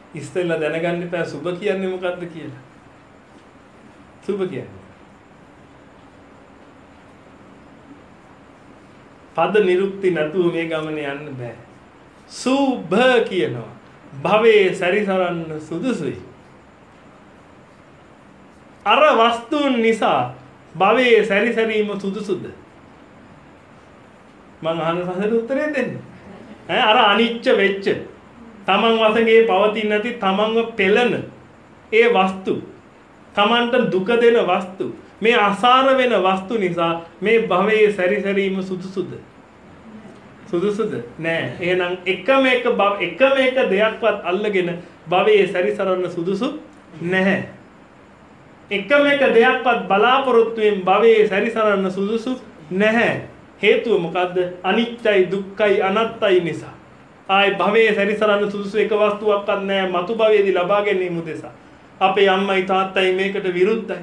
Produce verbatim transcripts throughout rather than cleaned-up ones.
ඉස්සෙල්ලා දැනගන්න එපා සුබ කියන්නේ මොකද්ද කියලා. සුබ කියන්නේ පද නිරුක්ති නැතුව මේ ගමනේ යන්න බෑ. සුභ කියනවා භවයේ සැරිසරන්න සුදුසුයි. අර වස්තුන් නිසා භවයේ සැරිසරීම සුදුසුද? මම අහන ප්‍රශ්නෙට උත්තරය දෙන්න. ඈ අර අනිච්ච වෙච්ච තමන් වශයෙන් පවතින නැති තමන්ව පෙළන ඒ වස්තු තමන්ට දුක දෙන වස්තු මේ අසාර වෙන වස්තු නිසා මේ භවයේ සැරිසරීම සුදුසුද? සුදුසුද? නෑ. එහෙනම් එකම එක එකම එක දෙයක්වත් අල්ලගෙන භවයේ සැරිසරන්න සුදුසු නැහැ. එකම එක දෙයක්වත් බලාපොරොත්තුෙන් භවයේ සැරිසරන්න සුදුසු නැහැ. හේතුව මොකද්ද? අනිත්‍යයි දුක්ඛයි අනාත්තයි නිසා. ආයි භවයේ සැරිසරන්න සුදුසු එක වස්තුවක්වත් නැහැ මතු භවයේදී ලබා ගැනීම උදෙසා. අපේ අම්මයි තාත්තයි මේකට විරුද්ධයි.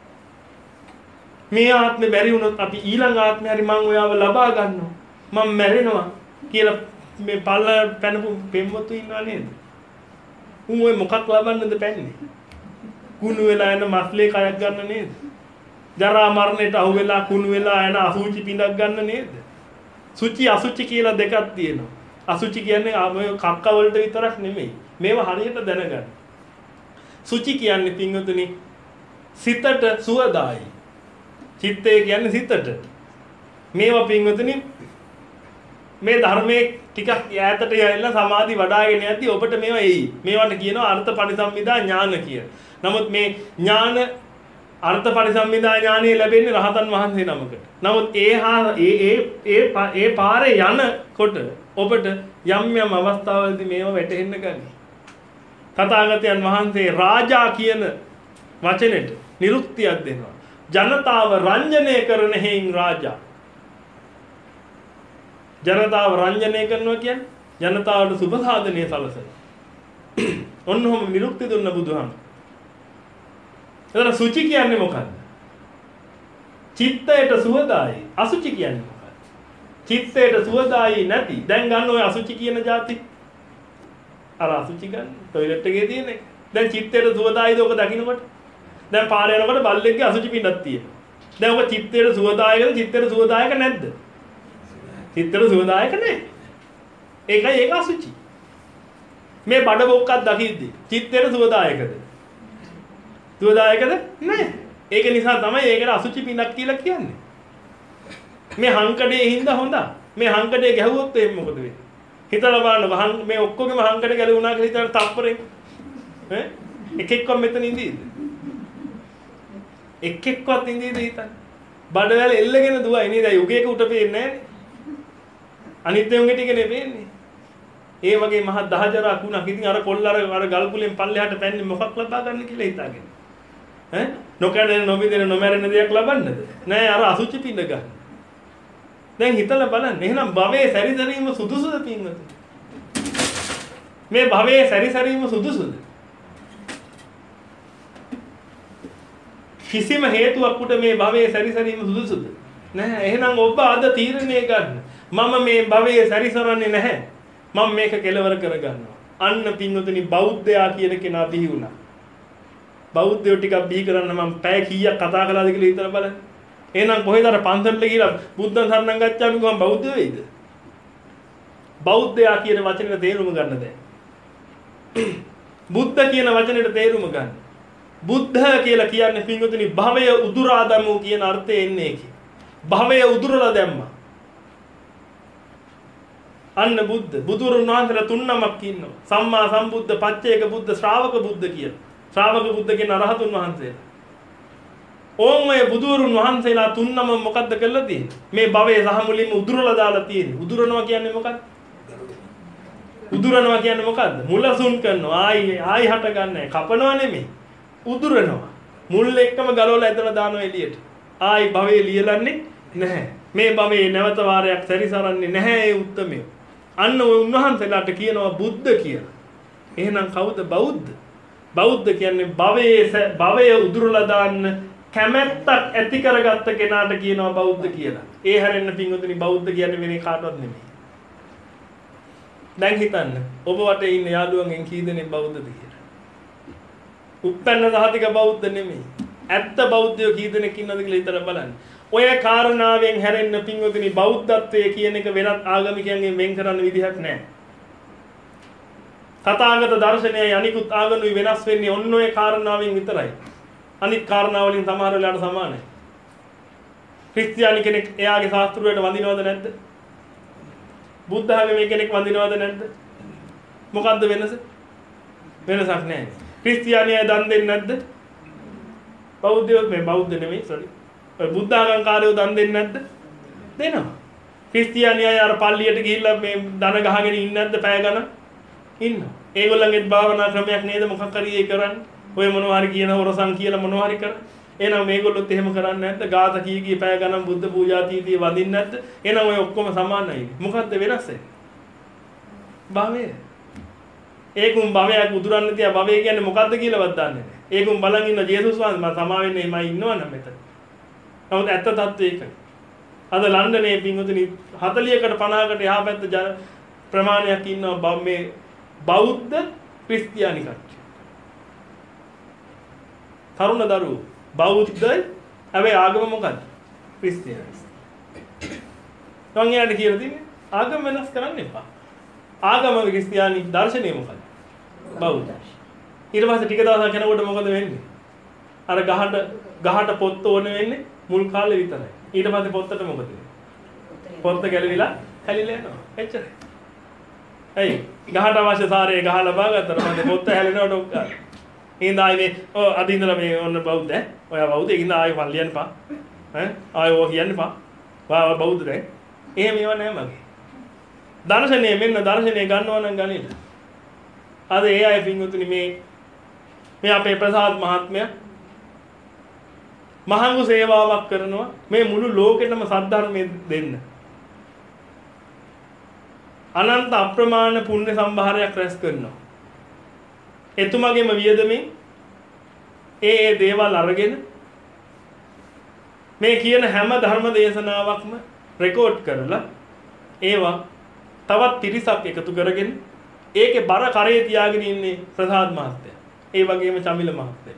මේ ආත්මේ බැරි වුණොත් අපි ඊළඟ ආත්මේ හරි මං ඔයාව ලබා ගන්නවා. මම මැරෙනවා කියලා මේ පල්ල පැනපු පෙම්වතු ඉන්නවා නේද? උන් ඔය මොකක් ලබන්නද පැන්නේ? කුණු වෙලා යන මස්ලේ කයක් ගන්න නේද? ජරා මරණයට අහු වෙලා කුණු වෙලා යන අසුචි පිටක් ගන්න නේද? සුචි අසුචි කියලා දෙකක් තියෙනවා. අසුචි කියන්නේ ඔය කක්ක වලට විතරක් නෙමෙයි. මේවා හරියට දැනගන්න. සුචි කියන්නේ පින්වතුනි සිතට සුවදායි. චිත්තය කියන්නේ සිතට. මේවා පින්වතුනි මේ ධර්මයේ ටිකක් ඈතට යilla සමාධි වඩාගෙන යද්දී ඔබට මේවා එයි. මේවට කියනවා අර්ථ පරිසම්මිදා ඥාන කියලා. නමුත් මේ ඥාන අර්ථ පරිසම්මිදා ඥානෙ ලැබෙන්නේ රහතන් වහන්සේ නමකට. නමුත් ඒ ඒ ඒ ඒ පාරේ යනකොට ඔබට යම් යම් අවස්ථාවලදී මේවා වැටහෙන්න ගනී. තථාගතයන් වහන්සේ රාජා කියන වචනෙට නිරුක්තියක් දෙනවා. ජනතාව රංජනය කරන හේයින් රාජා. ජනතාව රංජනය කරනවා කියන්නේ ජනතාවට සුබ සාධනීය සලසන. ඔන්නෝම නිරුක්ති දුන්න බුදුහාම. එතන සුචි කියන්නේ මොකක්ද? චිත්තයට සුවදායි. අසුචි කියන්නේ මොකක්ද? චිත්තයට සුවදායි නැති. දැන් ගන්න ඔය අසුචි කියන જાති. අර අසුචි ගන්න টয়ලට් එකේ තියෙන එක. දැන් චිත්තයට සුවදායිද ඔක දකින්නකොට? දැන් පාරේ යනකොට බල්ලෙක්ගේ අසුචි පින්නක් තියෙනවා. දැන් ඔක චිත්තයට සුවදායකද චිත්තයට සුවදායක නැද්ද? චිත්තයට සුවදායක නැහැ. ඒකයි ඒක අසුචි. මේ බඩ බොක්කක් දකිද්දි චිත්තයට සුවදායකද? සුවදායකද? නැහැ. ඒක නිසා තමයි ඒකට අසුචි පින්නක් කියලා කියන්නේ. මේ හංකඩේ හින්දා හොඳ. මේ හංකඩේ ගැහුවොත් එහෙම මොකද වෙන්නේ? හිතලා බලන්න මේ ඔක්කොගේම හංකඩ ගැලුණා කියලා හිතලා තප්පරේ ඈ එක එක්කම මෙතන ඉඳීද? එක් එක්කවත් ඉඳීද හිතන්න. බඩවැල එල්ලගෙන දුවයි නේද? යුගයක උට පේන්නේ නැහැ. අනිත් උන්ගේ ටිකනේ පේන්නේ. ඒ වගේ මහ දහජරා කුණක්. ඉතින් අර කොල්ල අර අර ගල් කුලෙන් පල්ලෙහාට පැන්නේ මොකක් ලබා ගන්න කියලා හිතාගෙන. ඈ නොකඩන නොබිදෙන නොමැරෙන දෙයක් ලබන්නද? නෑ අර අසුචි පින්න ගන්න. දැන් හිතලා බලන්න. එහෙනම් භවයේ සැරිසරීම සුදුසුද පින්වතුනි? මේ භවයේ සැරිසරීම සුදුසුද? කිසිම හේතුවක් උට මේ භවයේ සැරිසරීම සුදුසුද? නැහැ. එහෙනම් ඔබ අද තීරණය ගන්න. මම මේ භවයේ සැරිසරන්නේ නැහැ. මම මේක කෙලවර කරගන්නවා. අන්න පින්වතුනි බෞද්ධයා කියන කෙනා බිහි වුණා. බෞද්ධයෝ ටිකක් බිහි කරන්න මම පැය කීයක් කතා කළාද කියලා හිතලා බලන්න. එහෙනම් කොහෙද අර පන්සලට ගිහලා බුද්ධ ධර්මයන් ගච්ඡාමි ගමන් බෞද්ධ වෙයිද? බෞද්ධයා කියන වචනේ තේරුම ගන්න දැන්. බුද්ධ කියන වචනේට තේරුම ගන්න. බුද්ධ කියලා කියන්නේ පින්වතුනි භවය උදුරා දමු කියන අර්ථය එන්නේ ඒකේ. භවය උදුරලා දැම්මා. අන්න බුද්ධ බුදුරුන් වහන්සේලා තුන් නමක් ඉන්නවා. සම්මා සම්බුද්ධ, පච්චේක බුද්ධ, ශ්‍රාවක බුද්ධ කියලා. ශ්‍රාවක බුද්ධ කියන අරහතුන් වහන්සේලා. ඕමය බුදුරුන් වහන්සේලා තුන් නම මොකද්ද කරලා තියෙන්නේ? මේ භවයේ සහ මුලින්ම උදුරලා දාලා තියෙන්නේ. උදුරනවා කියන්නේ මොකක්ද? උදුරනවා කියන්නේ මොකද්ද? මුලසුන් කරනවා. ආයි ආයි හට ගන්නෑ. කපනවා නෙමෙයි. උදුරනවා. මුල් එක්කම ගලවලා ඇදලා දානවා එළියට. ආයි භවයේ ලියලන්නේ නැහැ. මේ භවයේ නැවත වාරයක් සැරිසරන්නේ නැහැ ඒ උත්තමය. අන්න ඔය උන්වහන්සේලාට කියනවා බුද්ධ කියලා. එහෙනම් කවුද බෞද්ධ? බෞද්ධ කියන්නේ භවයේ භවය උදුරලා දාන්න කැමැත්තක් ඇති කරගත්ත කෙනාට කියනවා බෞද්ධ කියලා. ඒ හැරෙන්න පින්වතුනි බෞද්ධ කියන්නේ වෙන කාටවත් නෙමෙයි. දැන් හිතන්න ඔබ වටේ ඉන්න යාළුවන්ගෙන් කී දෙනෙක් බෞද්ධද කියලා. උප්පන්න සහතික බෞද්ධ නෙමෙයි. ඇත්ත බෞද්ධයෝ කී දෙනෙක් ඉන්නවද කියලා හිතලා බලන්න. ඔය කාරණාවෙන් හැරෙන්න පින්වතුනි බෞද්ධත්වයේ කියන එක වෙනත් ආගමිකයන්ගෙන් වෙන් කරන්න විදිහක් නැහැ. තථාගත දර්ශනයයි අනිකුත් ආගමනුයි වෙනස් වෙන්නේ ඔන්න ඔය කාරණාවෙන් විතරයි. අනිත් කාරණා වලින් සමහර වෙලාවට සමානයි. ක්‍රිස්තියානි කෙනෙක් එයාගේ ශාස්ත්‍රයට වඳිනවද නැද්ද? බුද්ධ ආගමේ කෙනෙක් වඳිනවද නැද්ද? මොකද්ද වෙනස? වෙනසක් නැහැ. ක්‍රිස්තියානි අය දන් දෙන්නේ නැද්ද? බෞද්ධයෝ මේ බෞද්ධ නෙමෙයි sorry. බුද්ධ ආගම්කාරයෝ දන් දෙන්නේ නැද්ද? දෙනවා. ක්‍රිස්තියානි අය අර පල්ලියට ගිහිල්ලා මේ දන ගහගෙන ඉන්නේ නැද්ද පැය ගණන්? ඉන්නවා. ඒගොල්ලන්ගේ භාවනා ක්‍රමයක් නේද මොකක් හරි ඒ කරන්නේ? ඔය මොනවා හරි කියන හොරසන් කියලා මොනවා හරි කර. එහෙනම් මේගොල්ලොත් එහෙම කරන්නේ නැද්ද? ගාත කී කී පැය ගණන් බුද්ධ පූජා තීතිය වදින්නේ නැද්ද? එහෙනම් ඔය ඔක්කොම සමානයි. මොකද්ද වෙනස? භවය. ඒකුම් භවයක් උදුරන්න තියා භවය කියන්නේ මොකද්ද කියලාවත් දන්නේ නැහැ. ඒකුම් බලන් ඉන්න ජේසුස් වහන්සේ මම සමා වෙන්නේ මම ඉන්නවනම් මෙතන. නමුත් ඇත්ත තත්ත්වය ඒකයි. අද ලන්ඩනයේ පින්වතුනි හතලියකට පනහකට එහා පැත්ත ප්‍රමාණයක් ඉන්නවා මේ බෞද්ධ ක්‍රිස්තියානි කට්ටිය. තරුණ දරුවෝ බෞද්ධයි හැබැයි ආගම මොකද්ද? ක්‍රිස්තියානි. මම යාට කියලා තියෙන්නේ ආගම වෙනස් කරන්න එපා. ආගම ක්‍රිස්තියානි දර්ශනය මොකද්ද? බෞද්ධ. ඊට පස්සේ ටික දවසක් යනකොට මොකද වෙන්නේ? අර ගහට ගහට පොත්ත ඕන වෙන්නේ මුල් කාලේ විතරයි. ඊට පස්සේ පොත්තට මොකද වෙන්නේ? පොත්ත ගැලවිලා හැලිලා යනවා. එච්චරයි. ඇයි? ගහට අවශ්‍ය සාරය ගහ ලබා ගත්තට පස්සේ පොත්ත හැලෙනවට ඔක්කොම. ඉතින් ආයේ මේ ඔය අද ඉඳලා මේ ඔන්න බෞද්ධ ඈ. ඔයා බෞද්ධ ඉතින් ආයේ පල්ලියන් පා. ඈ ආයේ ඔය කියන්න පා. වා බෞද්ධ දැන්. එහෙම ඒවා නෑ මගේ. දර්ශනය මෙන්න දර්ශනය ගන්නවා නම් ගනින්න. අද ඒ අය පින්වතුනි මේ මේ අපේ ප්‍රසාද් මහත්මයා මහඟු සේවාවක් කරනවා මේ මුළු ලෝකෙටම සද්ධර්මය දෙන්න. අනන්ත අප්‍රමාණ පුණ්‍ය සම්භාරයක් රැස් කරනවා. එතුමගේම වියදමින් ඒ ඒ දේවල් අරගෙන මේ කියන හැම ධර්ම දේශනාවක්ම රෙකෝඩ් කරලා ඒවා තවත් පිරිසක් එකතු කරගෙන ඒකේ බර කරේ තියාගෙන ඉන්නේ ප්‍රසාද් මහත්තයා. ඒ වගේම චමිල මහත්තයා.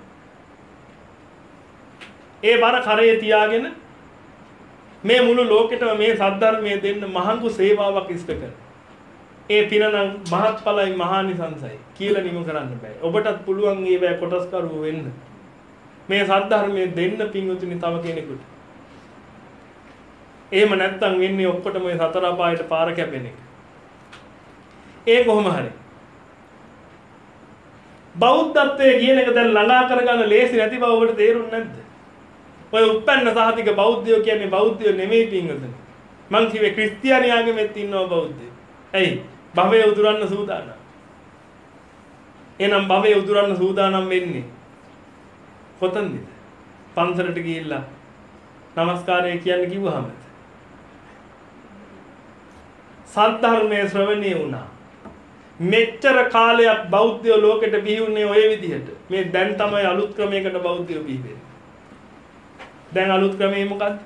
ඒ බර කරේ තියාගෙන මේ මුළු ලෝකෙටම මේ සද්ධර්මයේ දෙන්න මහඟු සේවාවක් ඉෂ්ට කරනවා. ඒ පිනනම් මහත්ඵලයි මහානිසංසයි කියලා නිම කරන්න බෑ. ඔබටත් පුළුවන් ඒ වේ කොටස්කරුවෝ වෙන්න. මේ සද්ධර්මයේ දෙන්න පින්වතුනි තව කෙනෙකුට. එහෙම නැත්තම් වෙන්නේ ඔක්කොටම මේ සතර අපායට පාර කැපෙන එක. ඒ කොහොම හරි. බෞද්ධත්වයේ කියන එක දැන් ළඟා කරගන්න ලේසි නැති බව ඔබට තේරුන්නේ නැද්ද? ඔය උප්පන්න සහතික බෞද්ධයෝ කියන්නේ බෞද්ධයෝ නෙමෙයි පින්වතුනි. මං කිව්වේ ක්‍රිස්තියානි ආගමෙත් ඉන්නවා බෞද්ධයෝ. ඇයි? භවය උදුරන්න සූදානම්. එනම් භවය උදුරන්න සූදානම් වෙන්නේ කොතනද? පන්සලට ගිහිල්ලා নমස්කාරය කියන්න කිව්වහම සද්ධර්මයේ ශ්‍රවණය වුණා. මෙච්චර කාලයක් බෞද්ධයෝ ලෝකෙට බිහිුනේ ඔය විදිහට. මේ දැන් තමයි අලුත් ක්‍රමයකට බෞද්ධයෝ බිහි වෙන්නේ. දැන් අලුත් ක්‍රමය මොකද්ද?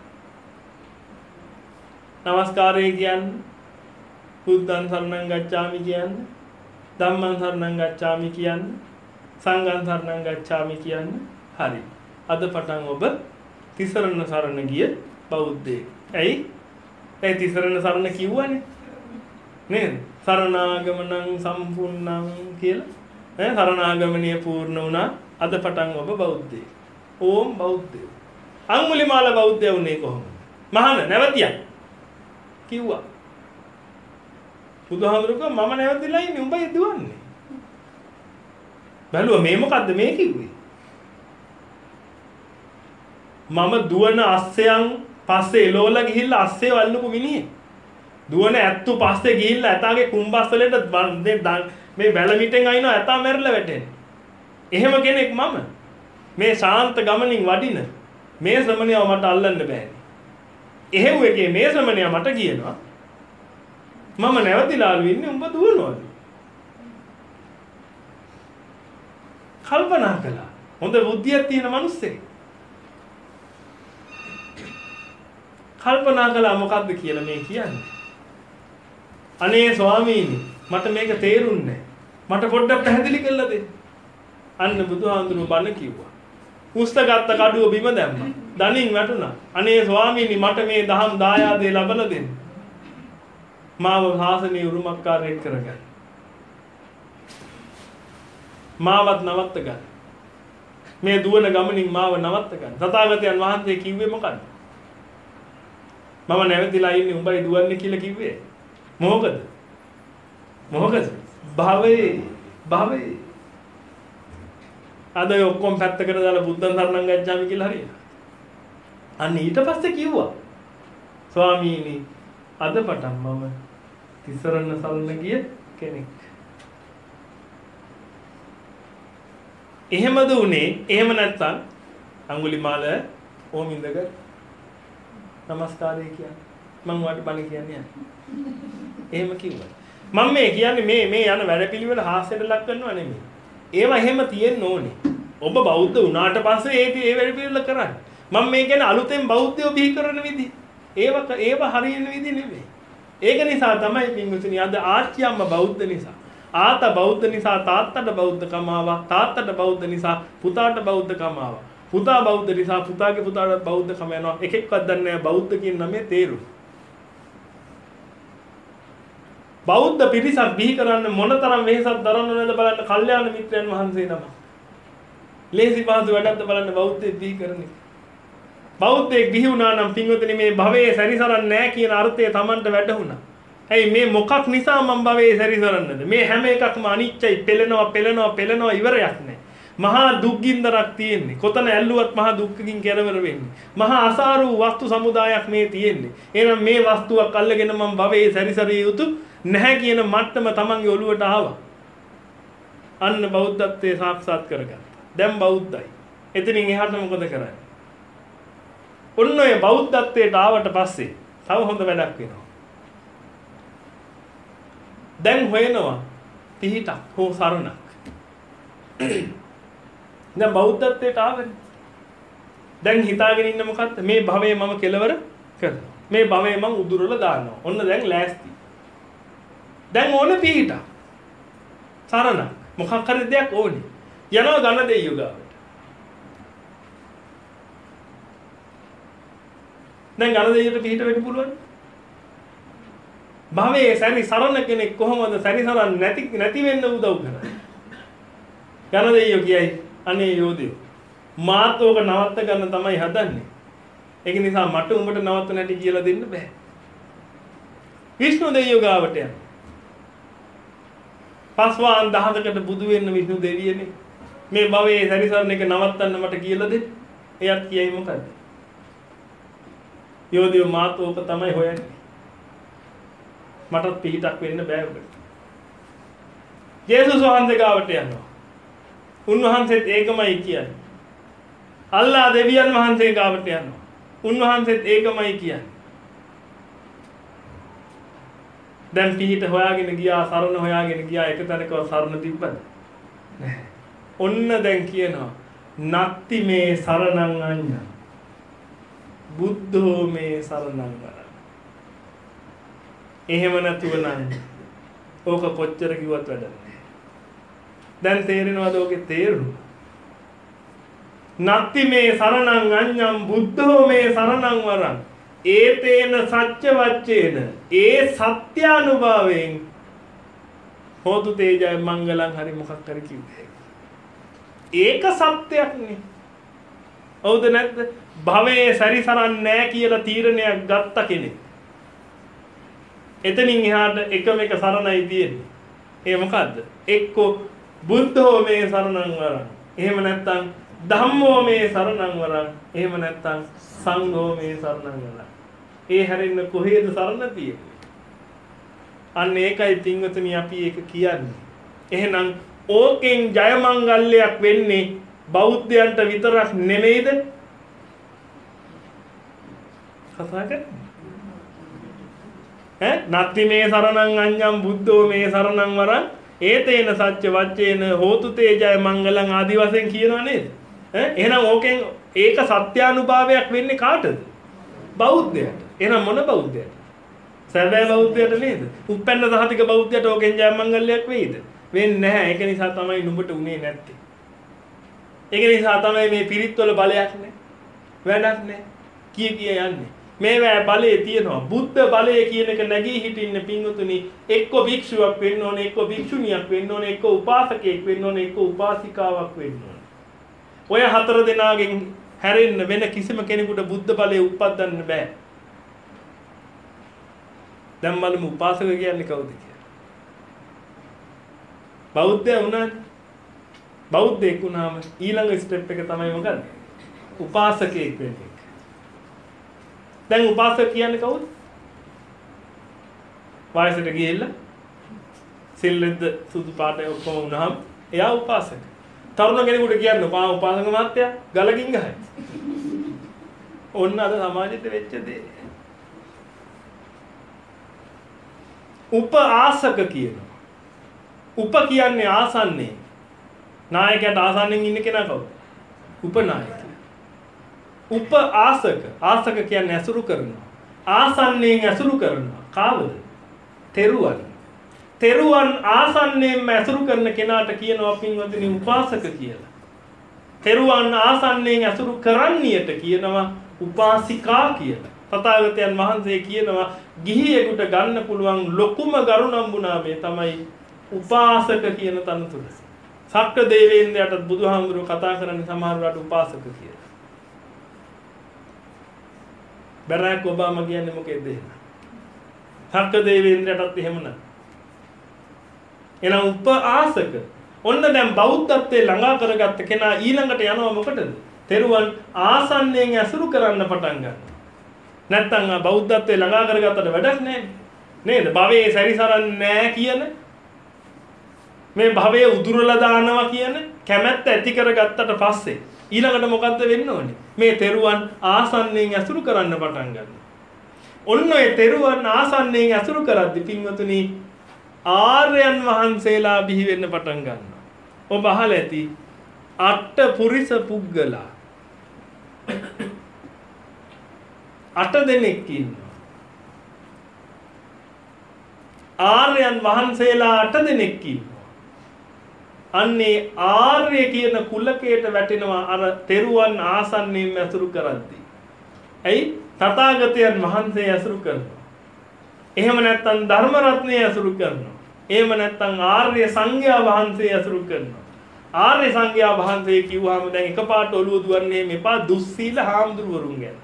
নমස්කාරය කියන්නේ බුද්ධං සරණං ගච්ඡාමි කියන්නේ, ධම්මං සරණං ගච්ඡාමි කියන්නේ, සංඝං සරණං ගච්ඡාමි කියන්නේ. හරි. අද පටන් ඔබ තිසරණ සරණ ගිය බෞද්ධයෙක්. ඇයි? ඒ තිසරණ සරණ කිව්වනේ. නේද? සරණාගමනං සම්පූර්ණං කියලා. ඈ සරණාගමනිය පූර්ණ වුණා. අද පටන් ඔබ බෞද්ධයෙක්. ඕම් බෞද්ධයෝ. අංගුලිමාල බෞද්ධය වුණේ කොහොමද? මහාන නැවතියක් කිව්වා. බුදුහාමුදුරුවෝ මම නැවතිලා ඉන්නේ උඹයි දුවන්නේ. බැලුවා මේ මොකද්ද මේ කිව්වේ? මම දුවන අස්සයන් පස්සේ එලෝලා ගිහිල්ලා අස්සේ වල්ලපු මිනිහෙක්. දුවන ඇත්තු පස්සේ ගිහිල්ලා ඇතාගේ කුඹස්සලට මේ වැලමිටෙන් අයින්ව ඇතා මැරිලා වැටෙන්නේ. එහෙම කෙනෙක් මම. මේ ශාන්ත ගමනින් වඩින මේ ශ්‍රමණයව මට අල්ලන්න බෑනේ. එහෙව් එකේ මේ ශ්‍රමණයා මට කියනවා මම නැවතිලාලු ඉන්නේ උඹ දුවනවලු. කල්පනා කළා. හොඳ බුද්ධියක් තියෙන මිනිස්සෙක්. කල්පනා කළා මොකද්ද කියලා මේ කියන්නේ. අනේ ස්වාමීනි මට මේක තේරුන්නේ නැහැ. මට පොඩ්ඩක් පැහැදිලි කරලා දෙන්න. අන්න බුදුහාමුදුරුවෝ බණ කිව්වා. උස්තගත්ත කඩුව බිම දැම්මා. දණින් වැටුණා. අනේ ස්වාමීනි මට මේ දහම් දායාදේ ලබලා දෙන්න. මාව ශාසනීය උරුමකාරයෙක් කරගන්න. මාවත් නවත්ත ගන්න. මේ දුවන ගමනින් මාව නවත්ත ගන්න. තථාගතයන් වහන්සේ කිව්වේ මොකද්ද? මම නැවතිලා ඉන්නේ උඹයි දුවන්නේ කියලා කිව්වේ. මොකද? මොකද? භවයේ භවයේ අද ඔක්කොම පැත්තකට දාලා බුද්ධං සරණං ගච්ඡාමි කියලා හරියට. අන්න ඊට පස්සේ කිව්වා ස්වාමීනි අද පටන් මම තිසරණ සරණ ගිය කෙනෙක්. එහෙමද උනේ? එහෙම නැත්නම් අඟුලිමාල ඕම ඉඳග නමස්කාරය කියන්නේ මම වාට බණ කියන්නේ. එහෙම කිව්වා. මම මේ කියන්නේ මේ මේ යන වැඩපිළිවෙල හාස්‍යයට ලක් කරනවා නෙමෙයි. ඒවා එහෙම තියෙන්න ඕනේ. ඔබ බෞද්ධ වුණාට පස්සේ ඒ ඒ වැඩපිළිවෙල කරන්න. මම මේ කියන්නේ අලුතෙන් බෞද්ධයෝ බිහි කරන විදිහ. ඒව ඒව හරියන විදිහ නෙමෙයි. ඒක නිසා තමයි පින්වතුනි අද ආච්චි අම්මා බෞද්ධ නිසා, ආතා බෞද්ධ නිසා තාත්තට බෞද්ධකම ආවා, තාත්තට බෞද්ධ නිසා පුතාට බෞද්ධකම ආවා. පුතා බෞද්ධ නිසා පුතාගේ පුතාට බෞද්ධකම යනවා. එකෙක්වත් දන්නේ නැහැ බෞද්ධ කියන නමේ තේරුම. බෞද්ධ පිරිසක් බිහි කරන්න මොනතරම් වෙහෙසක් දරන්න ඕනද බලන්න කල්යාණ මිත්‍රයන් වහන්සේ නම. ලේසි පහසු වැඩක්ද බලන්න බෞද්ධයෙක් බිහි කරන එක. බෞද්ධයෙක් බිහි වුණා නම් පින්වතුනි මේ භවයේ සැරිසරන්නේ නැහැ කියන අර්ථය Tamanට වැටහුණා. ඇයි මේ මොකක් නිසා මම භවයේ සැරිසරන්නද? මේ හැම එකක්ම අනිත්‍යයි, පෙළෙනවා, පෙළෙනවා, පෙළෙනවා ඉවරයක් නැහැ. මහා දුක්ගින්දරක් තියෙන්නේ. කොතන ඇල්ලුවත් මහා දුක්ඛකින් කෙරවර වෙන්නේ. මහා අසාරු වස්තු සමුදායක් මේ තියෙන්නේ. එහෙනම් මේ වස්තුවක් අල්ලගෙන මම භවයේ සැරිසරිය යුතු නැහැ කියන මට්ටම තමන්ගේ ඔළුවට ආවා. අන්න බෞද්ධත්වයේ සාක්ෂාත් කරගත්තා. දැන් බෞද්ධයි. එතනින් එහාට මොකද කරන්නේ? ඔන්න ඔය බෞද්ධත්වයට ආවට පස්සේ තව හොඳ වැඩක් වෙනවා. දැන් හොයනවා පිහිටක් හෝ සරණක්. දැන් බෞද්ධත්වයට ආවනේ. දැන් හිතාගෙන ඉන්න මොකද්ද? මේ භවයේ මම කෙලවර කරනවා. මේ භවයේ මම උදුරලා දානවා. ඔන්න දැන් ලෑස්ති. දැන් ඕන පිහිටක්. සරණ මොකක් හරි දෙයක් ඕනේ. යනවා ගන්න දෙයියෝ ගාවට. දැන් ගන්න දෙයියට පිහිට වෙන්න පුළුවන්. භවයේ සැරි සරණ කෙනෙක් කොහොමද සැරිසරන්නේ නැති නැති වෙන්න උදව් කරන්නේ? ගන්න දෙයියෝ කියයි අනේ යෝධයෝ මාත් ඕක නවත්ත ගන්න තමයි හදන්නේ. ඒක නිසා මට උඹට නවත්ත නැටි කියලා දෙන්න බෑ. විෂ්ණු දෙවියෝ ගාවට යන්න. පස්වාන් දහසකට බුදු වෙන්න විෂ්ණු දෙවියනේ. මේ භවයේ සැරිසරන එක නවත්තන්න මට කියලා දෙන්න. එයත් කියයි මොකද්ද? යෝධයෝ මාත් ඕක තමයි හොයන්නේ. මටත් පිහිටක් වෙන්න බෑ ඔබට. ජේසුස් වහන්සේ ගාවට යනවා. උන්වහන්සේත් ඒකමයි කියන්නේ. අල්ලා දෙවියන් වහන්සේ ගාවට යනවා. උන්වහන්සේත් ඒකමයි කියන්නේ. දැන් පිහිට හොයාගෙන ගියා, සරණ හොයාගෙන ගියා, එක තැනකව සරණ තිබ්බද? නැහැ. ඔන්න දැන් කියනවා නත්ති මේ සරණං අඤ්ඤං බුද්ධෝ මේ සරණං වරං. එහෙම නැතුව නම් ඕක කොච්චර කිව්වත් වැඩක් නැහැ. දැන් තේරෙනවද ඔගේ තේරුම? නත්ති මේ සරණං අඤ්ඤං බුද්ධෝ මේ සරණං වරං. ඒතේන සත්‍ය වච්චේන ඒ සත්‍යානුභවයෙන් හෝතු තේජය මංගලං හරි මොකක් හරි කිව්වේ. ඒක සත්‍යයක් නේ. හවුද නැද්ද? භවයේ සැරිසරන්නේ නැහැ කියලා තීරණයක් ගත්ත කෙනෙක්. එතනින් එහාට එකම එක සරණයි තියෙන්නේ. ඒ මොකද්ද? එක්කෝ බුද්ධෝ මේ සරණං වරං. එහෙම නැත්නම් ධම්මෝ මේ සරණං වරං. එහෙම නැත්නම් සංඝෝ මේ සරණං වරං. ඒ හැරෙන්න කොහේද සරණ තියෙන්නේ? අන්න ඒකයි පින්වතුනි අපි ඒක කියන්නේ. එහෙනම් ඕකෙන් ජය මංගල්‍යයක් වෙන්නේ බෞද්ධයන්ට විතරක් නෙමෙයිද? කතා කරන්නේ. ඈ නත්ති මේ සරණං අඤ්ඤං බුද්ධෝ මේ සරණං වරං ඒතේන සත්‍ය වච්චේන හෝතු තේ ජය මංගලං ආදි වශයෙන් කියනවා නේද? ඈ එහෙනම් ඕකෙන් ඒක සත්‍යානුභාවයක් වෙන්නේ කාටද? බෞද්ධයට. එහෙනම් මොන බෞද්ධයට? සැබෑ බෞද්ධයට නේද? උපැන්න සහතික බෞද්ධයට ඕකෙන් ජයමංගල්‍යයක් වෙයිද? වෙන්නේ නැහැ. ඒක නිසා තමයි නුඹට උනේ නැත්තේ. ඒක නිසා තමයි මේ පිරිත්වල බලයක් නැහැ. වැඩක් නැහැ. කී කිය යන්නේ. මේවා බලයේ තියෙනවා. බුද්ධ බලය කියන එක නැගී හිටින්න පින්වතුනි එක්ක භික්ෂුවක් වෙන්න ඕනේ, එක්ක භික්ෂුණියක් වෙන්න ඕනේ, එක්ක උපාසකයෙක් වෙන්න ඕනේ, එක්ක උපාසිකාවක් වෙන්න ඕනේ. ඔය හතර දෙනාගෙන් හැරෙන්න වෙන කිසිම කෙනෙකුට බුද්ධ බලය උප්පද්දන්න බෑ. දැන් බලමු උපාසක කියන්නේ කවුද කියලා. බෞද්ධය වුණානේ. බෞද්ධයෙක් වුණාම ඊළඟ ස්ටෙප් එක තමයි මොකද්ද? උපාසකයෙක් වෙන්නේ. දැන් උපාසක කියන්නේ කවුද? වයසට ගිහිල්ලා සිල්ලෙද්ද සුදු පාට ඔක්කොම වුණාම එයා උපාසක. තරුණ කෙනෙකුට කියන්නේ පා උපාසක මහත්තයා ගලකින් ගහයි. ඔන්න අද සමාජෙට වෙච්ච දේ. උපාසක කියනවා. උප කියන්නේ ආසන්නේ. නායකයාට ආසන්නෙන් ඉන්න කෙනා කවුද? උපනායක. උප ආසක. ආසක කියන්නේ ඇසුරු කරනවා. ආසන්නයෙන් ඇසුරු කරනවා. කාවද? තෙරුවන්. තෙරුවන් ආසන්නයෙන් ඇසුරු කරන කෙනාට කියනවා පින්වතුනි උපාසක කියලා. තෙරුවන් ආසන්නයෙන් ඇසුරු කරන්නියට කියනවා උපාසිකා කියලා. තථාගතයන් වහන්සේ කියනවා ගිහියෙකුට ගන්න පුළුවන් ලොකුම ගරුණම්බුනාමය තමයි උපාසක කියන තනතුර. සක්‍ර දේවේන්ද්‍රයාට බුදුහාමුදුරුවෝ කතා කරන්නේ සමහරවිට උපාසක කියලා. බරාක් ඔබාමා කියන්නේ මොකේද එහෙම? සක්‍ර දේවේන්ද්‍රයාටත් එහෙම නෑ. එහෙනම් උපාසක. ඔන්න දැන් බෞද්ධත්වයේ ළඟා කරගත්ත කෙනා ඊළඟට යනවා මොකටද? තෙරුවන් ආසන්නයෙන් ඇසුරු කරන්න පටන් ගන්නවා. නැත්තම් බෞද්ධත්වයේ ළඟා කරගත්තට වැඩක් නැහැ. නේද? භවයේ සැරිසරන්නේ නැහැ කියන මේ භවයේ උදුරලා දානවා කියන කැමැත්ත ඇති කරගත්තට පස්සේ ඊළඟට මොකද්ද වෙන්න ඕනේ? මේ තෙරුවන් ආසන්නයෙන් ඇසුරු කරන්න පටන් ගන්නවා. ඔන්න ඒ තෙරුවන් ආසන්නයෙන් ඇසුරු කරද්දී පින්වතුනි ආර්යයන් වහන්සේලා බිහි වෙන්න පටන් ගන්නවා. ඔබ අහලා ඇති අට පුරිස පුද්ගලා අට දෙනෙක් ඉන්නවා. ආර්යයන් වහන්සේලා අට දෙනෙක් ඉන්නවා. අන්නේ ආර්ය කියන කුලකයට වැටෙනවා අර තෙරුවන් ආසන්නයෙන් ඇසුරු කරද්දී. ඇයි? තථාගතයන් වහන්සේ ඇසුරු කරනවා. එහෙම නැත්නම් ධර්ම රත්නය ඇසුරු කරනවා. එහෙම නැත්නම් ආර්ය සංඝයා වහන්සේ ඇසුරු කරනවා. ආර්ය සංඝයා වහන්සේ කිව්වහම දැන් එකපාරට ඔළුව දුවන්නේ මෙපා දුස්සීල හාමුදුරුවරුන් ගැන.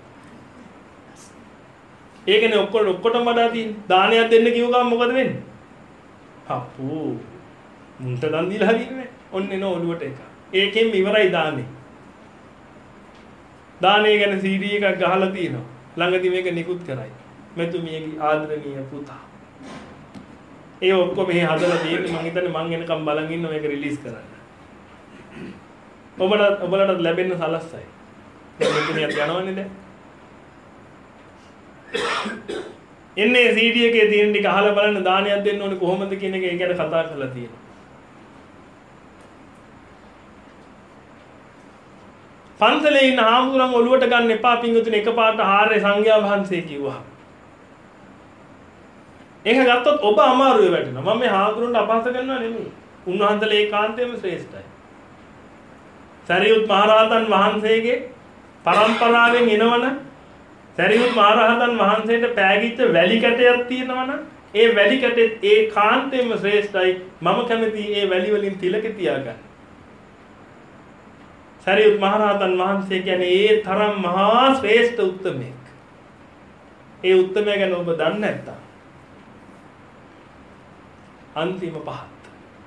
ඒකනේ ඔක්කොම ඔක්කොටම වඩා තියෙන්නේ. දානයක් දෙන්න කිව්ව ගමන් මොකද වෙන්නේ? අප්පෝ මුන්ට දන් දීලා හරියන්නේ. ඔන්න එන ඔළුවට එක. ඒකෙන් ඉවරයි දාන්නේ. දානේ ගැන සී ඩී එකක් ගහලා තියෙනවා. ළඟදී මේක නිකුත් කරයි. මෙතුමියගේ ආදරණීය පුතා. ඒ ඔක්කොම මේ හදලා තියෙන්නේ මං හිතන්නේ මං එනකම් බලන් ඉන්න මේක රිලීස් කරන්න. ඔබලට ඔබලට ලැබෙන්න සලස්සයි. දැන් මෙතුමියත් යනවනේ දැන්. එන්නේ සී ඩී එකේ තියෙන ටික අහලා බලන්න දානයක් දෙන්න ඕනේ කොහොමද කියන එක ඒකට කතා කරලා තියෙනවා. පන්සලේ ඉන්න හාමුදුරන් ඔළුවට ගන්න එපා පින්වතුනි එකපාරට ආර්ය සංඝයා වහන්සේ කිව්වා. ඒක ගත්තොත් ඔබ අමාරුවේ වැටෙනවා. මම මේ හාමුදුරන්ට අපහාස කරනවා නෙමෙයි. උන්වහන්සේලා ඒකාන්තයෙන්ම ශ්‍රේෂ්ඨයි. සරියුත් මහරහතන් වහන්සේගේ පරම්පරාවෙන් එනවන සරියුත් මහරහතන් වහන්සේට පෑගිච්ච වැලි කැටයක් තියෙනවනම් ඒ වැලි කැටෙත් ඒකාන්තයෙන්ම ශ්‍රේෂ්ඨයි. මම කැමති ඒ වැලි වලින් තිලක තියාගන්න. සරියුත් මහරහතන් වහන්සේ කියන්නේ ඒ තරම් මහා ශ්‍රේෂ්ඨ උත්තමයෙක්. ඒ උත්තමයා ගැන ඔබ දන්නේ නැත්තම් අන්තිම පහත්.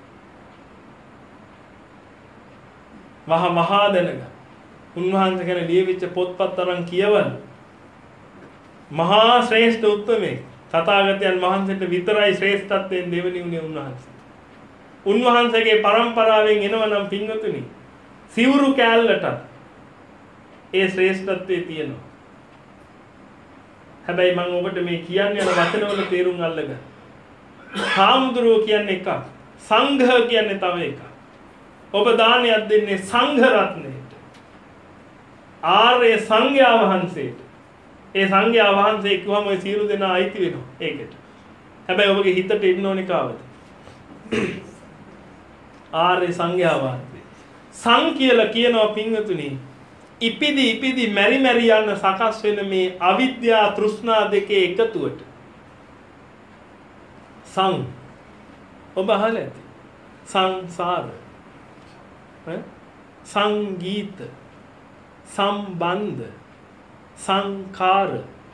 මහ මහා දැනග. උන්වහන්සේ ගැන ලියවිච්ච පොත්පත් අරන් කියවන්න. මහා ශ්‍රේෂ්ඨ උත්තමයෙක්. තථාගතයන් වහන්සේට විතරයි ශ්‍රේෂ්ඨත්වයෙන් දෙවෙනි උනේ උන්වහන්සේ. උන්වහන්සේගේ පරම්පරාවෙන් එනවනම් පින්වතුනි සිවුරු කෑල්ලට ඒ ශ්‍රේෂ්ඨත්වයේ තියෙනවා. හැබැයි මම ඔබට මේ කියන්නේ යන වචනවල තේරුම් අල්ලගන්න. හාමුදුරුවෝ කියන්නේ එකක්. සංඝ කියන්නේ තව එකක්. ඔබ දානයක් දෙන්නේ සංඝ රත්නයට. ආර්ය සංඝයා වහන්සේට. ඒ සංඝයා වහන්සේ කිව්වම ඔය සියලු දෙනා අයිති වෙනවා ඒකට. හැබැයි ඔබගේ හිතට එන්න ඕනේ කාවද? ආර්ය සංඝයා වහන්සේ. සං කියලා කියනවා පින්වතුනි. ඉපිදි ඉපිදි මෙරි මෙරි යන සකස් වෙන මේ අවිද්‍යා තෘෂ්ණා දෙකේ එකතුවට සං ඔබ අහලා ඇති. සංසාර සංගීත සම්බන්ධ සංකාර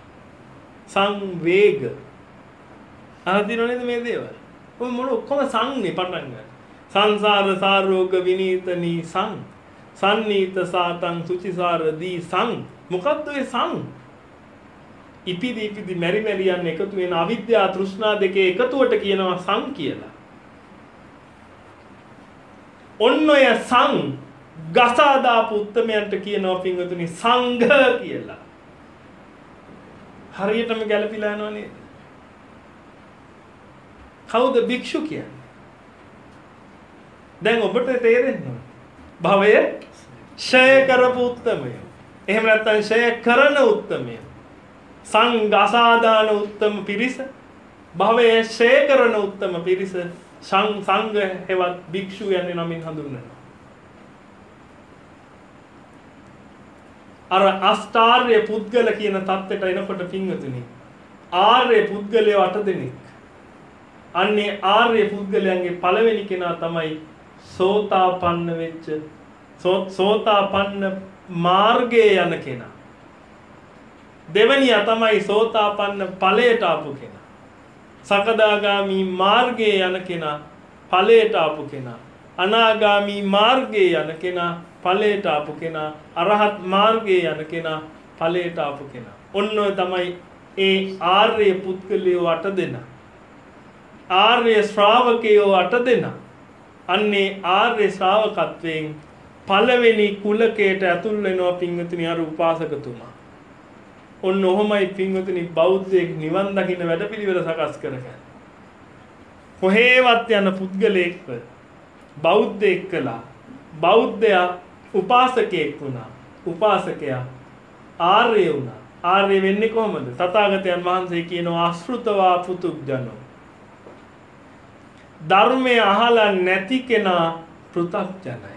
සංවේග අහදිනව නේද මේ දේවල්? ඔය මොන ඔක්කොම සංනේ පටන් ගන්න. සංසාර සාරෝග විනීතනී සං සන්නීත සාතං සුචිසාර දී සං. මොකද්ද ඒ සං? ඉපිදි ඉපිදි මෙරි මෙරි යන එකතු වෙන අවිද්‍යා තෘෂ්ණා දෙකේ එකතුවට කියනවා සං කියලා. ඔන්න ඔය සං ගසා දාපු උත්තමයන්ට කියනවා පින්වතුනි සංඝ කියලා. හරියටම ගැලපිලා යනවා නේද? කවුද භික්ෂු කියන්නේ? දැන් ඔබට තේරෙන්නේ භවය ෂය කරපු උත්තමය. එහෙම නැත්නම් ෂය කරන උත්තමය. සංඝාසාදාන උත්තම පිරිස භවය ෂය කරන උත්තම පිරිස සංඝ හෙවත් භික්ෂු යන්නේ නමින් හඳුන්වනවා. අර අෂ්ටාර්ය පුද්ගල කියන தත්ත්වයට එනකොට පින්වතුනි ආර්ය පුද්ගලයෝ අට දෙනෙක්. අන්නේ ආර්ය පුද්ගලයන්ගේ පළවෙනි කෙනා තමයි සෝතාපන්න වෙච්ච සෝතාපන්න මාර්ගයේ යන කෙනා. දෙවැනියා තමයි සෝතාපන්න ඵලයට ආපු කෙනා. සකදාගාමි මාර්ගයේ යන කෙනා ඵලයට ආපු කෙනා. අනාගාමි මාර්ගයේ යන කෙනා ඵලයට ආපු කෙනා. අරහත් මාර්ගයේ යන කෙනා ඵලයට ආපු කෙනා. ඔන්න ඔය තමයි ඒ ආර්ය පුද්ගලයෝ අට දෙනා. ආර්ය ශ්‍රාවකයෝ අට දෙනා. අන්නේ ආර්ය ශ්‍රාවකත්වයෙන් පළවෙනි කුලකයට ඇතුල් වෙනවා පින්වතුනි අර උපාසකතුමා. ඔන්න ඔහොමයි පින්වතුනි බෞද්ධයෙක් නිවන් දකින්න වැඩපිළිවෙල සකස් කරගන්නේ. කොහේවත් යන පුද්ගලයෙක්ව බෞද්ධයෙක් කළා. බෞද්ධයා උපාසකයෙක් වුණා. උපාසකයා ආර්ය වුණා. ආර්ය වෙන්නේ කොහොමද? තථාගතයන් වහන්සේ කියනවා අශෘතවා පුතුග්ජනෝ. ධර්මය අහලා නැති කෙනා පෘථග්ජනයි.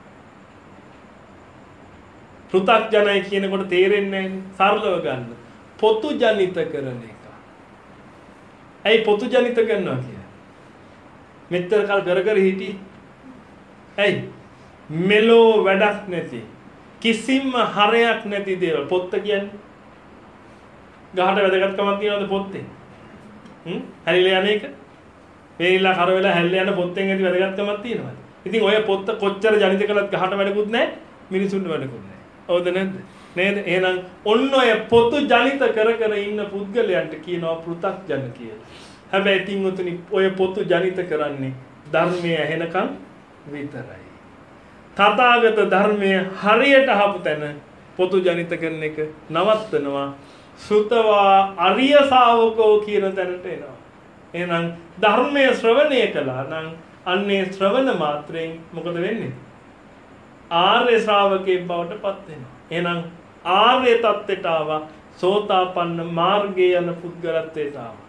පෘථග්ජනයි කියනකොට තේරෙන්නේ නැහැ. සරලව ගන්න. පොතු ජනිත කරන එක. ඇයි පොතු ජනිත කරනවා කියන්නේ? මෙච්චර කල් කර කර හිටි. ඇයි? මෙලෝ වැඩක් නැති. කිසිම හරයක් නැති දේවල්. පොත්ත කියන්නේ ගහට වැදගත්කමක් තියනවද පොත්තේ? හ්ම්? හැලිලා යන එක? වේලිලා කර වෙලා හැල්ලා යන පොත්තෙන් ඇති වැදගත්කමක් තියෙනවද? ඉතින් ඔය පොත්ත කොච්චර ජනිත කළත් ගහට වැඩකුත් නැහැ, මිනිසුන්ට වැඩකුත් නැහැ. හවුද නැද්ද? නේද? එහෙනම් ඔන්න ඔය පොතු ජනිත කර කර ඉන්න පුද්ගලයන්ට කියනවා පෘථග්ජන කියලා. හැබැයි පින්වතුනි ඔය පොතු ජනිත කරන්නේ ධර්මයේ ඇහෙනකම් විතරයි. තථාගත ධර්මයේ හරියට අහපු තැන පොතු ජනිත කරන එක නවත්තනවා. සුතවා අරිය ශාවකෝ කියන තැනට එනවා. එහෙනම් ධර්මයේ ශ්‍රවණය කළා නම් අන්නේ ශ්‍රවණ මාත්‍රයෙන් මොකද වෙන්නේ? ආර්ය ශ්‍රාවකයෙක් බවට පත් වෙනවා. එහෙනම් ආර්ය තත්ත්වයට ආවා. සෝතාපන්න මාර්ගයේ යන පුද්ගලත්වයට ආවා.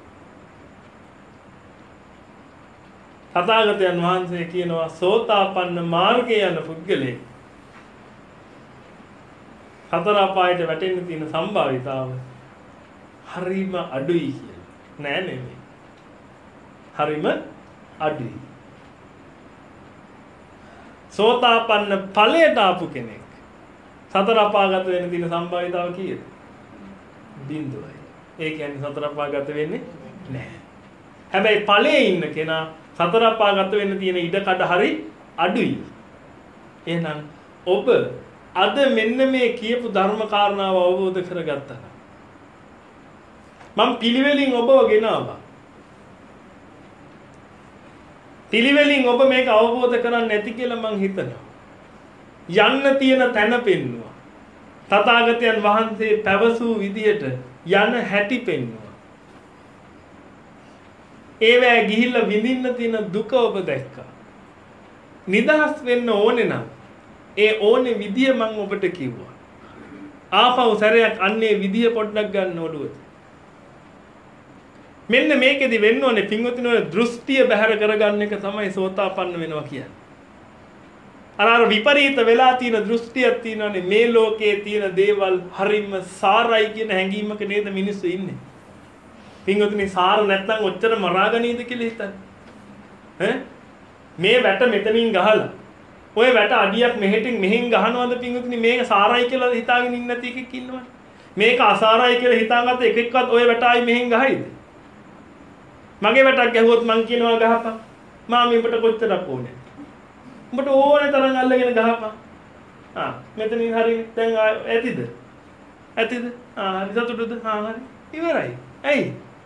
තථාගතයන් වහන්සේ කියනවා සෝතාපන්න මාර්ගයේ යන පුද්ගලෙක් හතර අපායට වැටෙන්න තියෙන සම්භාවිතාව හරිම අඩුයි කියලා. නෑ නෙමෙයි. හරිම අඩුයි. සෝතාපන්න ඵලයට ආපු කෙනෙක් සතර අපාගත වෙන්න තියෙන සම්භාවිතාව කීයද? බිඳුවයි. ඒ කියන්නේ සතර අපාගත වෙන්නේ නැහැ. හැබැයි ඵලයේ ඉන්න කෙනා සතර අපාගත වෙන්න තියෙන ඉඩ කඩ හරි අඩුයි. එහෙනම් ඔබ අද මෙන්න මේ කියපු ධර්ම කාරණාව අවබෝධ කරගත්තා. මම පිළිවෙලින් ඔබව ගෙනාවා. පිළිවෙලින් ඔබ මේක අවබෝධ කරන්නේ නැති කියලා මං හිතනවා. යන්න තියෙන තැන පෙන්නවා. තථාගතයන් වහන්සේ පැවසූ විදියට යන හැටි පෙන්නවා. ඒවැ ගිහිල්ලා විඳින්න තියෙන දුක ඔබ දැක්කා. නිදහස් වෙන්න ඕනේ නම් ඒ ඕනේ විදිය මං ඔබට කිව්වා. ආපහු සැරයක් අන්නේ විදිය පොඩ්ඩක් ගන්න ඔළුවට. මෙන්න මේකෙදි වෙන්න ඕනේ පින්වතුනි ඔය දෘෂ්ටිය බැහැර කරගන්න එක තමයි සෝතාපන්න වෙනවා කියන්නේ. අර අර විපරීත වෙලා තියෙන දෘෂ්ටියක් තියෙනවානේ මේ ලෝකයේ තියෙන දේවල් හරිම සාරයි කියන හැඟීමක නේද මිනිස්සු ඉන්නේ. පින්වතුනි සාර නැත්නම් ඔච්චර මරාගනීද කියලා හිතන්න. ඈ මේ වැට මෙතනින් ගහලා ඔය වැට අඩියක් මෙහෙටින් මෙහෙන් ගහනවද පින්වතුනි මේක සාරයි කියලා හිතාගෙන ඉන්න නැති එකෙක් ඉන්නවනේ. මේක අසාරයි කියලා හිතාගත්ත එකෙක්වත් ඔය වැට ආයි මෙහෙන් ගහයිද? මගේ වැටක් ගැහුවොත් මං කියනවා ගහපන්. මාමි උඹට කොච්චරක් ඕනේ? උඹට ඕනේ තරම් අල්ලගෙන ගහපන්. ආ මෙතනින් හරි දැන් ඇතිද? ඇතිද? ආ හරි සතුටුද? ආ හරි. ඉවරයි. ඇයි?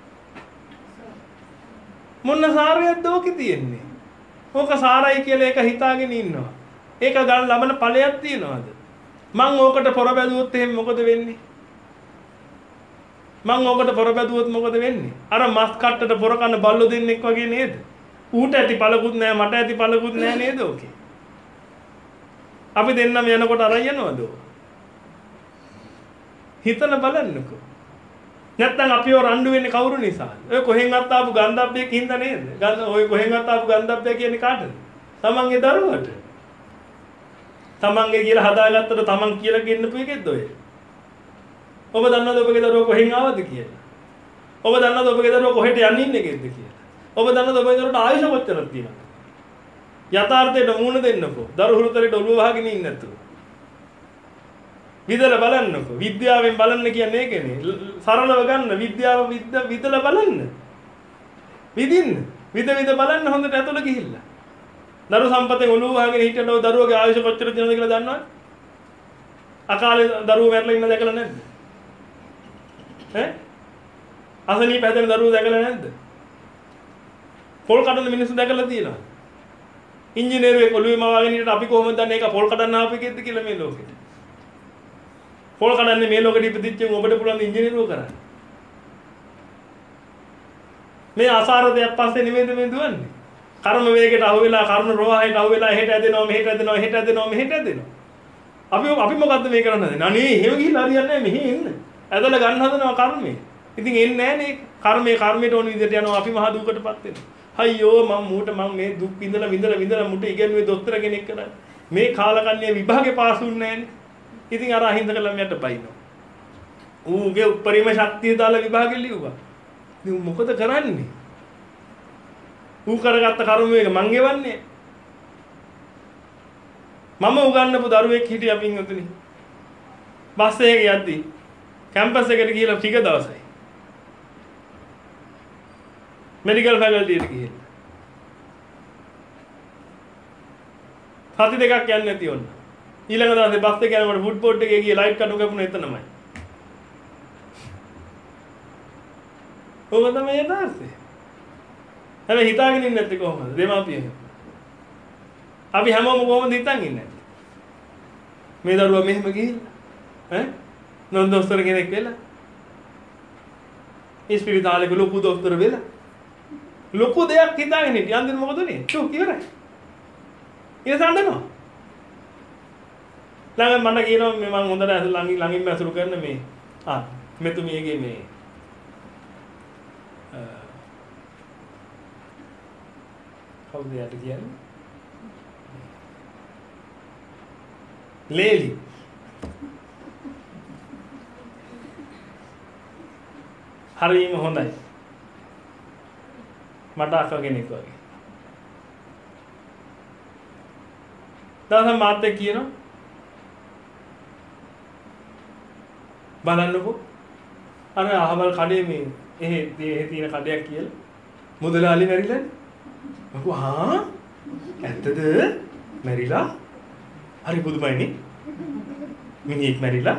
මොන සාරයක්ද ඕකේ තියෙන්නේ? ඕක සාරයි කියලා ඒක හිතාගෙන ඉන්නවා. ඒක ගන්න ලබන ඵලයක් තියනවාද? මං ඕකට පොර බැලුවොත් එහෙනම් මොකද වෙන්නේ? මං ඕකට පොර බැලුවොත් මොකද වෙන්නේ? අර මස් කට්ටට පොර කන බල්ලෝ දෙන්නෙක් වගේ නේද? ඌට ඇති පළකුත් නැහැ මට ඇති පළකුත් නැහැ නේද ඕකේ? අපි දෙන්නම යනකොට අරන් යනවද? හිතලා බලන්නකෝ. නැත්තම් අපිව රණ්ඩු වෙන්නේ කවුරු නිසාද? ඔය කොහෙන්වත් ආපු ගන්ධබ්බයක් හින්දා නේද? ගන්ධ ඔය කොහෙන්වත් ආපු ගන්ධබ්බය කියන්නේ කාටද? තමන්ගේ දරුවට. තමන්ගේ කියලා හදාගත්තට තමන් කියලා ගෙන්නපු එකෙක්ද ඔය? ඔබ දන්නවද ඔබගේ දරුවා කොහෙන් ආවද කියලා? ඔබ දන්නවද ඔබගේ දරුවා කොහෙට යන්නේ ඉන්නේද කියලා? ඔබ දන්නවද ඔබගේ දරුවාට ආයුෂ කොච්චරද තියෙනවද? යථාර්ථයට මුහුණ දෙන්නකෝ. දරු හුරුතරේට ඔළුව වහගෙන ඉන්නේ නැතුව. විදලා බලන්නකෝ. විද්‍යාවෙන් බලන්න කියන්නේ ඒකනේ. සරලව ගන්න විද්‍යාව විදලා බලන්න. විදින්න. විද විද බලන්න හොඳට ඇතුළ ගිහිල්ලා. දරු සම්පතේ ඔළුව වහගෙන හිටියනෝ දරුවගේ ආයුෂ කොච්චර තියෙනවද කියලා දන්නවද? අකාලේ දරුවෝ මැරලා ඉන්න දැකලා නැද්ද? ඈ? අසනීප හැදෙන දරුවෝ දැකලා නැද්ද? පොල් කඩන මිනිස්සු දැකලා තියෙනවද? ඉංජිනේරුවෙක් ඔළුවේ මවාගෙන ඉන්නට අපි කොහොමද දන්නේ ඒක පොල් කඩන්න ආපු එකෙක්ද කියලා මේ ලෝකෙට? පොල් කඩන්නේ මේ ලෝකෙට ඉපදිච්ච උඹට පුළුවන් ඉංජිනේරුවෝ කරන්න. මේ අසාර දෙයක් පස්සේ නෙමෙයිද මේ දුවන්නේ? කර්ම වේගයට අහු වෙලා කර්ම රෝහයට අහු වෙලා එහෙට ඇදෙනවා මෙහෙට ඇදෙනවා එහෙට ඇදෙනවා මෙහෙට ඇදෙනවා. අපි අපි මොකද්ද මේ කරන්න හදන්නේ? අනේ එහෙම ගිහිල්ලා හරියන්නේ නැහැ මෙහෙ එන්න. ඇදලා ගන්න හදනවා කර්මය. ඉතින් එන්නේ නැහැ නේ. කර්මයේ කර්මයට ඕන විදිහට යනවා අපි මහා දුකටපත් වෙනවා. අයියෝ මම මූට මම මේ දුක් විඳලා විඳලා විඳලා මුට ඉගෙනුවේ දොස්තර කෙනෙක් කරා. මේ කාලකන්ණිය විභාගේ පාස් වුන්නේ නැහනේ. ඉතින් අර අහිංසක ළමයාට බයිනවා. ඌගේ උපරිම ශක්තිය දාලා විභාගෙ ලිව්වා. ඉතින් මොකද කරන්නේ? ඌ කරගත්ත කර්ම වේග මං ගෙවන්නේ. මම උගන්නපු දරුවෙක් හිටියා පින්වතුනි. බස් එකේ යද්දි කැම්පස් එකට ගිහලා ටික දවසයි. මෙඩිකල් ෆැකල්ටි එකට ගිහින්. සති දෙකක් යන්නේ නැති වුණා. ඊළඟ දවසේ බස් එකේ යනකොට ෆුඩ් පෝට් එකේ ගිහලා ලයිට් කටු කැපුණා එතනමයි. ඕක තමයි යථාර්ථය. හැබැයි හිතාගෙන ඉන්නේ නැත්තේ කොහොමද? දෙමාපියන්. අපි හැමෝම කොහොමද හිතන් ඉන්නේ? මේ දරුවා මෙහෙම ගිහිල්ලා ඈ නෝන් දොස්තර කෙනෙක් වෙලා ඉස්පිරිතාලේ ලොකු දොස්තර වෙලා ලොකු දෙයක් හිතාගෙන හිටිය. අන්තිම මොකද උනේ? චෝ ඉවරයි. ඉවසන්නනවා. ළඟ මම කියනවා මේ මම හොඳට ඇසු ළඟින් ළඟින්ම ඇසුරු කරන මේ ආ මෙතුමියගේ මේ කවුද යට කියන්නේ? ලේලි. හරිම හොඳයි. මට අක්ක කෙනෙක් වගේ. දාසම් මාත් එක්ක කියනවා බලන්නකෝ අර අහවල් කඩේ මේ එහෙ එහෙ තියෙන කඩයක් කියලා මුදලාලි මැරිලානේ. මම හා ඇත්තද මැරිලා? හරි බුදුමයිනේ. මිනිහෙක් මැරිලා.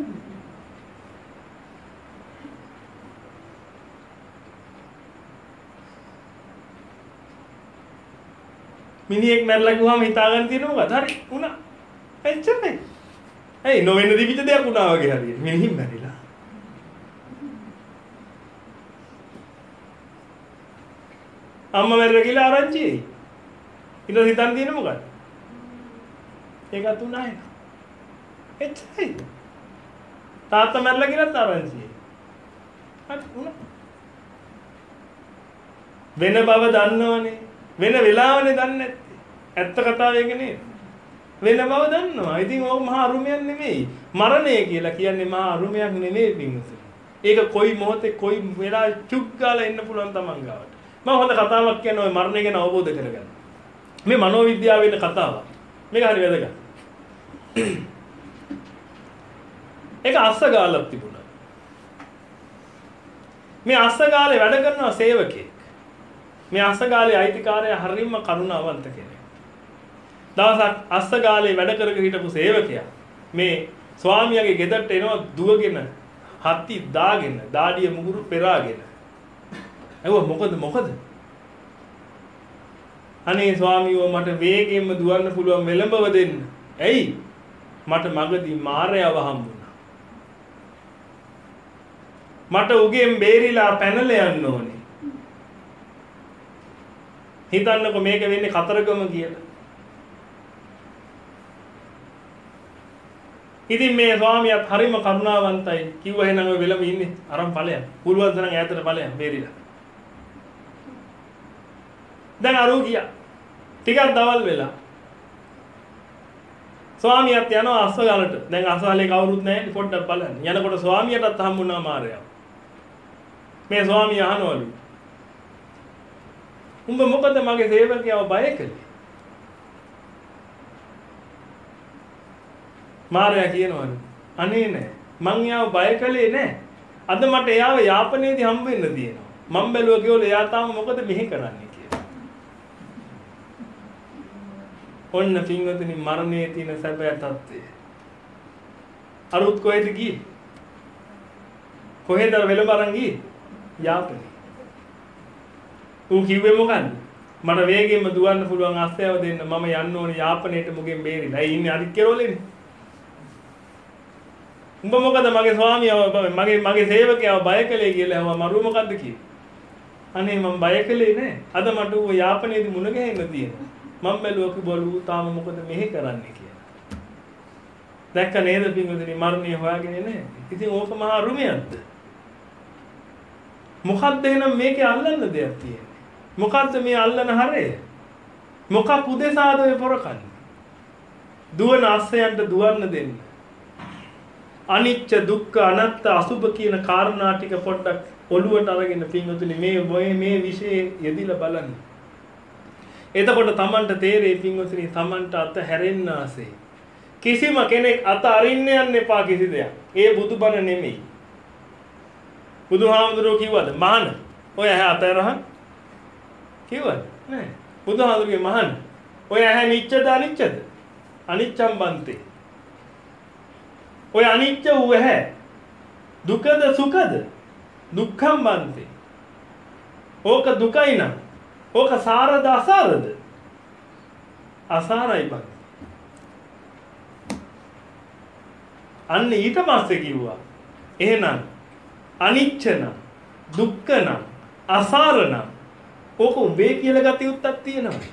මිනිහෙක් මැරලා ගියාම හිතාගන්න තියෙන මොකද? හරි උනා. එච්චරයි. ඇයි නොවෙන්න දිවිච්ච දෙයක් උනා වගේ හරියට. මිනිහින් මැරිලා. අම්මා මැරලා කියලා ආරංචියි. ඊට හිතන් තියෙන මොකද? ඒකත් උනා ඒක. එච්චරයි. තාත්තා මැරලා කියලාත් ආරංචියි. හරි උනා. වෙන බව දන්නවනේ. වෙන වෙලාවනේ දන්නේ නැත්තේ. ඇත්ත කතාව ඒක නේද? වෙන බව දන්නවා. ඉතින් ඕක මහා අරුමයක් නෙමෙයි. මරණය කියලා කියන්නේ මහා අරුමයක් නෙමෙයි පින්වතුනි. ඒක කොයි මොහොතේ කොයි වෙලාවෙ චුක් ගාලා එන්න පුළුවන් තමන් ගාවට. මම හොඳ කතාවක් කියනවා ඔය මරණය ගැන අවබෝධ කරගන්න. මේ මනෝවිද්‍යාවේ ඉන්න කතාවක්. මේක හරි වැදගත්. ඒක අස්සගාලක් තිබුණා. මේ අස්සගාලේ වැඩ කරනවා සේවකයෙක්. මේ අස්සගාලේ අයිතිකාරයා හරිම කරුණාවන්ත කෙනෙක්. දවසක් අස්සගාලේ වැඩ කරගෙන හිටපු සේවකයා මේ ස්වාමියාගේ ගෙදරට එනවා දුවගෙන හත්ති දාගෙන දාඩිය මුගුරු පෙරාගෙන. ඇහුවා මොකද මොකද? අනේ ස්වාමියෝ මට වේගෙන්ම දුවන්න පුළුවන් වෙලඹව දෙන්න. ඇයි? මට මගදී මාරයව හම්බුණා. මට උගෙන් බේරිලා පැනලා යන්න ඕනේ. හිතන්නකො මේක වෙන්නේ කතරගම කියලා. ඉතින් මේ ස්වාමියාත් හරිම කරුණාවන්තයි. කිව්වා එහෙනම් ඔය වෙලම ඉන්නේ අරන් ඵලයන්. පුළුවන් තරම් ඈතට ඵලයන් බේරිලා. දැන් අරෝ ගියා. ටිකක් දවල් වෙලා. ස්වාමියාත් යනවා අස්සගලට. දැන් අස්සගලේ කවුරුත් නැහැ පොඩ්ඩක් බලන්න. යනකොට ස්වාමියාටත් හම්බුණා මාරයා. මේ ස්වාමියා අහනවලු. උඹ මොකද මගේ සේවකයව බය කළේ? මාරයා කියනවලු අනේ නෑ මං යාව බය කළේ නෑ. අද මට එයාව යාපනයේදී හම්බ වෙන්න තියෙනවා. මම බැලුවා කිව්වල එයා තාම මොකද මෙහෙ කරන්නේ කියලා. ඔන්න පින්වතුනි මරණයේ තියෙන සැබෑ තත්ත්වය. අරුත් කොහෙද ගියේ? කොහෙද වෙලඹ අරන් ගියේ? යාපනයේ. ඌ කිව්වේ මොකන්ද? මට වේගෙන්ම දුවන්න පුළුවන් අස්සයව දෙන්න මම යන්න ඕනේ යාපනයේට මුගෙන් බේරිලා. ඇයි ඉන්නේ අනිත් කෙරෝලේනේ? උඹ මොකද මගේ ස්වාමියාව මගේ මගේ සේවකයාව බය කළේ කියලා ඇහුවා. මරුව මොකද්ද කියේ? අනේ මම බය කළේ නෑ. අද මට ඌ යාපනයේදී මුණ ගැහෙන්න තියෙනවා. මම බැලුවා කිව්වලු තාම මොකද මෙහෙ කරන්නේ කියලා. දැක්ක නේද පින්වතුනි මරණය හොයාගෙන නෑ. ඉතින් ඕක මහා අරුමයක්ද? මොකද්ද එහෙනම් මේකේ අල්ලන්න දෙයක් තියෙන්නේ? මොකද්ද මේ අල්ලන හරය? මොකක් උදෙසාද ඔය පොරකන්නේ? දුවන අස්සයන්ට දුවන්න දෙන්න. අනිච්ච දුක්ඛ අනාත්ත අසුභ කියන කාරණා ටික පොඩ්ඩක් ඔළුවට අරගෙන පින්වතුනි මේ මේ විශේෂ යෙදිලා බලන්න. එතකොට Tamanට තේරෙයි පින්වතුනි Tamanට අත හැරෙන්න ආසේ. කිසිම කෙනෙක් අත අරින්න යන්න එපා කිසි දෙයක්. ඒ බුදුබණ නෙමෙයි. බුදුහාමුදුරුවෝ කිව්වද මහාන ඔය ඇහැ අතහැරහන් කිව්වද නෑ. බුදුහාමුදුරුවෝ මහාන ඔය ඇහැ නිච්චද අනිච්චද? අනිච්චම් බන්තේ. ඔය අනිච්ච වූ ඇහැ දුකද සුඛද? දුක්ඛම් බන්තේ. ඕක දුකයි නම් ඕක සාරද අසාරද? අසාරයි බං. අන්න ඊට පස්සේ කිව්වා එහෙනම් අනිච්ච නම් දුක්ඛ නම් අසාර නම් ඕක උඹේ කියලා ගතියුත්තක් තියෙනවා.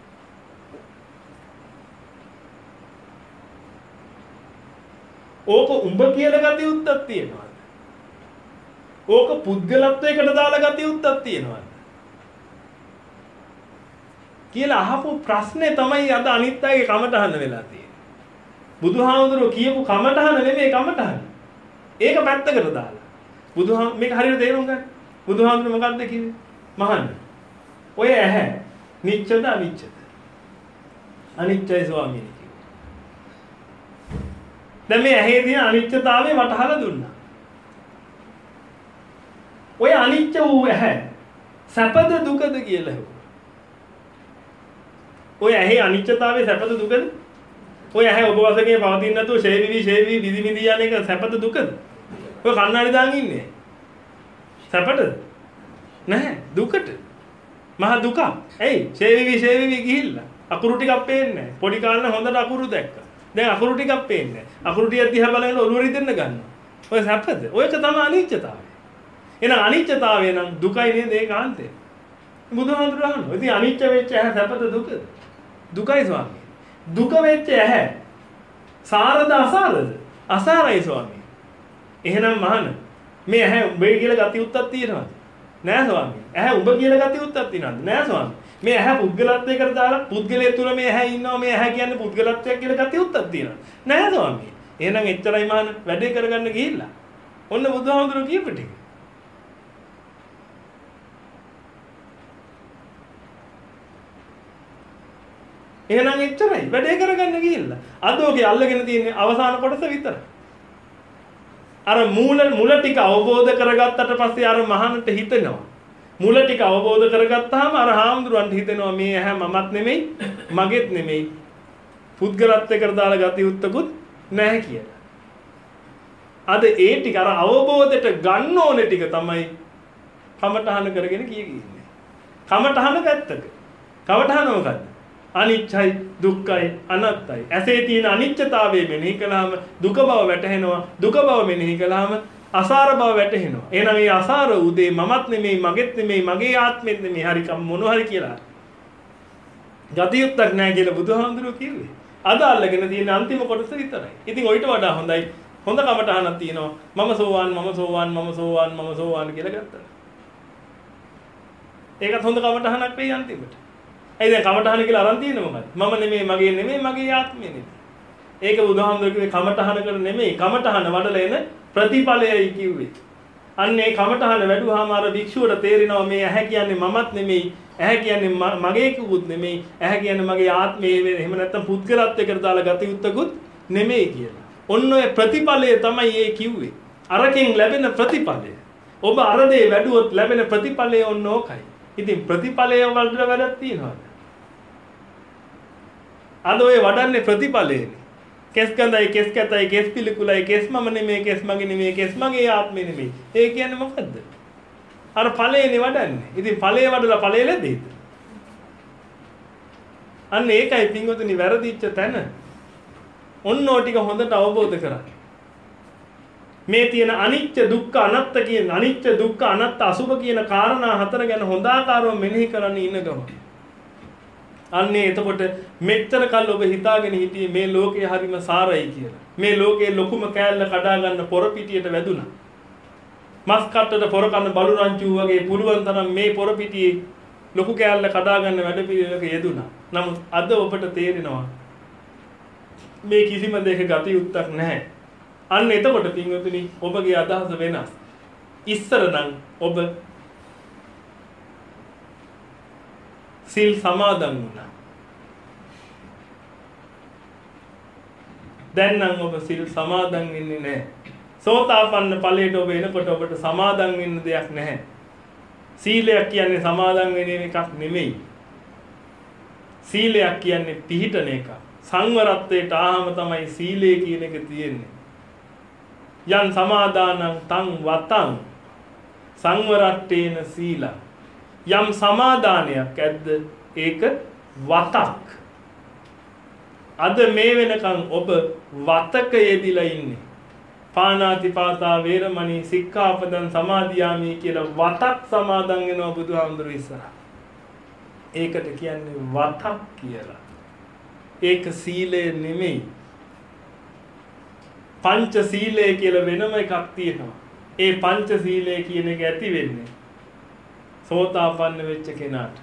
ඕක උඹ කියලා ගතියුත්තක් තියෙනවා. ඕක පුද්ගලත්වයකට දාලා ගතියුත්තක් තියෙනවා. කියලා අහපු ප්‍රශ්නේ තමයි අද අනිත් අයගේ කමටහන වෙලා තියෙන්නේ. බුදුහාමුදුරුවෝ කියපු කමටහන නෙමෙයි කමටහන. ඒක පැත්තකට දාලා. බුදුහාම මේක හරියට තේරුම් ගන්න. බුදුහාමුදුරුවෝ මොකද්ද කිව්වේ? මහන්න. ඔය ඇහැ නිච්චද අනිච්චද? අනිච්චයි ස්වාමීනි කිව්වා. දැන් මේ ඇහි තියෙන අනිච්චතාවය වටහලා දුන්නා. ඔය අනිච්ච වූ ඇහැ සැපද දුකද කියලා හෙව්වා. ඔය ඇහි අනිච්චතාවය සැපද දුකද? ඔය ඇහැ ඔබ වශයෙන් පවතින නැතුව ෂේවිවි ෂේවිවි විදි විදි යන එක සැපද දුකද? ඔය කන්නාඩි දාන් ඉන්නේ. සැපද? නැහැ දුකට. මහ දුක. ඇයි? ෂේවිවි ෂේවිවි ගිහිල්ලා අකුරු ටිකක් පේන්නේ නැහැ. පොඩි කාලේ හොඳට අකුරු දැක්කා. දැන් අකුරු ටිකක් පේන්නේ නැහැ. අකුරු ටික දිහා බලගෙන ඔළුව රිදෙන්න ගන්නවා. ඔය සැපද? ඔයක තමයි අනිච්චතාවය. එහෙනම් අනිච්චතාවය නම් දුකයි නේද ඒකාන්තේ. බුදුහාමුදුරුවෝ අහනවා. ඉතින් අනිච්ච වෙච්ච ඇහැ සැපද දුකද? දුකයි ස්වාමී. දුක වෙච්ච ඇහැ සාරද අසාරද? අසාරයි ස්වාමී. එහෙනම් මහාන මේ ඇහැ උඹේ කියලා ගති උත්තක් තියෙනවද? නෑ ස්වාමී. ඇහැ උඹ කියලා ගති උත්තක් තියෙනවද? නෑ ස්වාමී. මේ ඇහැ පුද්ගලත්වයකට දාලා පුද්ගලයා තුල මේ ඇහැ ඉන්නවා මේ ඇහැ කියන්නේ පුද්ගලත්වයක් කියලා ගති උත්තක් තියෙනවද? නෑ ස්වාමී. එහෙනම් එච්චරයි මහාන වැඩේ කරගන්න ගිහිල්ලා. ඔන්න බුදුහාමුදුරුවෝ කියපු ටික. එහෙනම් එච්චරයි වැඩේ කරගන්න ගිහිල්ලා. අද ඔගේ අල්ලගෙන තියෙන්නේ අවසාන කොටස විතරයි. අර මූල මුල ටික අවබෝධ කරගත්තට පස්සේ අර මහානට හිතෙනවා. මුල ටික අවබෝධ කරගත්තාම අර හාමුදුරන්ට හිතෙනවා මේ ඇහැ මමත් නෙමෙයි මගේත් නෙමෙයි පුද්ගලත්වයකට දාලා ගති උත්තකුත් නැහැ කියලා. අද ඒ ටික අර අවබෝධයට ගන්න ඕනේ ටික තමයි කමඨහන කරගෙන කිය කියන්නේ. කමඨහන පැත්තක. කමඨහන මොකද්ද? අනිච්චයි දුක්ඛයි අනාත්තයි. ඇසේ තියෙන අනිච්චතාවය මෙනෙහි කළාම දුක බව වැටහෙනවා. දුක බව මෙනෙහි කළාම අසාර බව වැටහෙනවා. එහෙනම් මේ අසාර උදේ මමත් නෙමෙයි මගේත් නෙමෙයි මගේ ආත්මෙත් නෙමෙයි හරි කම් මොන හරි කියලා. ගතියුත්තක් නැහැ කියලා බුදුහාමුදුරුවෝ කිව්වේ. අද අල්ලගෙන තියෙන අන්තිම කොටස විතරයි. ඉතින් ඔయిత වඩා හොඳයි. හොඳ කමටහනක් තියෙනවා. මම සෝවාන් මම සෝවාන් මම සෝවාන් මම සෝවාන් කියලා ගත්තා. ඒකත් හොඳ කමටහනක් වෙයි අන්තිමට. ඇයි දැන් කමටහන කියලා අරන් තියෙන්නේ මොකද? මම නෙමෙයි මගේ නෙමෙයි මගේ ආත්මය නෙමෙයි. ඒක බුදුහාමුදුරුවෝ කිව්වේ කමටහන කර නෙමෙයි කමටහන වඩලා එන ප්‍රතිඵලයයි කිව්වේ. අන්න ඒ කමටහන වැඩුවාම අර භික්ෂුවට තේරෙනවා මේ ඇහැ කියන්නේ මමත් නෙමෙයි ඇහැ කියන්නේ මගේ කිව්වුත් නෙමෙයි ඇහැ කියන්නේ මගේ ආත්මය එහෙම නැත්නම් පුද්ගලත්වයකට දාලා ගති උත්තකුත් නෙමෙයි කියලා. ඔන්න ඔය ප්‍රතිඵලය තමයි ඒ කිව්වේ. අරකින් ලැබෙන ප්‍රතිඵලය. ඔබ අර දේ වැඩුවොත් ලැබෙන ප්‍රතිඵලය ඔන්න ඕකයි. ඉතින් ප්‍රතිඵලය වලට වැඩක් තියෙනවද? අද ඔය වඩන්නේ ප්‍රතිඵලයනේ. කෙස් ගඳයි කෙස් කැතයි කෙස් පිළිකුලයි කෙස් මම නෙමෙයි කෙස් මගේ නෙමෙයි කෙස් මගේ ආත්මෙ නෙමෙයි. ඒ කියන්නේ මොකද්ද? අර ඵලයනේ වඩන්නේ. ඉතින් ඵලය වඩලා ඵලය ලැබෙයිද? අන්න ඒකයි පින්වතුනි වැරදිච්ච තැන. ඔන්න ඔය ටික හොඳට අවබෝධ කරගන්න. මේ තියෙන අනිත්‍ය දුක්ඛ අනාත්ත කියන අනිත්‍ය දුක්ඛ අනාත්ත අසුභ කියන කාරණා හතර ගැන හොඳාකාරව මෙනෙහි කරන්න ඉන්න ගම. අන්නේ එතකොට මෙච්චර කල් ඔබ හිතාගෙන හිටියේ මේ ලෝකේ හරිම සාරයි කියලා. මේ ලෝකේ ලොකුම කෑල්ල කඩා ගන්න පොර පිටියට වැදුනා. මස් කට්ටට පොර කන බලු රංචු වගේ පුළුවන් තරම් මේ පොර පිටියේ ලොකු කෑල්ල කඩා ගන්න වැඩ පිළිවෙලක යෙදුනා. නමුත් අද ඔබට තේරෙනවා මේ කිසිම දෙයක ගති උත්තක් නැහැ. අන්න එතකොට පින්වතුනි ඔබගේ අදහස වෙනස්. ඉස්සර නම් ඔබ සිල් සමාදන් වුණා. දැන් නම් ඔබ සිල් සමාදන් වෙන්නේ නැහැ. සෝතාපන්න ඵලයට ඔබ එනකොට ඔබට සමාදන් වෙන්න දෙයක් නැහැ. සීලයක් කියන්නේ සමාදන් වෙන එකක් නෙමෙයි. සීලයක් කියන්නේ පිහිටන එකක්. සංවරත්වයට ආවම තමයි සීලය කියන එක තියෙන්නේ. යන් සමාදානං තං වතං සංවරත්තේන සීලං. යම් සමාදානයක් ඇද්ද ඒක වතක්. අද මේ වෙනකන් ඔබ වතක යෙදිලා ඉන්නේ. පාණාතිපාතා වේරමණී සික්ඛාපදං සමාදියාමි කියලා වතක් සමාදන් වෙනවා බුදුහාමුදුරු ඉස්සරහ. ඒකට කියන්නේ වතක් කියලා. ඒක සීලය නෙමෙයි. පංච සීලය කියලා වෙනම එකක් තියෙනවා. ඒ පංච සීලය කියන එක ඇති වෙන්නේ සෝතාපන්න වෙච්ච කෙනාට.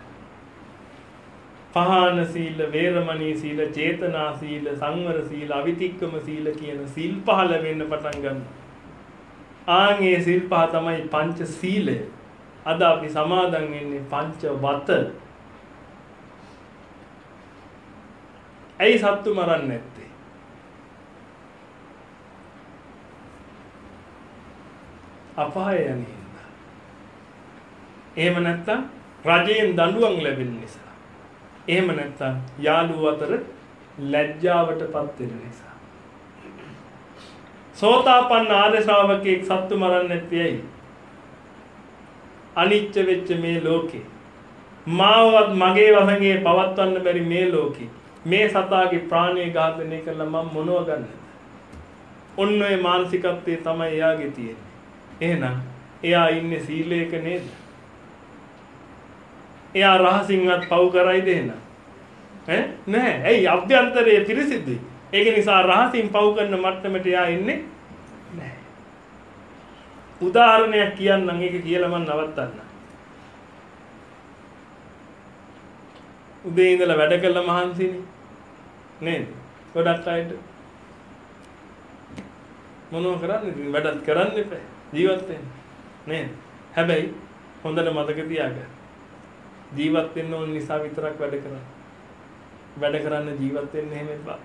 පහාන සීල, වේරමණී සීල, චේතනා සීල, සංවර සීල, අවිතික්කම සීල කියන සීල් පහ ලැබෙන්න පටන් ගන්නවා. ආන් ඒ සීල් පහ තමයි පංච සීලය. අද අපි සමාදන් වෙන්නේ පංච වත. ඇයි සත්තු මරන්නේ නැත්තේ? අපාය යන්නේ. එහෙම නැත්නම් රජයෙන් දඬුවම් ලැබෙන නිසා. එහෙම නැත්නම් යාළුවෝ අතර ලැජ්ජාවටපත් වෙන නිසා. සෝතාපන්න ආර්ය ශ්‍රාවකෙක් සත්තු මරන්නේ නැත්තේ ඇයි? අනිච්ච වෙච්ච මේ ලෝකේ මාවත් මගේ වසඟේ පවත්වන්න බැරි මේ ලෝකේ මේ සතාගේ ප්‍රාණය ඝාතනය කළා මම මොනව ගන්නද? ඔන්න ඔය මානසිකත්වයේ තමයි එයාගේ තියෙන්නේ. එහෙනම් එයා ඉන්නේ සීලයක නේද? එයා රහසින්වත් පව් කරයිද එහෙනම්? ඈ නෑ. ඇයි අභ්‍යන්තරයේ පිරිසිදුයි. ඒක නිසා රහසින් පව් කරන මට්ටමට එයා ඉන්නේ නෑ. උදාහරණයක් කියන්නම් ඒක කියලා මම නවත්තන්න. උදේ ඉඳලා වැඩ කළා මහන්සිනේ නේද? ගොඩක් අයට මොනව කරන්නේ? වැඩත් කරන්න එපා. ජීවත් වෙන්න නේද? හැබැයි හොඳට මතක තියාගන්න. ජීවත් වෙන්න ඕන නිසා විතරක් වැඩ කරන්න. වැඩ කරන්න ජීවත් වෙන්න එහෙම එපා.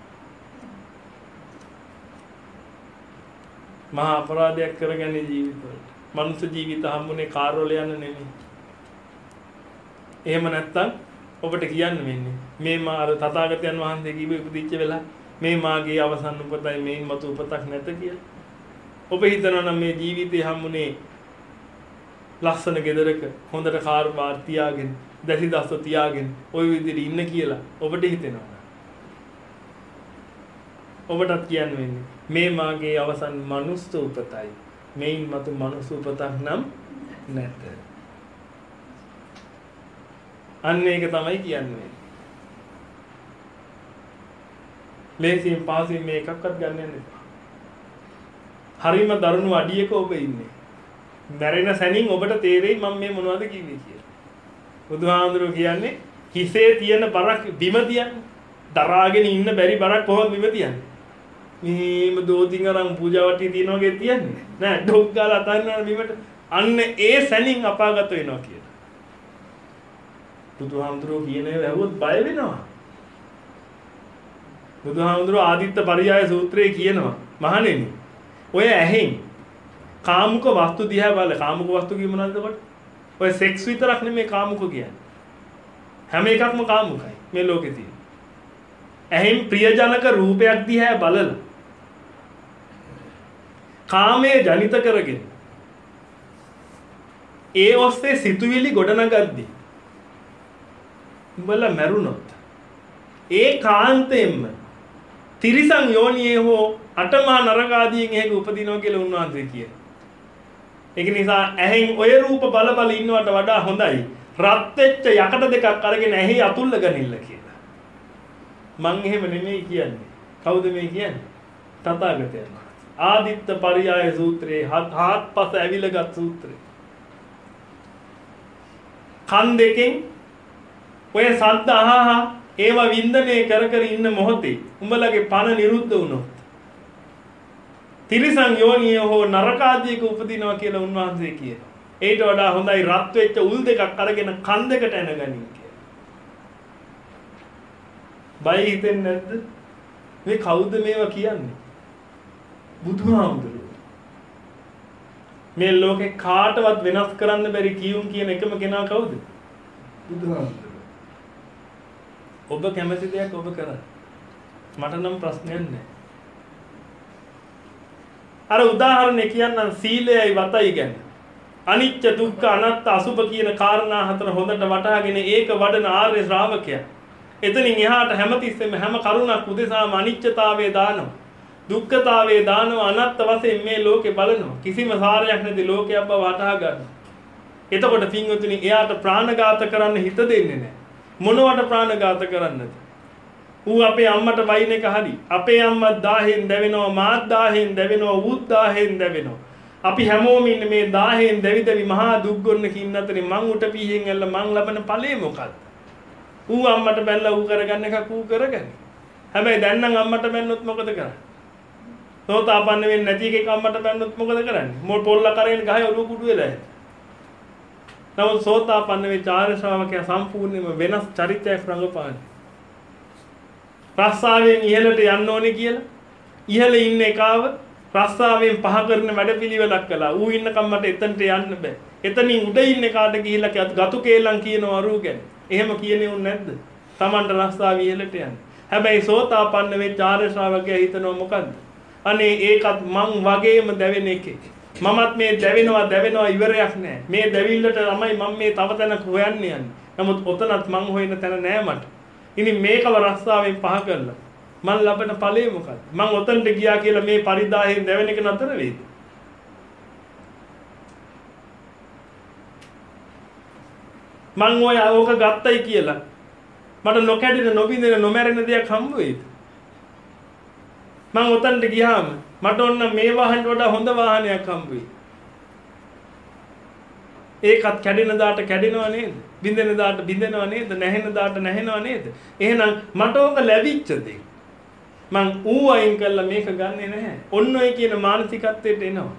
මහා අපරාධයක් කරගන්නේ ජීවිතවලට. මනුෂ්‍ය ජීවිත හම්බුනේ කාර් වල යන්න නෙමෙයි. එහෙම නැත්තම් ඔබට කියන්න වෙන්නේ මේ මා අර තථාගතයන් වහන්සේ කිව්ව උපදිච්ච වෙලා මේ මාගේ අවසන් උපතයි මේ මතු උපතක් නැත කියලා. ඔබ හිතනවා නම් මේ ජීවිතේ හම්බුනේ ලස්සන ගෙදරක හොඳට කාර් බාර් තියාගෙන දැසි දස්ස තියාගෙන ওই විදිහට ඉන්න කියලා ඔබට හිතෙනවා. ඔබටත් කියන්න වෙන්නේ මේ මාගේ අවසන් මනුස්ස උපතයි මේන් මතු මනුස්ස උපතක් නම් නැත. අන්න ඒක තමයි කියන්නේ. ලේසියෙන් පාසින් මේ එකක්වත් ගන්න යන්න එපා. හරිම දරුණු අඩියක ඔබ ඉන්නේ. මැරෙන සැනින් ඔබට තේරෙයි මම මේ මොනවද කිව්වේ කියලා. බුදුහාඳුරෝ කියන්නේ හිසේ තියෙන බරක් බිම තියන්නේ. දරාගෙන ඉන්න බැරි බරක් කොහොමද බිම තියන්නේ? මේම දෝතින් අරන් පූජා වටේ තියන වගේ තියන්නේ. නෑ ඩොග් ගාලා අතන්නවා බිමට. අන්න ඒ සැනින් අපාගත වෙනවා කියලා. බුදුහාමුදුරුවෝ කියන්නේ වැහුවොත් බය වෙනවා. බුදුහාමුදුරුවෝ ආදිත්ත පරියාය සූත්‍රයේ කියනවා මහණෙනි ඔය ඇහෙන් කාමුක වස්තු දිහා බලලා කාමුක වස්තු කිය මොනවද කොට? ඔය සෙක්ස් විතරක් නෙමෙයි කාමුක කියන්නේ. හැම එකක්ම කාමුකයි මේ ලෝකේ තියෙන. ඇහෙන් ප්‍රියජනක රූපයක් දිහා බලලා කාමයේ ජනිත කරගෙන ඒ ඔස්සේ සිතුවිලි ගොඩනගද්දී උඹලා මැරුණොත් ඒ කාන්තෙන්ම තිරිසන් යෝනියේ හෝ අටමා නරක ආදීන් එහෙක උපදිනවා කියලා උන්වහන්සේ කියනවා. ඒක නිසා ඇහෙන් ඔය රූප බල බල ඉන්නවට වඩා හොඳයි රත් වෙච්ච යකඩ දෙකක් අරගෙන ඇහි අතුල්ල ගනින්න කියලා. මං එහෙම නෙමෙයි කියන්නේ. කවුද මේ කියන්නේ? තථාගතයන්. ආදිත්ත පරියාය සූත්‍රයේ හත්පස ඇවිලගත් සූත්‍රය. කන් දෙකෙන් ඔය සද්ද අහහා ඒවා වින්දනය කර කර ඉන්න මොහොතේ උඹලගේ පණ නිරුද්ධ වුණොත් තිරිසන් යෝනිය හෝ නරක ආදීක උපදිනවා කියලා උන්වහන්සේ කියනවා. ඒට වඩා හොඳයි රත් වෙච්ච උල් දෙකක් අරගෙන කන් දෙකට එනගනින් කියලා. බය හිතෙන්නේ නැද්ද? මේ කවුද මේවා කියන්නේ? බුදුහාමුදුරුවෝ. මේ ලෝකේ කාටවත් වෙනස් කරන්න බැරි කියුම් කියන එකම කෙනා කවුද? බුදුහාමුදුරුවෝ. ඔබ කැමති දෙයක් ඔබ කරා. මට නම් ප්‍රශ්නයක් නැහැ. අර උදාහරණේ කියන්නම් සීලයයි වතයි ගැන. අනිච්ච දුක්ඛ අනාත්ම අසුභ කියන කාරණා හතර හොඳට වටහාගෙන ඒක වඩන ආර්ය ශ්‍රාවකයා. එතනින් එහාට හැමතිස්සෙම හැම කරුණක් උදෙසාම අනිච්චතාවයේ දානවා. දුක්ඛතාවයේ දානවා අනාත්ම වශයෙන් මේ ලෝකේ බලනවා. කිසිම සාරයක් නැති ලෝකයක් බව වටහා ගන්නවා. එතකොට පින්වතුනි එයාට ප්‍රාණඝාත කරන්න හිත දෙන්නේ නැහැ. මොනවට ප්‍රාණඝාත කරන්නද? ඌ අපේ අම්මට වයින් එක හරි. අපේ අම්මා දාහෙන් දැවෙනවා, මාත් දාහෙන් දැවෙනවා, ඌත් දාහෙන් දැවෙනවා. අපි හැමෝම ඉන්නේ මේ දාහෙන් දැවි දැවි මහා දුක් ගොන්නක ඉන්න අතරේ මං උට පීහෙන් ඇල්ල මං ලබන ඵලෙ මොකක්ද? ඌ අම්මට බැලලා ඌ කරගන්න එකක් ඌ කරගන්නේ. හැබැයි දැන් නම් අම්මට බැන්නොත් මොකද කරන්නේ? සෝතාපන්න වෙන්නේ නැති එකෙක් අම්මට බැන්නොත් මොකද කරන්නේ? මොල් පොල්ල කරගෙන ගහේ ඔලුව කුඩු වෙලා. නමුත් සෝතාපන්න වෙච්ච ආර්ය ශ්‍රාවකයා සම්පූර්ණයෙන්ම වෙනස් චරිතයක් රඟපාන්නේ. රස්සාවෙන් ඉහළට යන්න ඕනේ කියලා ඉහළ ඉන්න එකාව රස්සාවෙන් පහ කරන වැඩපිළිවෙලක් කළා. ඌ ඉන්නකම් මට එතනට යන්න බෑ. එතනින් උඩ ඉන්න එකාට ගිහිල්ලා ගතු කේලම් කියනවා රු ගැන. එහෙම කියන්නේ උන් නැද්ද? Tamanට රස්සාව ඉහළට යන්න. හැබැයි සෝතාපන්න වෙච්ච ආර්ය ශ්‍රාවකයා හිතනවා මොකද්ද? අනේ ඒකත් මං වගේම දැවෙන එකෙක්. මමත් මේ දැවෙනවා දැවෙනවා ඉවරයක් නෑ. මේ දැවිල්ලට තමයි මම මේ තව තැනක හොයන්න යන්නේ. නමුත් ඔතනත් මං හොයන තැන නෑ මට. ඉතින් මේකව රස්සාවෙන් පහ කරලා මං ලබන ඵලය මොකක්ද? මං ඔතනට ගියා කියලා මේ පරිදාහෙන් දැවෙන එක නතර වෙයිද? මං ඔය ඕක ගත්තයි කියලා මට නොකැඩෙන නොබින්දෙන නොමැරෙන දෙයක් හම්බ වෙයිද? මං ඔතනට ගියාම මට ඔන්න මේ වාහනට වඩා හොඳ වාහනයක් හම්බ වෙයි. ඒකත් කැඩෙන දාට කැඩෙනව නේද? බින්දෙන දාට බින්දෙනව නේද? නැහෙන දාට නැහෙනව නේද? එහෙනම් මට ඕක ලැබිච්ච දේ. මං ඌ අයින් කළා මේක ගන්නෙ නැහැ. ඔන්න ඔය කියන මානසිකත්වයට එනවා.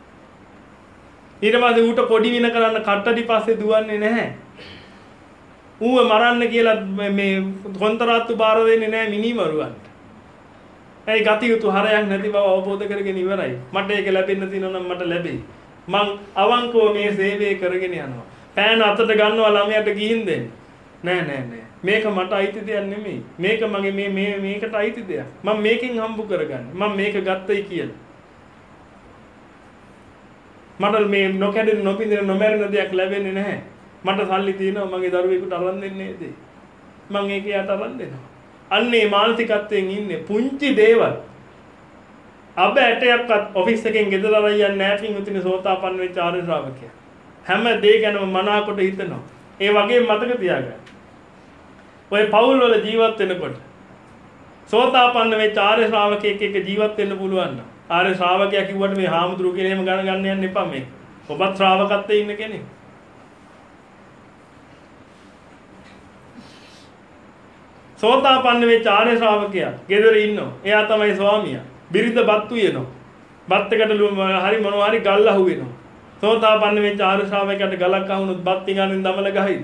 ඊට පස්සේ ඌට කොඩි වින කරන්න කට්ටඩි පස්සේ දුවන්නේ නැහැ. ඌව මරන්න කියලා මේ කොන්තරාත්තු බාර දෙන්නේ නැහැ මිනිමරුවන්ට. ඒ ගතියුතු හරයක් නැති බව අවබෝධ කරගෙන ඉවරයි. මට ඒක ලැබෙන්න තියෙනවා නම් මට ලැබෙයි. මං අවංකව මේ සේවය කරගෙන යනවා. පෑන අතට ගන්නවා ළමයට ගිහින් දෙන්න. නෑ නෑ නෑ. මේක මට අයිති දෙයක් නෙමෙයි. මේක මගේ මේ මේ මේකට අයිති දෙයක්. මම මේකෙන් හම්බ කරගන්නේ. මම මේක ගත්තයි කියලා. මට මේ නොකැඩෙන නොපින්දෙන නොමැරෙන දෙයක් ලැබෙන්නේ නැහැ. මට සල්ලි තියෙනවා මගේ දරුවෙකුට අරන් දෙන්නේ නේද? මම ඒක යට අරන් දෙනවා. අන්නේ මානසිකත්වයෙන් ඉන්නේ පුංචි දේවල්. අබ ඇටයක්වත් ඔෆිස් එකෙන් ගෙදර අරන් යන්නේ නැහැ පින්විතිනේ සෝතාපන්න වෙච්ච ආර්ය ශ්‍රාවකයා. හැම දේ ගැනම මනාකොට හිතනවා. ඒ වගේ මතක තියාගන්න. ඔය පෞල් වල ජීවත් වෙනකොට සෝතාපන්න වෙච්ච ආර්ය ශ්‍රාවකයෙක් එක්ක ජීවත් වෙන්න පුළුවන් නම් ආර්ය ශ්‍රාවකයා කිව්වට මේ හාමුදුරුවෝ කියන එහෙම ගණන් ගන්න යන්න එපා මේක. ඔබත් ශ්‍රාවකත්වයේ ඉන්න කෙනෙක්. සෝතාපන්න වෙච්ච ආර්ය ශ්‍රාවකයා ගෙදර ඉන්නවා. එයා තමයි ස්වාමියා. බිරිඳ බත් උයනවා. බත් එකට හරි මොනවා හරි ගල් අහු වෙනවා. සෝතාපන්න වෙච්ච ආර්ය ශ්‍රාවකයාට ගලක් අහුනොත් බත් ටිකකින් දමල ගහයිද?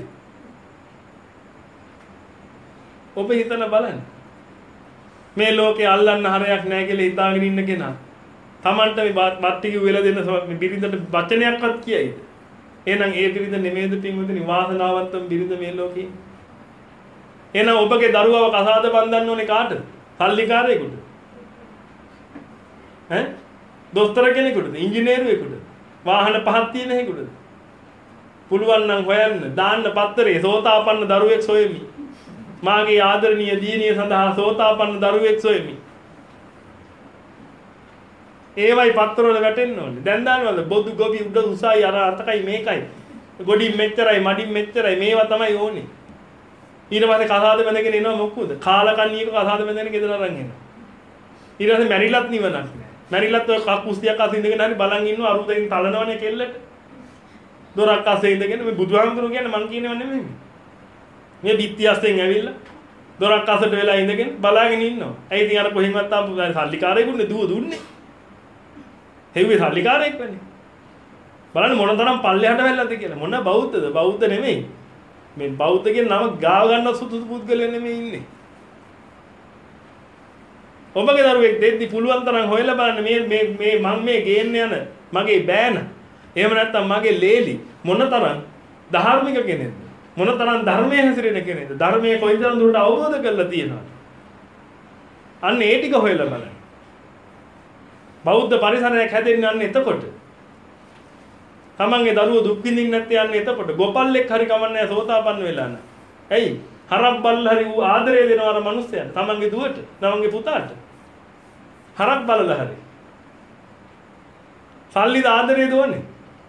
ඔබ හිතන බලන්න. මේ ලෝකේ අල්ලන්න හරයක් නැහැ කියලා හිතාගෙන ඉන්න කෙනා Tamanta මේ බත් ටික උයලා දෙන්න මේ බිරිඳට වචනයක්වත් කියයිද? එහෙනම් ඒ බිරිඳ නෙමෙයිද පින්වතුනි වාසනාවන්තම බිරිඳ මේ ලෝකේ? එහෙනම් ඔබගේ දරුවව කසාද බඳින්න ඕනේ කාටද? සල්ලිකාරයෙකුට. ඈ? දොස්තර කෙනෙකුටද? ඉංජිනේරුවෙකුටද? වාහන පහක් තියෙන හේකුටද? පුළුවන් නම් හොයන්න දාන්න පත්තරේ සෝතාපන්න දරුවෙක් සොයමි. මාගේ ආදරණීය දියණිය සඳහා සෝතාපන්න දරුවෙක් සොයමි. ඒවයි පත්තරවල වැටෙන්න ඕනේ. දැන් දානවල බොදු ගොවි උඩ උසයි අර අතකයි මේකයි. ගොඩින් මෙච්චරයි මඩින් මෙච්චරයි මේවා තමයි ඕනේ. ඊට පස්සේ කසාද බැඳගෙන එනවා මොකද? කාලකන්ණියක කසාද බැඳගෙන ගෙදර අරන් එනවා. ඊට පස්සේ මැරිලත් නිවනක් නෑ. මැරිලත් ඔය කකුස්තියක් අත ඉඳගෙන හරි බලන් ඉන්නවා අරුතෙන් තලනවනේ කෙල්ලට. දොරක් අස්සේ ඉඳගෙන මේ බුදුහාමුදුරුවෝ කියන්නේ මං කියනව නෙමෙයි. මේ බිත්ති අස්සෙන් ඇවිල්ලා දොරක් අසට වෙලා ඉඳගෙන බලාගෙන ඉන්නවා. ඇයි ඉතින් අර කොහෙන්වත් ආපු සල්ලිකාරයෙකුනේ දුව දුන්නේ. හෙව්වේ සල්ලිකාරයෙක් වෙන්නේ. බලන්න මොන තරම් පල්ලෙහාට වෙලාද කියලා. මොන බෞද්ධද? බෞද්ධ නෙමෙයි. මේ බෞද්ධ කියන නම ගාව ගන්න සුදුසු පුද්ගලයෝ නෙමෙයි ඉන්නේ. ඔබගේ දරුවෙක් දෙද්දි පුළුවන් තරම් හොයලා බලන්න මේ මේ මේ මම මේ ගේන්න යන මගේ බෑන එහෙම නැත්නම් මගේ ලේලි මොනතරම් ධාර්මික කෙනෙක්ද මොනතරම් ධර්මයේ හැසිරෙන කෙනෙක්ද ධර්මයේ කොයිතරම් දුරට අවබෝධ කරලා තියෙනවද අන්න ඒ ටික හොයලා බලන්න බෞද්ධ පරිසරයක් හැදෙන්නේ අන්න එතකොට තමන්ගේ දරුවෝ දුක් විඳින්න නැත්තේ යන්නේ එතකොට ගොපල්ලෙක් හරි කමන්නේ සෝතාපන්න වෙලා නැහැ. ඇයි? හරක් බල්ල හරි ඌ ආදරය දෙනවා අර මිනිස්සයාට. තමන්ගේ දුවට, තමන්ගේ පුතාට. හරක් බලලා හරි. සල්ලි ආදරය දුවන්නේ.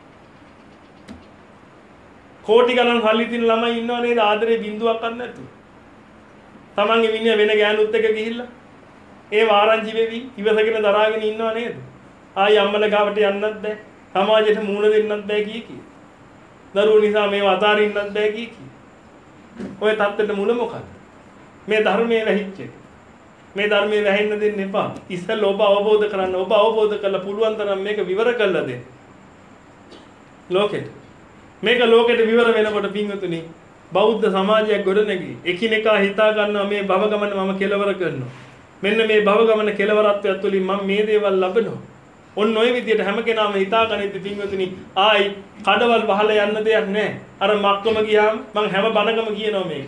කෝටි ගණන් සල්ලි තියන ළමයි ඉන්නව නේද ආදරේ බින්දුවක්වත් නැතුව. තමන්ගේ මිනිහ වෙන ගෑනුත් එක්ක ගිහිල්ලා ඒ වාරංචි වෙවි ඉවසගෙන දරාගෙන ඉන්නව නේද? ආයි අම්මලා ගාවට යන්නත් බෑ. සමාජයට මූණ දෙන්නත් බෑ කිය කී. දරුවෝ නිසා මේව අතාරින්නත් බෑ කිය කී. ඔය தත්තෙට මුල මොකක්ද? මේ ධර්මයේ වැහිච්ච එක. මේ ධර්මයේ වැහෙන්න දෙන්න එපා. ඉස්සෙල්ල ඔබ අවබෝධ කරගන්න. ඔබ අවබෝධ කරලා පුළුවන් තරම් මේක විවර කරලා දෙන්න. ලෝකෙට. මේක ලෝකෙට විවර වෙනකොට පින්වතුනි බෞද්ධ සමාජයක් ගොඩනැගී එකිනෙකා හිතා ගන්නවා මේ භව ගමන මම කෙලවර කරනවා. මෙන්න මේ භව ගමන කෙලවරත්වය තුළින් මම මේ දේවල් ලබනවා. ඔන්න ඔය විදිහට හැම කෙනාම හිතාගනිද්දි පින්වතුනි ආයි කඩවල් වහලා යන්න දෙයක් නැහැ. අර මක්කම ගියාම මං හැම බණකම කියනවා මේක.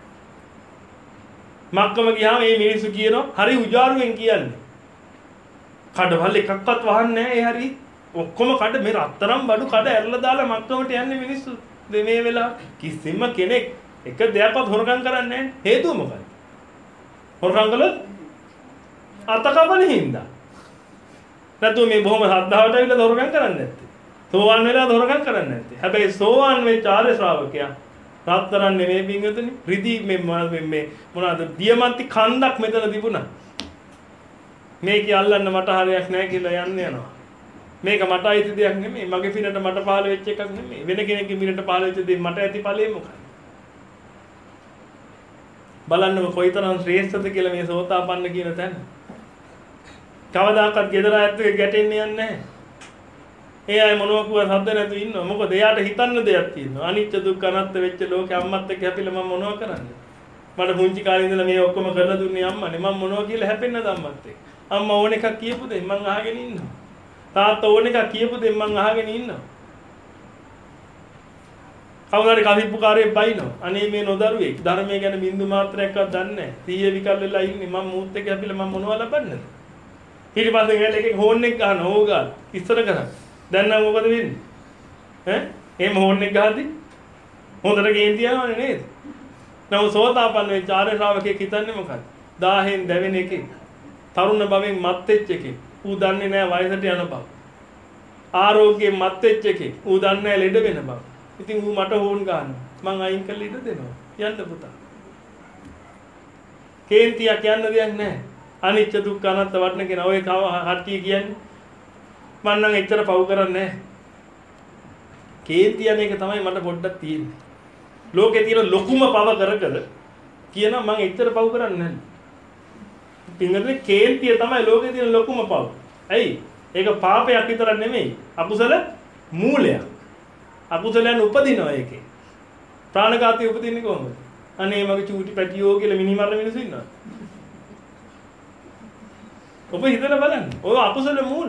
මක්කම ගියාම මේ මිනිස්සු කියනවා හරි උජාරුවෙන් කියන්නේ. කඩවල් එකක්වත් වහන්නේ නැහැ ඒ හරි. ඔක්කොම කඩ මේ රත්තරම් බඩු කඩ ඇරලා දාලා මක්කමට යන්නේ මිනිස්සු. මේ වෙලාව කිසිම කෙනෙක් එක දෙයක්වත් හොරකම් කරන්නේ නැහැ. හේතුව මොකක්ද? හොරකම් කළොත් අතකපන හින්දා. නැත්නම් මේ බොහොම ශ්‍රද්ධාවට ඇවිල්ලා දොරකම් කරන්නේ නැත්තේ. සෝවාන් වෙලා දොරකම් කරන්නේ නැත්තේ. හැබැයි සෝවාන් වෙච්ච ආර්ය ශ්‍රාවකයා රත්තරන් නෙමෙයි පින්වතුනි. රිදී මේ මේ මොනවාද? දියමන්ති කන්දක් මෙතන තිබුණා. මේක අල්ලන්න මට හරියක් නැහැ කියලා යන්න යනවා. මේක මට අයිති දෙයක් නෙමෙයි. මගේ පිනට මට පහළ වෙච්ච එකක් නෙමෙයි. වෙන කෙනෙක්ගේ පිනට පහළ වෙච්ච දේ මට ඇති ඵලෙ මොකක්ද? බලන්නකො කොයිතරම් ශ්‍රේෂ්ඨද කියලා මේ සෝතාපන්න කියන තැන. කවදාකවත් gedara ඇත්ත ගැටෙන්නේ යන්නේ නැහැ. ඒ අය මොනවා කිව්වා සද්ද නැතුව ඉන්නවා. මොකද එයාට හිතන්න දෙයක් තියෙනවා. අනිත්‍ය දුක්ඛ අනාත්ම වෙච්ච ලෝකේ අම්මත් එක්ක හැපිලා මම මොනවා කරන්නේ? මට පුංචි කාලේ ඉඳලා මේ ඔක්කොම කරලා දුන්නේ අම්මනේ. මම මොනවා කියලා හැපෙන්නද අම්මත් එක්ක? අම්මා ඕන එකක් කියපු දෙයි මං අහගෙන ඉන්නවා. තාත්තා ඕන එකක් කියපු දෙයි මං අහගෙන ඉන්නවා. කවුරුහරි කවිප්පුකාරයෙක් බයිනෝ. අනේ මේ නොදරුවෙක් ධර්මයේ ගැන බින්දු මාත්‍රයක්වත් දන්නේ නැහැ. සීයේ විකල් වෙලා ඉන්නේ. මම මූත් එක්ක හැපිලා මම මොනවා ලබන්නද? ඊට පස්සේ ගෙල එකේ හෝන් එක ගන්න ඕගාල් ඉස්සර කරා. දැන් නම් මොකද වෙන්නේ? ඈ? එහෙම හෝන් එක ගහද්දි හොඳට ගේන් තියනවනේ නේද? නමුත් සෝතාපන්න වෙච්ච ආර්ය ශ්‍රාවකයෙක් හිතන්නේ මොකක්ද? දාහෙන් දැවෙන එකේ. තරුණ භවෙන් මත් වෙච්ච එකේ. ඌ දන්නේ නැහැ වයසට යන බව. ආරෝග්‍යයෙන් මත් වෙච්ච එකේ. ඌ දන්නේ නැහැ ලෙඩ වෙන බව. ඉතින් ඌ මට හෝන් ගන්නවා. මං අයින් කරලා ඉඳ දෙනවා. යන්න පුතා. කේන්තියක් කියන්න දෙයක් නැහැ. අනිත්‍ය දුක්ඛ අනාත්ම වටන කියන ඔය කට්ටිය කියන්නේ මම නම් එච්චර පව් කරන්නේ නැහැ. කේන්ති යන එක තමයි මට පොඩ්ඩක් තියෙන්නේ. ලෝකේ තියෙන ලොකුම පව කර කර කියන මම එච්චර පව් කරන්නේ නැහැ. පින්ගන්නේ කේන්තිය තමයි ලෝකේ තියෙන ලොකුම පව. ඇයි? ඒක පාපයක් විතර නෙමෙයි. අකුසල මූලයක්. අකුසලයන් උපදිනවා ඒකේ. ප්‍රාණඝාතය උපදින්නේ කොහොමද? අනේ මගේ චූටි පැටියෝ කියලා මිනි මරන මිනිස්සු ඉන්නවා. ඔබ හිතලා බලන්න. ඔය අකුසල මූල.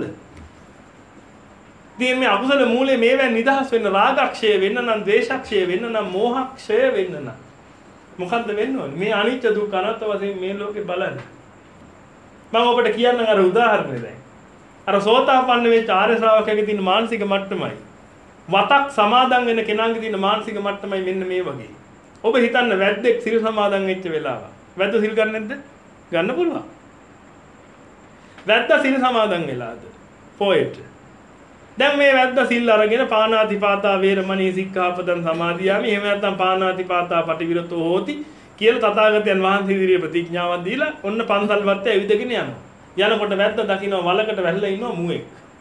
ඉතින් මේ අකුසල මූලේ මේවෙන් නිදහස් වෙන්න රාගක්ෂය වෙන්න නම් ද්වේෂක්ෂය වෙන්න නම් මෝහක්ෂය වෙන්න නම් මොකද්ද වෙන්න ඕනේ? මේ අනිත්‍ය දුක්ඛ අනාත්ම වශයෙන් මේ ලෝකේ බලන්න. මම ඔබට කියන්නම් අර උදාහරණය දැන්. අර සෝතාපන්න වෙච්ච ආර්ය ශ්‍රාවකයාගේ තියෙන මානසික මට්ටමයි වතක් සමාදන් වෙන කෙනාගේ තියෙන මානසික මට්ටමයි මෙන්න මේ වගේ. ඔබ හිතන්න වැද්දෙක් සිල් සමාදන් වෙච්ච වෙලාව. වැද්ද සිල් ගන්න නැද්ද? ගන්න පුළුවන්. වැද්දා සිල් සමාදන් වෙලාද? පොයිට්. දැන් මේ වැද්දා සිල් අරගෙන පාණාතිපාතා වේරමණී සික්ඛාපදං සමාදියාමි. එහෙම නැත්නම් පාණාතිපාතා පටිවිරතෝ හෝති කියලා තථාගතයන් වහන්සේ ඉදිරියේ ප්‍රතිඥාවක් දීලා ඔන්න පන්සල් වත්තේ ඇවිදගෙන යනවා. යනකොට වැද්දා දකින්න වලකට වැල්ලා ඉන්නවා මුවෙක්.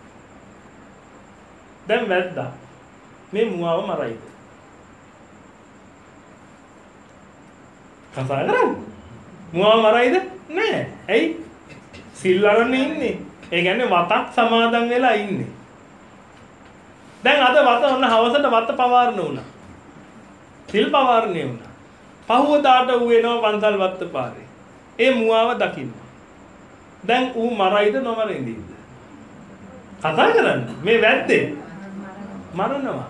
දැන් වැද්දා මේ මුවාව මරයිද? කතා කරන්නේ. මුවාව මරයිද? නෑ. ඇයි? සිල් අරන් ඉන්නේ. ඒ කියන්නේ වතක් සමාදන් වෙලා ඉන්නේ. දැන් අද වත ඔන්න හවසට වත පවාරණ වුණා. සිල් පවාරණේ වුණා. පහුවදාට ඌ එනවා පන්සල් වත්ත පාරේ. ඒ මුවාව දකින්න. දැන් ඌ මරයිද නොමරින්ද? කතා කරන්නේ. මේ වැද්දේ මරනවා.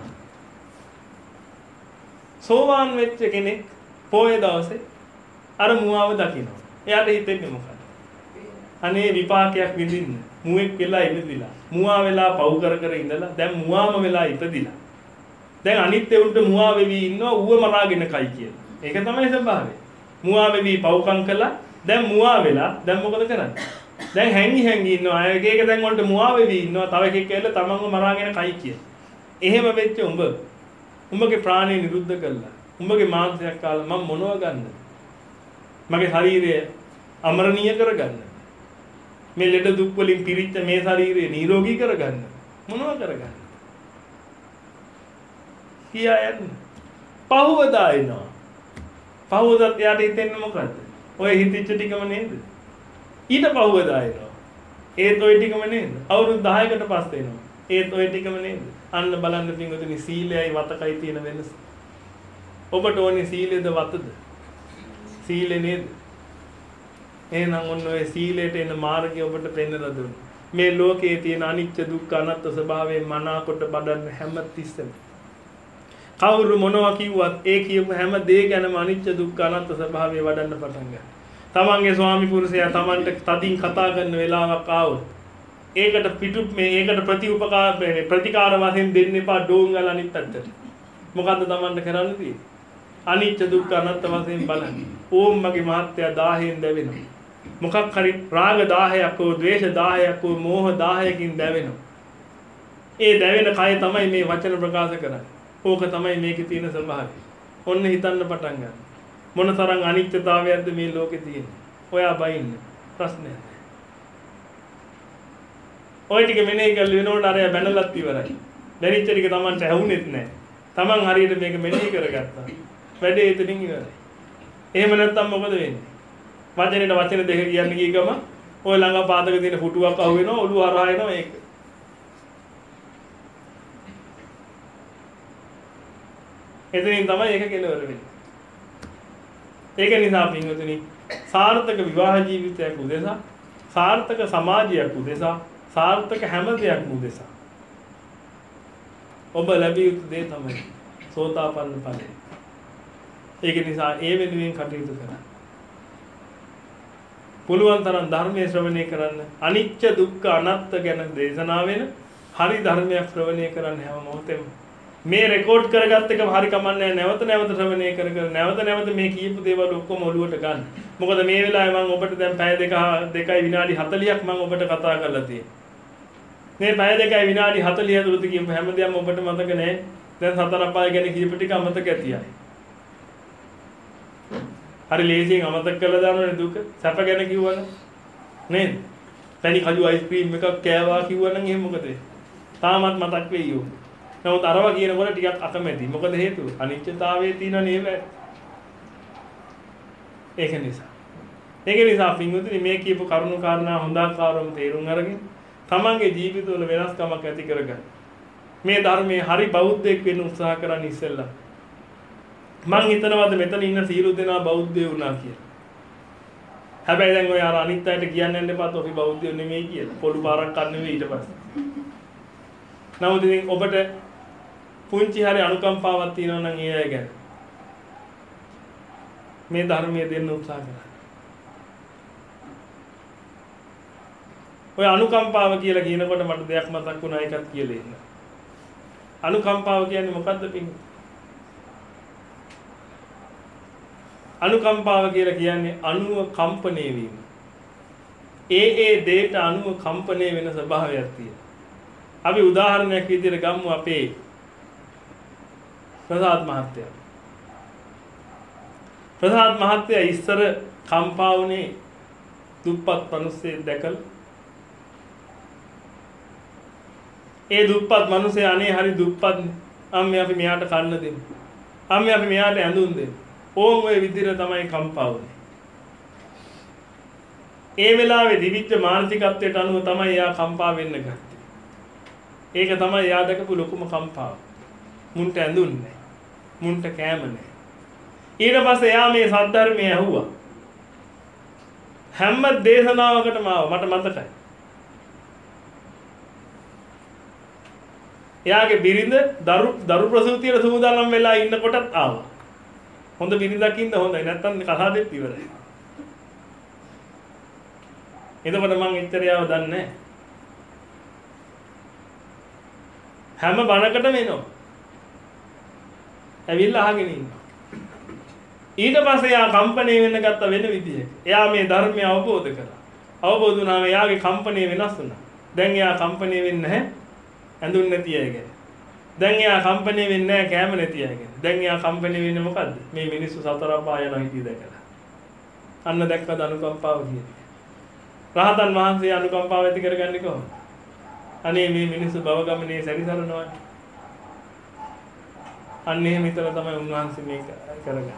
සෝවාන් වෙච්ච කෙනෙක් පොයේ දවසේ අර මුවාව දකිනවා. එයාට හිතෙන්නේ මොකක්ද? අනේ විපාකයක් විඳින්න. මුවෙක් වෙලා ඉඳිලා. මුවා වෙලා පව් කර කර ඉඳලා දැන් මුවාම වෙලා ඉපදිලා. දැන් අනිත් එවුන්ට මුවා වෙවි ඉන්නවා ඌව මරාගෙන කයි කියලා. ඒක තමයි ස්වභාවය. මුවා වෙවි පව්කම් කළා දැන් මුවා වෙලා දැන් මොකද කරන්නේ? දැන් හැංගි හැංගි ඉන්නවා. අය එක එක දැන් වලට මුවා වෙවි ඉන්නවා. තව එකෙක් ඇවිල්ලා තමන්ව මරාගෙන කයි කියලා. එහෙම වෙච්ච උඹ උඹගේ ප්‍රාණය නිරුද්ධ කළා. උඹගේ මාංශයක් කාලා මම මොනව ගන්නද? මගේ ශරීරය අමරණීය කරගන්න. මේ ලෙඩ දුක් වලින් පිරිච්ච මේ ශරීරය නිරෝගී කරගන්න. මොනව කරගන්න? කියා යන්න. පහවදා එනවා. පහවදත් යාට හිතෙන්නේ මොකද්ද? ඔය හිතෙච්ච ටිකම නේද? ඊට පහවදා එනවා. ඒත් ඔය ටිකම නේද? අවුරුදු දහයකට පස්සේ එනවා. ඒත් ඔය ටිකම නේද? අන්න බලන්න පින්වතුනි සීලයයි වතකයි තියෙන වෙනස. ඔබට ඕනේ සීලෙද වතද? සීලෙ නේද? එහෙනම් ඔන්න ඔය සීලයට එන මාර්ගය ඔබට පෙන්වලා දුන්නා. මේ ලෝකයේ තියෙන අනිත්‍ය දුක්ඛ අනාත්ම ස්වභාවයෙන් මනාකොට බඩන්න හැම තිස්සෙම. කවුරු මොනවා කිව්වත් ඒ කියපු හැම දේ ගැනම අනිත්‍ය දුක්ඛ අනාත්ම ස්වභාවය වඩන්න පටන් ගන්නවා. තමන්ගේ ස්වාමි පුරුෂයා තමන්ට තදින් කතා කරන වෙලාවක් ආවොත් ඒකට පිටු මේ ඒකට ප්‍රතිඋපකාර ප්‍රතිකාර වශයෙන් දෙන්න එපා ඩෝංගල අනිත් පැත්තට. මොකද්ද තමන්ට කරන්න තියෙන්නේ? අනිත්‍ය දුක්ඛ අනාත්ම වශයෙන් බලන්න. ඕම් මගේ මහත්ය දාහයෙන් දැවෙනවා. මොකක් හරි රාග දාහයක් හෝ ද්වේෂ දාහයක් හෝ මෝහ දාහයකින් දැවෙනවා. ඒ දැවෙන කය තමයි මේ වචන ප්‍රකාශ කරන්නේ. ඕක තමයි මේකේ තියෙන ස්වභාවය. ඔන්න හිතන්න පටන් ගන්න. මොන තරම් අනිත්‍යතාවයක්ද මේ ලෝකේ තියෙන්නේ. ඔයා බයින්න ප්‍රශ්නයක්. ඔය ටික මෙනෙහි කරලා වෙනකොට අරයා බැනලත් ඉවරයි. බැරිච්ච ටික Tamanට ඇහුනෙත් නැහැ. Taman හරියට මේක මෙනෙහි කරගත්තා. වැඩේ එතනින් ඉවරයි. එහෙම නැත්නම් මොකද වෙන්නේ? වචනෙට වචන දෙක කියන්නේ කී ගම ඔය ළඟ පාදක තියෙන පුටුවක් අහු වෙනවා ඔළුව හරහා එනවා ඒක. එතනින් තමයි ඒක කෙලවර වෙන්නේ. ඒක නිසා පින්වතුනි සාර්ථක විවාහ ජීවිතයක් උදෙසා සාර්ථක සමාජයක් උදෙසා සාර්ථක හැම දෙයක්ම උදෙසා ඔබ ලැබිය යුතු දේ තමයි සෝතාපන්න ඵලය. ඒක නිසා ඒ වෙනුවෙන් කටයුතු කරන්න. පුළුවන් තරම් ධර්මයේ ශ්‍රවණය කරන්න. අනිච්ච දුක්ඛ අනාත්ත ගැන දේශනා වෙන හරි ධර්මයක් ශ්‍රවණය කරන්න හැම මොහොතෙම. මේ රෙකෝඩ් කරගත්ත එක හරි කමන්නේ නැවත නැවත ශ්‍රවණය කර කර නැවත නැවත මේ කියපු දේවල් ඔක්කොම ඔලුවට ගන්න. මොකද මේ වෙලාවේ මම ඔබට දැන් පැය දෙක දෙකයි විනාඩි හතළියක් මම ඔබට කතා කරලා තියෙනවා. මේ පැය දෙකයි විනාඩි හතළිය තුරදී කියපු හැමදේම ඔබට මතක නැහැ. දැන් සතර අපාය ගැන කියපු ටික අමතක ඇතියයි. හරි ලේසියෙන් අමතක කරලා දානවනේ දුක. සැප ගැන කිව්වනම් නේද? පැණි කජු අයිස්ක්‍රීම් එකක් කෑවා කිව්වනම් එහෙම මොකද වෙන්නේ? තාමත් මතක් වෙයි යෝ. නමුත් අරවා කියනකොට ටිකක් අකමැති. මොකද හේතුව? අනිත්‍යතාවයේ තියෙනනේ ඒක. ඒක නිසා. ඒක නිසා පින්වතුනි මේ කියපු කරුණු කාරණා හොඳාකාරවම තේරුම් අරගෙන තමන්ගේ ජීවිතවල වෙනස්කමක් ඇති කරගන්න. මේ ධර්මයේ හරි බෞද්ධයෙක් වෙන්න උත්සාහ කරන්න ඉස්සෙල්ලා. මං හිතනවාද මෙතන ඉන්න සීල දෙනා බෞද්ධයෝ වුණා කියලා. හැබැයි දැන් ඔය අර අනිත් අයට කියන්න යන්න එපා තොපි බෞද්ධයෝ නෙමෙයි කියලා. පොළු පාරක් ගන්න නෙවෙයි ඊට පස්සේ. නමුත් ඉතින් ඔබට පුංචි හරි අනුකම්පාවක් තියෙනවා නම් ඒ අය ගැන මේ ධර්මයේ දෙන්න උත්සාහ කරන්න. ඔය අනුකම්පාව කියලා කියනකොට මට දෙයක් මතක් වුණා ඒකත් කියලා ඉන්න. අනුකම්පාව කියන්නේ මොකද්ද පින්? අනුකම්පාව කියලා කියන්නේ අණුව කම්පණය වීම. ඒ ඒ දේට අණුව කම්පණය වෙන ස්වභාවයක් තියෙනවා. අපි උදාහරණයක් විදිහට ගමු අපේ ප්‍රසාද් මහත්තයා. ප්‍රසාද් මහත්තයා ඉස්සර කම්පා වුණේ දුප්පත් මිනිස්සෙක් දැකලා. ඒ දුප්පත් මිනිස්සේ අනේ හරි දුප්පත් අම්මේ අපි මෙයාට කන්න දෙමු. අම්මේ අපි මෙයාට ඇඳුම් දෙමු. ඕම් ඔය විදිහට තමයි කම්පා වුනේ. ඒ වෙලාවේ දිවිච්ච මානසිකත්වයට අනුව තමයි එයා කම්පා වෙන්න ගත්තේ. ඒක තමයි එයා දැකපු ලොකුම කම්පාව. මුන්ට ඇඳුම් නැහැ. මුන්ට කෑම නැහැ. ඊට පස්සේ එයා මේ සද්ධර්මය ඇහුවා. හැම දේශනාවකටම ආවා මට මතකයි. එයාගේ බිරිඳ දරු දරු ප්‍රසූතියට සූදානම් වෙලා ඉන්නකොටත් ආවා. හොඳ බිරිඳක් ඉන්න හොඳයි නැත්තම් කතා දෙත් ඉවරයි. එතකොට මං එච්චරියාව දන්නේ නැහැ. හැම බණකටම එනවා. ඇවිල්ලා අහගෙන ඉන්නවා. ඊට පස්සේ එයා කම්පණය වෙන්න ගත්ත වෙන විදිහක. එයා මේ ධර්මය අවබෝධ කරා. අවබෝධ වුණාම එයාගේ කම්පණය වෙනස් වුණා. දැන් එයා කම්පණය වෙන්නේ නැහැ. ඇඳුම් නැති අය ගැන. දැන් එයා කම්පණය වෙන්නේ නැහැ කැම නැති අය ගැන. දැන් එයා කම්පණය වෙන්නේ මොකද්ද? මේ මිනිස්සු සතර අපාය යනවා හිතී දැකලා. අන්න දැක්කද අනුකම්පාව කියන්නේ. රහතන් වහන්සේ අනුකම්පාව ඇති කරගන්නේ කොහොමද? අනේ මේ මිනිස්සු භව ගමනේ සැරිසරනවා. අන්න එහෙම හිතලා තමයි උන්වහන්සේ මේක කරගන්නේ.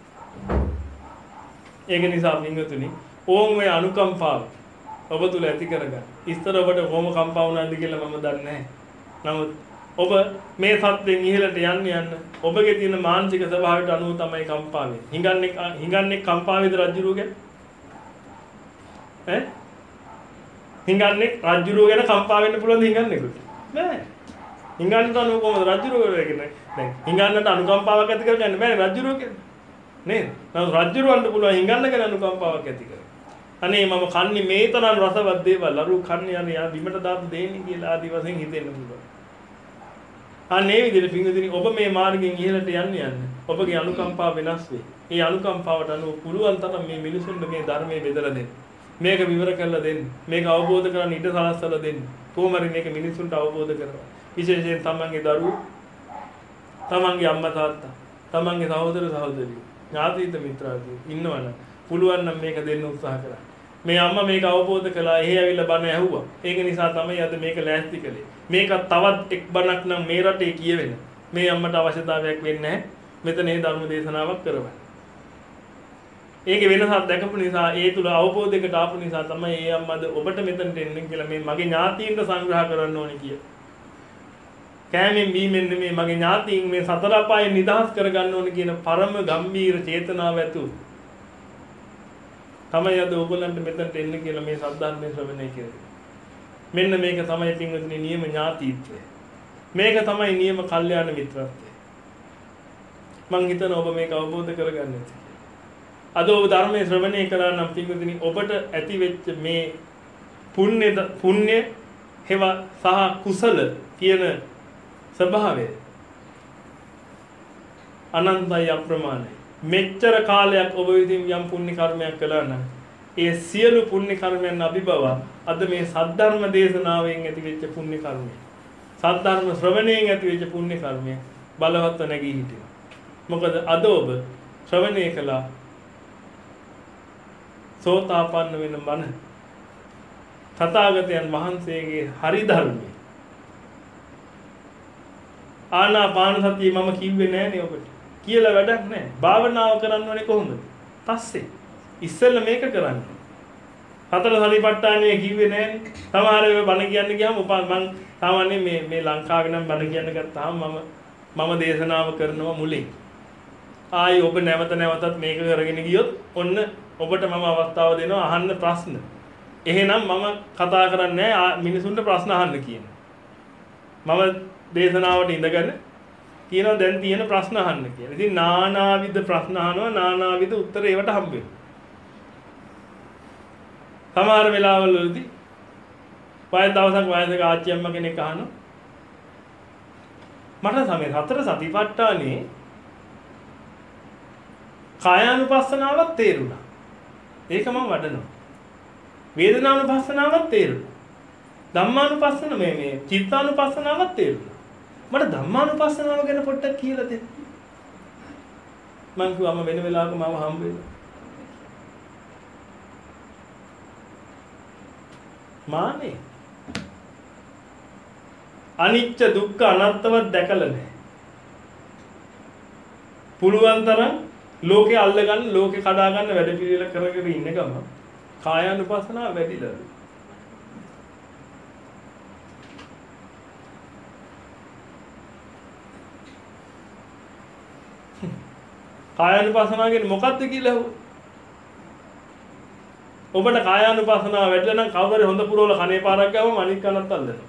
ඒක නිසා පින්වතුනි ඕම් ඔය අනුකම්පාව ඔබ තුල ඇති කරගන්න. ඉස්තර ඔබට කොහොම කම්පා වුණාද කියලා මම දන්නේ නැහැ. නමුත් ඔබ මේ සත්‍යෙන් ඉහළට යන්න යන්න ඔබගේ තියෙන මානසික ස්වභාවයට අනුව තමයි කම්පා වෙන්නේ. හිඟන්නේ හිඟන්නේ කම්පා වේද රජ්ජුරුව ගැන? ඈ? හිඟන්නේ රජ්ජුරුව ගැන කම්පා වෙන්න පුළුවන්ද හිඟන්නේකට? නෑ. හිඟන්නට අනුව කොහොමද රජ්ජුරුව කියන්නේ? දැන් හිඟන්නට අනුකම්පාවක් ඇති කරගන්න බෑනේ රජ්ජුරුව කියන්නේ. නේද? නමුත් රජ්ජුරුවන්ට පුළුවන් හිඟන්න ගැන අනුකම්පාවක් ඇති කරගන්න. අනේ මම කන්නේ මේ තරම් රසවත් දේවල් අරු කන්නේ යන්නේ යා බිමට දාපු දෙන්නේ කියලා ආදි වශයෙන් හිතෙන්න පුළුවන්. අනේ විදිහට පින්වදින ඔබ මේ මාර්ගයෙන් ඉහළට යන්න යන්න ඔබගේ අනුකම්පාව වෙනස් වෙයි. ඒ අනුකම්පාවට අනුව පුළුවන් තරම් මේ මිනිසුන්ට මේ ධර්මයේ බෙදලා දෙන්න. මේක විවර කරලා දෙන්න. මේක අවබෝධ කරගන්න ඉඩ සලස්සලා දෙන්න. කොහොම හරි මේක මිනිසුන්ට අවබෝධ කරගන්න. විශේෂයෙන් තමන්ගේ දරුවෝ, තමන්ගේ අම්මා තාත්තා, තමන්ගේ සහෝදර සහෝදරියෝ, ඥාතිත මිත්‍රාදීෝ ඉන්නවනම් පුළුවන් නම් මේක දෙන්න උත්සාහ කරන්න. මේ අම්මා මේක අවබෝධ කළා. එහෙ ඇවිල්ලා බණ ඇහුවා. ඒක නිසා තමයි අද මේක ලෑස්ති කළේ. මේක තවත් එක් බණක් නම් මේ රටේ කියවෙන. මේ අම්මට අවශ්‍යතාවයක් වෙන්නේ නැහැ. මෙතන මේ ධර්ම දේශනාවක් කරවන්න. ඒකේ වෙනසක් දැකපු නිසා ඒ තුල අවබෝධයකට ආපු නිසා තමයි ඒ අම්මද ඔබට මෙතනට එන්නේ කියලා මේ මගේ ඥාතීන්ට සංග්‍රහ කරන්න ඕනේ කිය. කෑමෙන් බීමෙන් නෙමෙයි මගේ ඥාතීන් මේ සතර අපායෙන් නිදහස් කරගන්න ඕනේ කියන පරම ගම්බීර චේතනාව ඇතුව තමයි අද ඕගොල්ලන්ට මෙතනට එන්න කියලා මේ සද්ධර්මයේ ශ්‍රවණය කරන්නේ. මෙන්න මේක තමයි පින්වතුනි නියම ඥාතීත්වය. මේක තමයි නියම කල්යාණ මිත්‍රත්වය. මං හිතනවා ඔබ මේක අවබෝධ කරගන්න ඇති. අද ඔබ ධර්මයේ ශ්‍රවණය කළා නම් පින්වතුනි ඔබට ඇති වෙච්ච මේ පුණ්‍ය පුණ්‍ය හේව සහ කුසල කියන ස්වභාවය අනන්තයි අප්‍රමාණයි. මෙච්චර කාලයක් ඔබ විසින් යම් පුණ්‍ය කර්මයක් කළා නම් ඒ සියලු පුණ්‍ය කර්මයන් අභිබව අද මේ සද්ධර්ම දේශනාවෙන් ඇති වෙච්ච පුණ්‍ය කර්මය සද්ධර්ම ශ්‍රවණයෙන් ඇති වෙච්ච පුණ්‍ය කර්මය බලවත්ව නැගී හිටිනවා. මොකද අද ඔබ ශ්‍රවණය කළා සෝතාපන්න වෙන මන තථාගතයන් වහන්සේගේ හරි ධර්මය. ආනාපාන සතිය මම කිව්වේ නෑනේ ඔබට. කියලා වැඩක් නෑ. භාවනාව කරන්න ඕනේ කොහොමද? පස්සේ. ඉස්සෙල්ලා මේක කරන්න. හතර සතිපට්ඨානය කිව්වේ නෑනේ. සමහර වෙලාව බණ කියන්න ගියාම මම සාමාන්‍යයෙන් මේ මේ ලංකාවේ නම් බණ කියන්න ගත්තාම මම මම දේශනාව කරනවා මුලින්. ආයි ඔබ නැවත නැවතත් මේක කරගෙන ගියොත් ඔන්න ඔබට මම අවස්ථාව දෙනවා අහන්න ප්‍රශ්න. එහෙනම් මම කතා කරන්නේ නෑ මිනිසුන්ට ප්‍රශ්න අහන්න කියන. මම දේශනාවට ඉඳගෙන කියනවා දැන් තියෙන ප්‍රශ්න අහන්න කියලා. ඉතින් නානාවිද ප්‍රශ්න අහනවා නානාවිද උත්තර ඒවට හම්බ වෙනවා. සමහර වෙලාවවලදී වයස දවසක් වයසක ආච්චි අම්මා කෙනෙක් අහනවා මට සමේ හතර සතිපට්ඨානේ කායානුපස්සනාවක් තේරුණා. ඒක මම වඩනවා. වේදනානුපස්සනාවක් තේරුණා. ධම්මානුපස්සන මේ මේ චිත්තානුපස්සනාවක් තේරුණා. මට ධම්මානුපස්සනාව ගැන පොඩ්ඩක් කියලා දෙන්න. මං කිව්වම වෙන වෙලාවක මම හම්බ වෙනවා. මානේ අනිච්ච දුක්ඛ අනාත්මව දැකලා නැහැ. පුළුවන් තරම් ලෝකේ අල්ල ගන්න ලෝකේ කඩා ගන්න වැඩ පිළිවෙල කරගෙන ඉන්න ගම කායානුපස්සනාව වැඩිලා. කායානුපස්සනාව කියන්නේ මොකක්ද කියලා හො. ඔබට කායානුපස්සනාව වැඩිලා නම් කවුරුහරි හොඳ පුරවල කනේ පාරක් ගාවම අනිත් කනත් අල්ලනවා.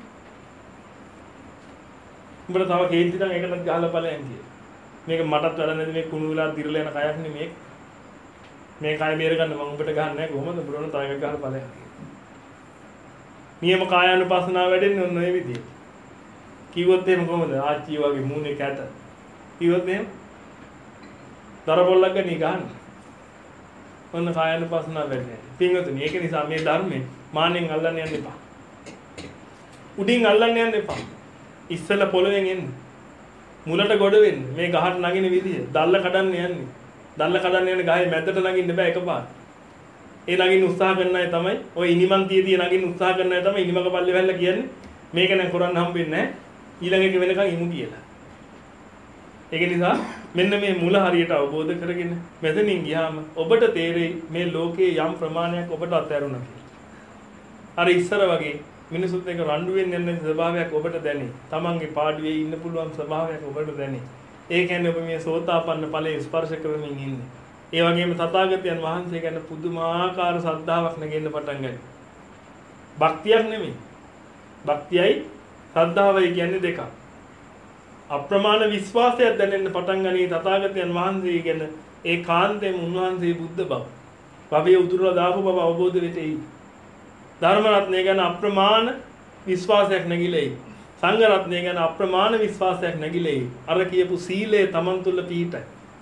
උඹට තව කේන්ති නම් ඒකටත් ගහලා බලයන් කියලා. මේක මටත් වැඩ නැති මේ කුණු වෙලා දිරලා යන කයක් නෙමේ. මේ කය බේර ගන්න මම උඹට ගහන්නේ නැහැ කොහොමද උඹට තව එකක් ගහලා බලයන් කියලා. නියම කායානුපස්සනාව වැඩෙන්නේ ඔන්න ඔය විදිහට. කිව්වොත් එහෙම කොහොමද? ආච්චි වගේ මූණේ කැට. කිව්වොත් එහෙම දරපොල්ලක් ගනි ගන්න. ඔන්න කායානුපස්සනාව වැඩි. පින්වතුනි ඒක නිසා මේ ධර්මයෙන් මාන්නෙන් අල්ලන්න යන්න එපා. උඩින් අල්ලන්න යන්න එපා. ඉස්සෙල්ලා පොළවෙන් එන්න. මුලට ගොඩ වෙන්න. මේ ගහට නගින විදිය. දල්ල කඩන්න යන්නේ. දල්ල කඩන්න යන ගහේ මැදට නගින්න බෑ එකපාරට. ඒ නගින්න උත්සාහ කරන අය තමයි ඔය ඉනිමන් තියදී නගින්න උත්සාහ කරන අය තමයි ඉනිමක පල්ලේ වැල්ලා කියන්නේ. මේක නම් කරන්න හම්බෙන්නේ නැහැ. ඊළඟ එක වෙනකන් ඉමු කියලා. ඒක නිසා මෙන්න මේ මුල හරියට අවබෝධ කරගෙන මෙතනින් ගියාම ඔබට තේරෙයි මේ ලෝකයේ යම් ප්‍රමාණයක් ඔබට අත්හැරුණා කියලා. අර ඉස්සර වගේ මිනිසුත් එක්ක රණ්ඩු වෙන්නේ නැති ස්වභාවයක් ඔබට දැනේ. තමන්ගේ පාඩුවේ ඉන්න පුළුවන් ස්වභාවයක් ඔබට දැනේ. ඒ කියන්නේ ඔබ මේ සෝතාපන්න ඵලයේ ස්පර්ශ කරමින් ඉන්නේ. ඒ වගේම තථාගතයන් වහන්සේ ගැන පුදුමාකාර ශ්‍රද්ධාවක් නැගෙන්න පටන් ගන්නවා. භක්තියක් නෙමෙයි. භක්තියයි ශ්‍රද්ධාවයි කියන්නේ දෙකක්. අප්‍රමාණ විශ්වාසයක් දැනෙන්න පටන් ගනී තථාගතයන් වහන්සේ ගැන ඒ කාන්තේම උන්වහන්සේ බුද්ධ බව. භවයේ උතුරලා දාපු බව අවබෝධ වෙතේ. ධර්ම රත්නය ගැන අප්‍රමාණ විශ්වාසයක් නැగిලෙයි. සංඝ රත්නය ගැන අප්‍රමාණ විශ්වාසයක් නැగిලෙයි. අර කියපු සීලය Taman තුල පිහිටයි.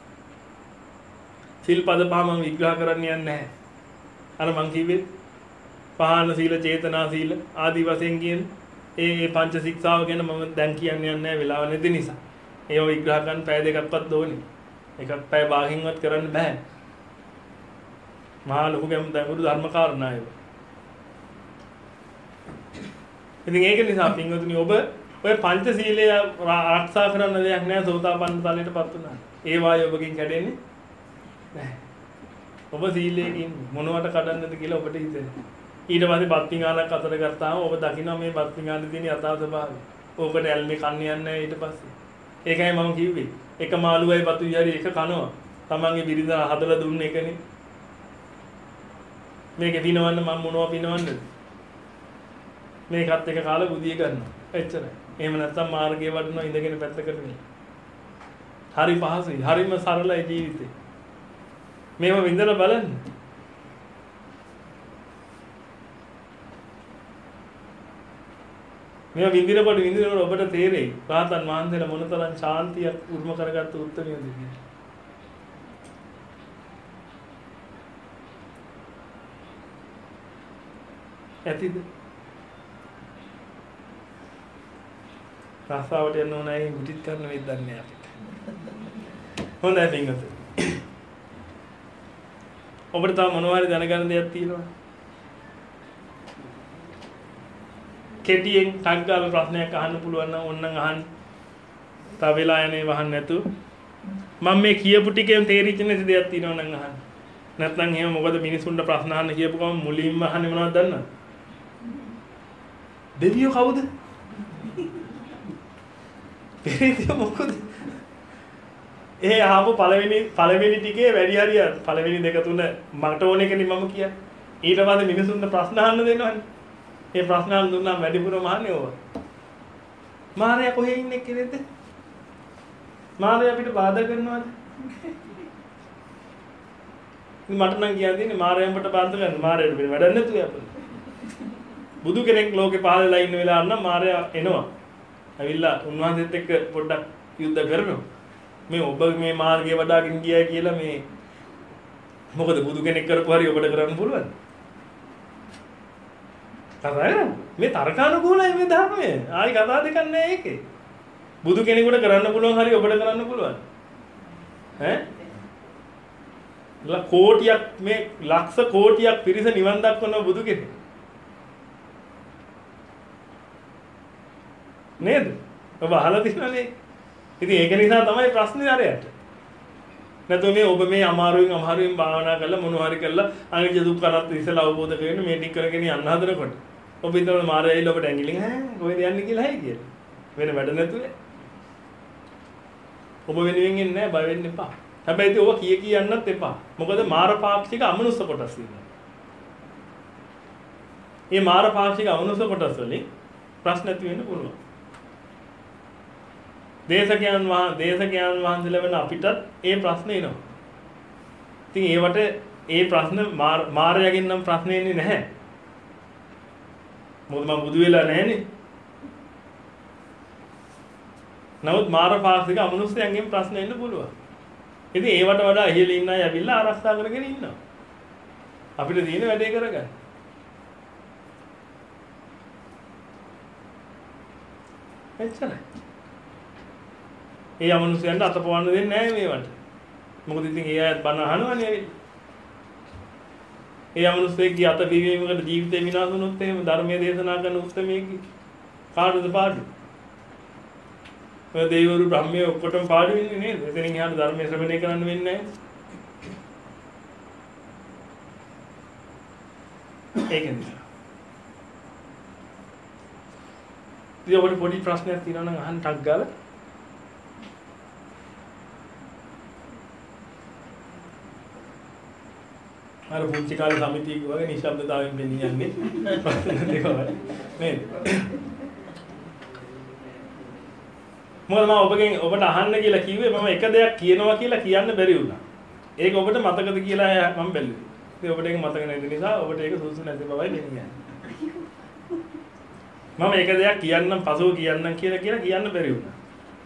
සිල්පද පහ මම විග්‍රහ කරන්න යන්නේ නැහැ. අර මං කිව්වේ පහන සීල, චේතනා සීල ආදී වශයෙන් කියන ඒ පංච ශික්ෂාව ගැන මම දැන් කියන්න යන්නේ නැහැ වෙලාව නැති නිසා. ඒව විග්‍රහ කරන්න පැය දෙකක්වත් ඕනේ. එකක් පැය භාගින්වත් කරන්න බෑ. මහා ලොකු ගැඹුරු ධර්ම කාරණා ඒවා. ඉතින් ඒක නිසා පින්වතුනි ඔබ ඔය පංචශීලය ආරක්ෂා කරන්න දෙයක් නැහැ සෝතාපන්න ඵලයටපත් වුණා. ඒ වායි ඔබකින් කැඩෙන්නේ නැහැ. ඔබ සීලයෙන් මොනවට කඩන්නද කියලා ඔබට හිතෙනවා. ඊට පස්සේ බත්තිංගාලක් අතර ගත්තාම ඔබ දකිනවා මේ බත්තිංගාලේ තියෙන යථා ස්වභාවය. ඕකට ඇල්මේ කන්නේ යන්නේ නැහැ ඊට පස්සේ. ඒකයි මම කිව්වේ. එක මාළුවයි බතුයි හරි එක කනවා. තමන්ගේ බිරිඳ හදලා දුන්න එකනේ. මේක පිනවන්න මම මොනවා පිනවන්නද? මේකත් එක කාලා බුදිය ගන්නවා. එච්චරයි. එහෙම නැත්නම් මාර්ගයේ වඩනවා ඉඳගෙන පැත්තකට නේ. හරි පහසුයි. හරිම සරලයි ජීවිතේ. මේව විඳලා බලන්න. මේව විඳිනකොට විඳිනකොට ඔබට තේරෙයි රහතන් වහන්සේලා මොනතරම් ශාන්තියක් උරුම කරගත්ත උත්තරයද කියලා. ඇතිද? රස්සාවට යන්න ඕනයි මුටිත් කරන්න වෙයිද දන්නේ අපිට. හොඳයි පින්වතුනි. ඔබට තව මොනවා හරි දැනගන්න දෙයක් තියෙනවද? කෙටියෙන් ටග්ගාල ප්‍රශ්නයක් අහන්න පුළුවන් නම් ඕනනම් අහන්න. තව වෙලා යන්නේ වහන්න නැතු. මම මේ කියපු ටිකෙන් තේරිච්ච නැති දෙයක් තියෙනවා නම් අහන්න. නැත්නම් එහෙම මොකද මිනිසුන්ට ප්‍රශ්න අහන්න කියපු ගමන් මුලින්ම අහන්නේ මොනවද දන්නවද? දෙවියෝ කවුද? පෙරේතයෝ මොකද? ඒ ආපු පළවෙනි පළවෙනි ටිකේ වැඩි හරිය පළවෙනි දෙක තුන මට ඕන එකනේ මම කියන්නේ. ඊට පස්සේ මිනිසුන්ට ප්‍රශ්න අහන්න දෙනවනේ. ඒ ප්‍රශ්න අහන්න දුන්නාම වැඩිපුරම අහන්නේ ඕවා. මාරයා කොහේ ඉන්නේ කියලාද? මාරයා අපිට බාධා කරනවද? මට නම් කියන්න දෙන්නේ මාරයා අපිට බාධා කරනවා. මාරයාට වෙන වැඩක් නැතුව අපිට. බුදු කෙනෙක් ලෝකේ පහළ වෙලා ඉන්න වෙලාව නම් මාරයා එනවා. ඇවිල්ලා උන්වහන්සේත් එක්ක පොඩ්ඩක් යුද්ධ කරනවා. මේ ඔබ මේ මාර්ගය වඩාගෙන ගියා කියලා මේ මොකද බුදු කෙනෙක් කරපු හරි ඔබට කරන්න පුළුවන්? කතාවද? මේ තර්කානුකූලයි මේ ධර්මය. ආයි කතා දෙකක් නෑ ඒකේ. බුදු කෙනෙකුට කරන්න පුළුවන් හරි ඔබට කරන්න පුළුවන්. ඈ? කෝටියක් මේ ලක්ෂ කෝටියක් පිරිස නිවන් දක්වන බුදු කෙනෙක්. නේද? ඔබ අහලා තියෙනවනේ. ඉතින් ඒක නිසා තමයි ප්‍රශ්නේ අරයට. නැත්නම් මේ ඔබ මේ අමාරුවෙන් අමාරුවෙන් භාවනා කරලා මොනවා හරි කරලා අනිත්‍ය දුක්ඛ අනාත්ම ඉස්සලා අවබෝධ කරගෙන මේ ටික කරගෙන යන්න හදනකොට ඔබ හිතනවා මාරයයිල ඔබට ඇඟිලින් ඈ කොහෙද යන්නේ කියලා හයි කියලා. වෙන වැඩ නැතුවේ. ඔබ වෙනුවෙන් ඉන්නේ නැහැ බය වෙන්න එපා. හැබැයි ඉතින් ඔබ කී කී යන්නත් එපා. මොකද මාර පාක්ෂික අමනුෂ්‍ය කොටස් ඉන්නවා. මේ මාර පාක්ෂික අමනුෂ්‍ය කොටස් වලින් ප්‍රශ්න ඇති වෙන්න පුළුවන්. දේශකයන් වහ දේශකයන් වහන්සේලා වෙන අපිටත් ඒ ප්‍රශ්න එනවා. ඉතින් ඒවට ඒ ප්‍රශ්න මාරයාගෙන් නම් ප්‍රශ්න එන්නේ නැහැ. මොකද මම බුදු වෙලා නැහැනේ. නමුත් මාර පාක්ෂික අමනුෂ්‍යයන්ගෙන් ප්‍රශ්න එන්න පුළුවන්. ඉතින් ඒවට වඩා ඉහළ ඉන්න අය ඇවිල්ලා ආරක්ෂා කරගෙන ඉන්නවා. අපිට තියෙන වැඩේ කරගන්න. එච්චරයි. ඒ අමනුෂ්‍යයන්ට අතපොවන්න දෙන්නේ නැහැ මේවට. මොකද ඉතින් ඒ අයත් බණ අහනවනේ ඇවිල්ලා. ඒ අමනුෂ්‍යයෙක්ගේ අත පිරීමකට ජීවිතේ විනාශ වුණොත් එහෙම ධර්මයේ දේශනා කරන උත්සමයේදී කාටද පාඩු? ඔය දෙවිවරු බ්‍රහ්මයේ ඔක්කොටම පාඩු වෙන්නේ නේද? එතනින් එහාට ධර්මයේ ශ්‍රවණය කරන්න වෙන්නේ නැහැ. ඒක නිසා. ඉතින් ඔබට පොඩි ප්‍රශ්නයක් තියෙනවා නම් අහන්න ටක් ගාලා. අර පුංචි කාලේ සමිතියක වගේ නිශ්ශබ්දතාවයෙන් වෙන්නේ යන්නේ දේවල් නේද? මොකද මම ඔබගෙන් ඔබට අහන්න කියලා කිව්වේ මම එක දෙයක් කියනවා කියලා කියන්න බැරි වුණා. ඒක ඔබට මතකද කියලා මම බැලුවේ. ඉතින් ඔබට ඒක මතක නැති නිසා ඔබට ඒක සුසු නැති බවයි වෙන්නේ. මම එක දෙයක් කියන්නම් පසුව කියන්නම් කියලා කියලා කියන්න බැරි වුණා.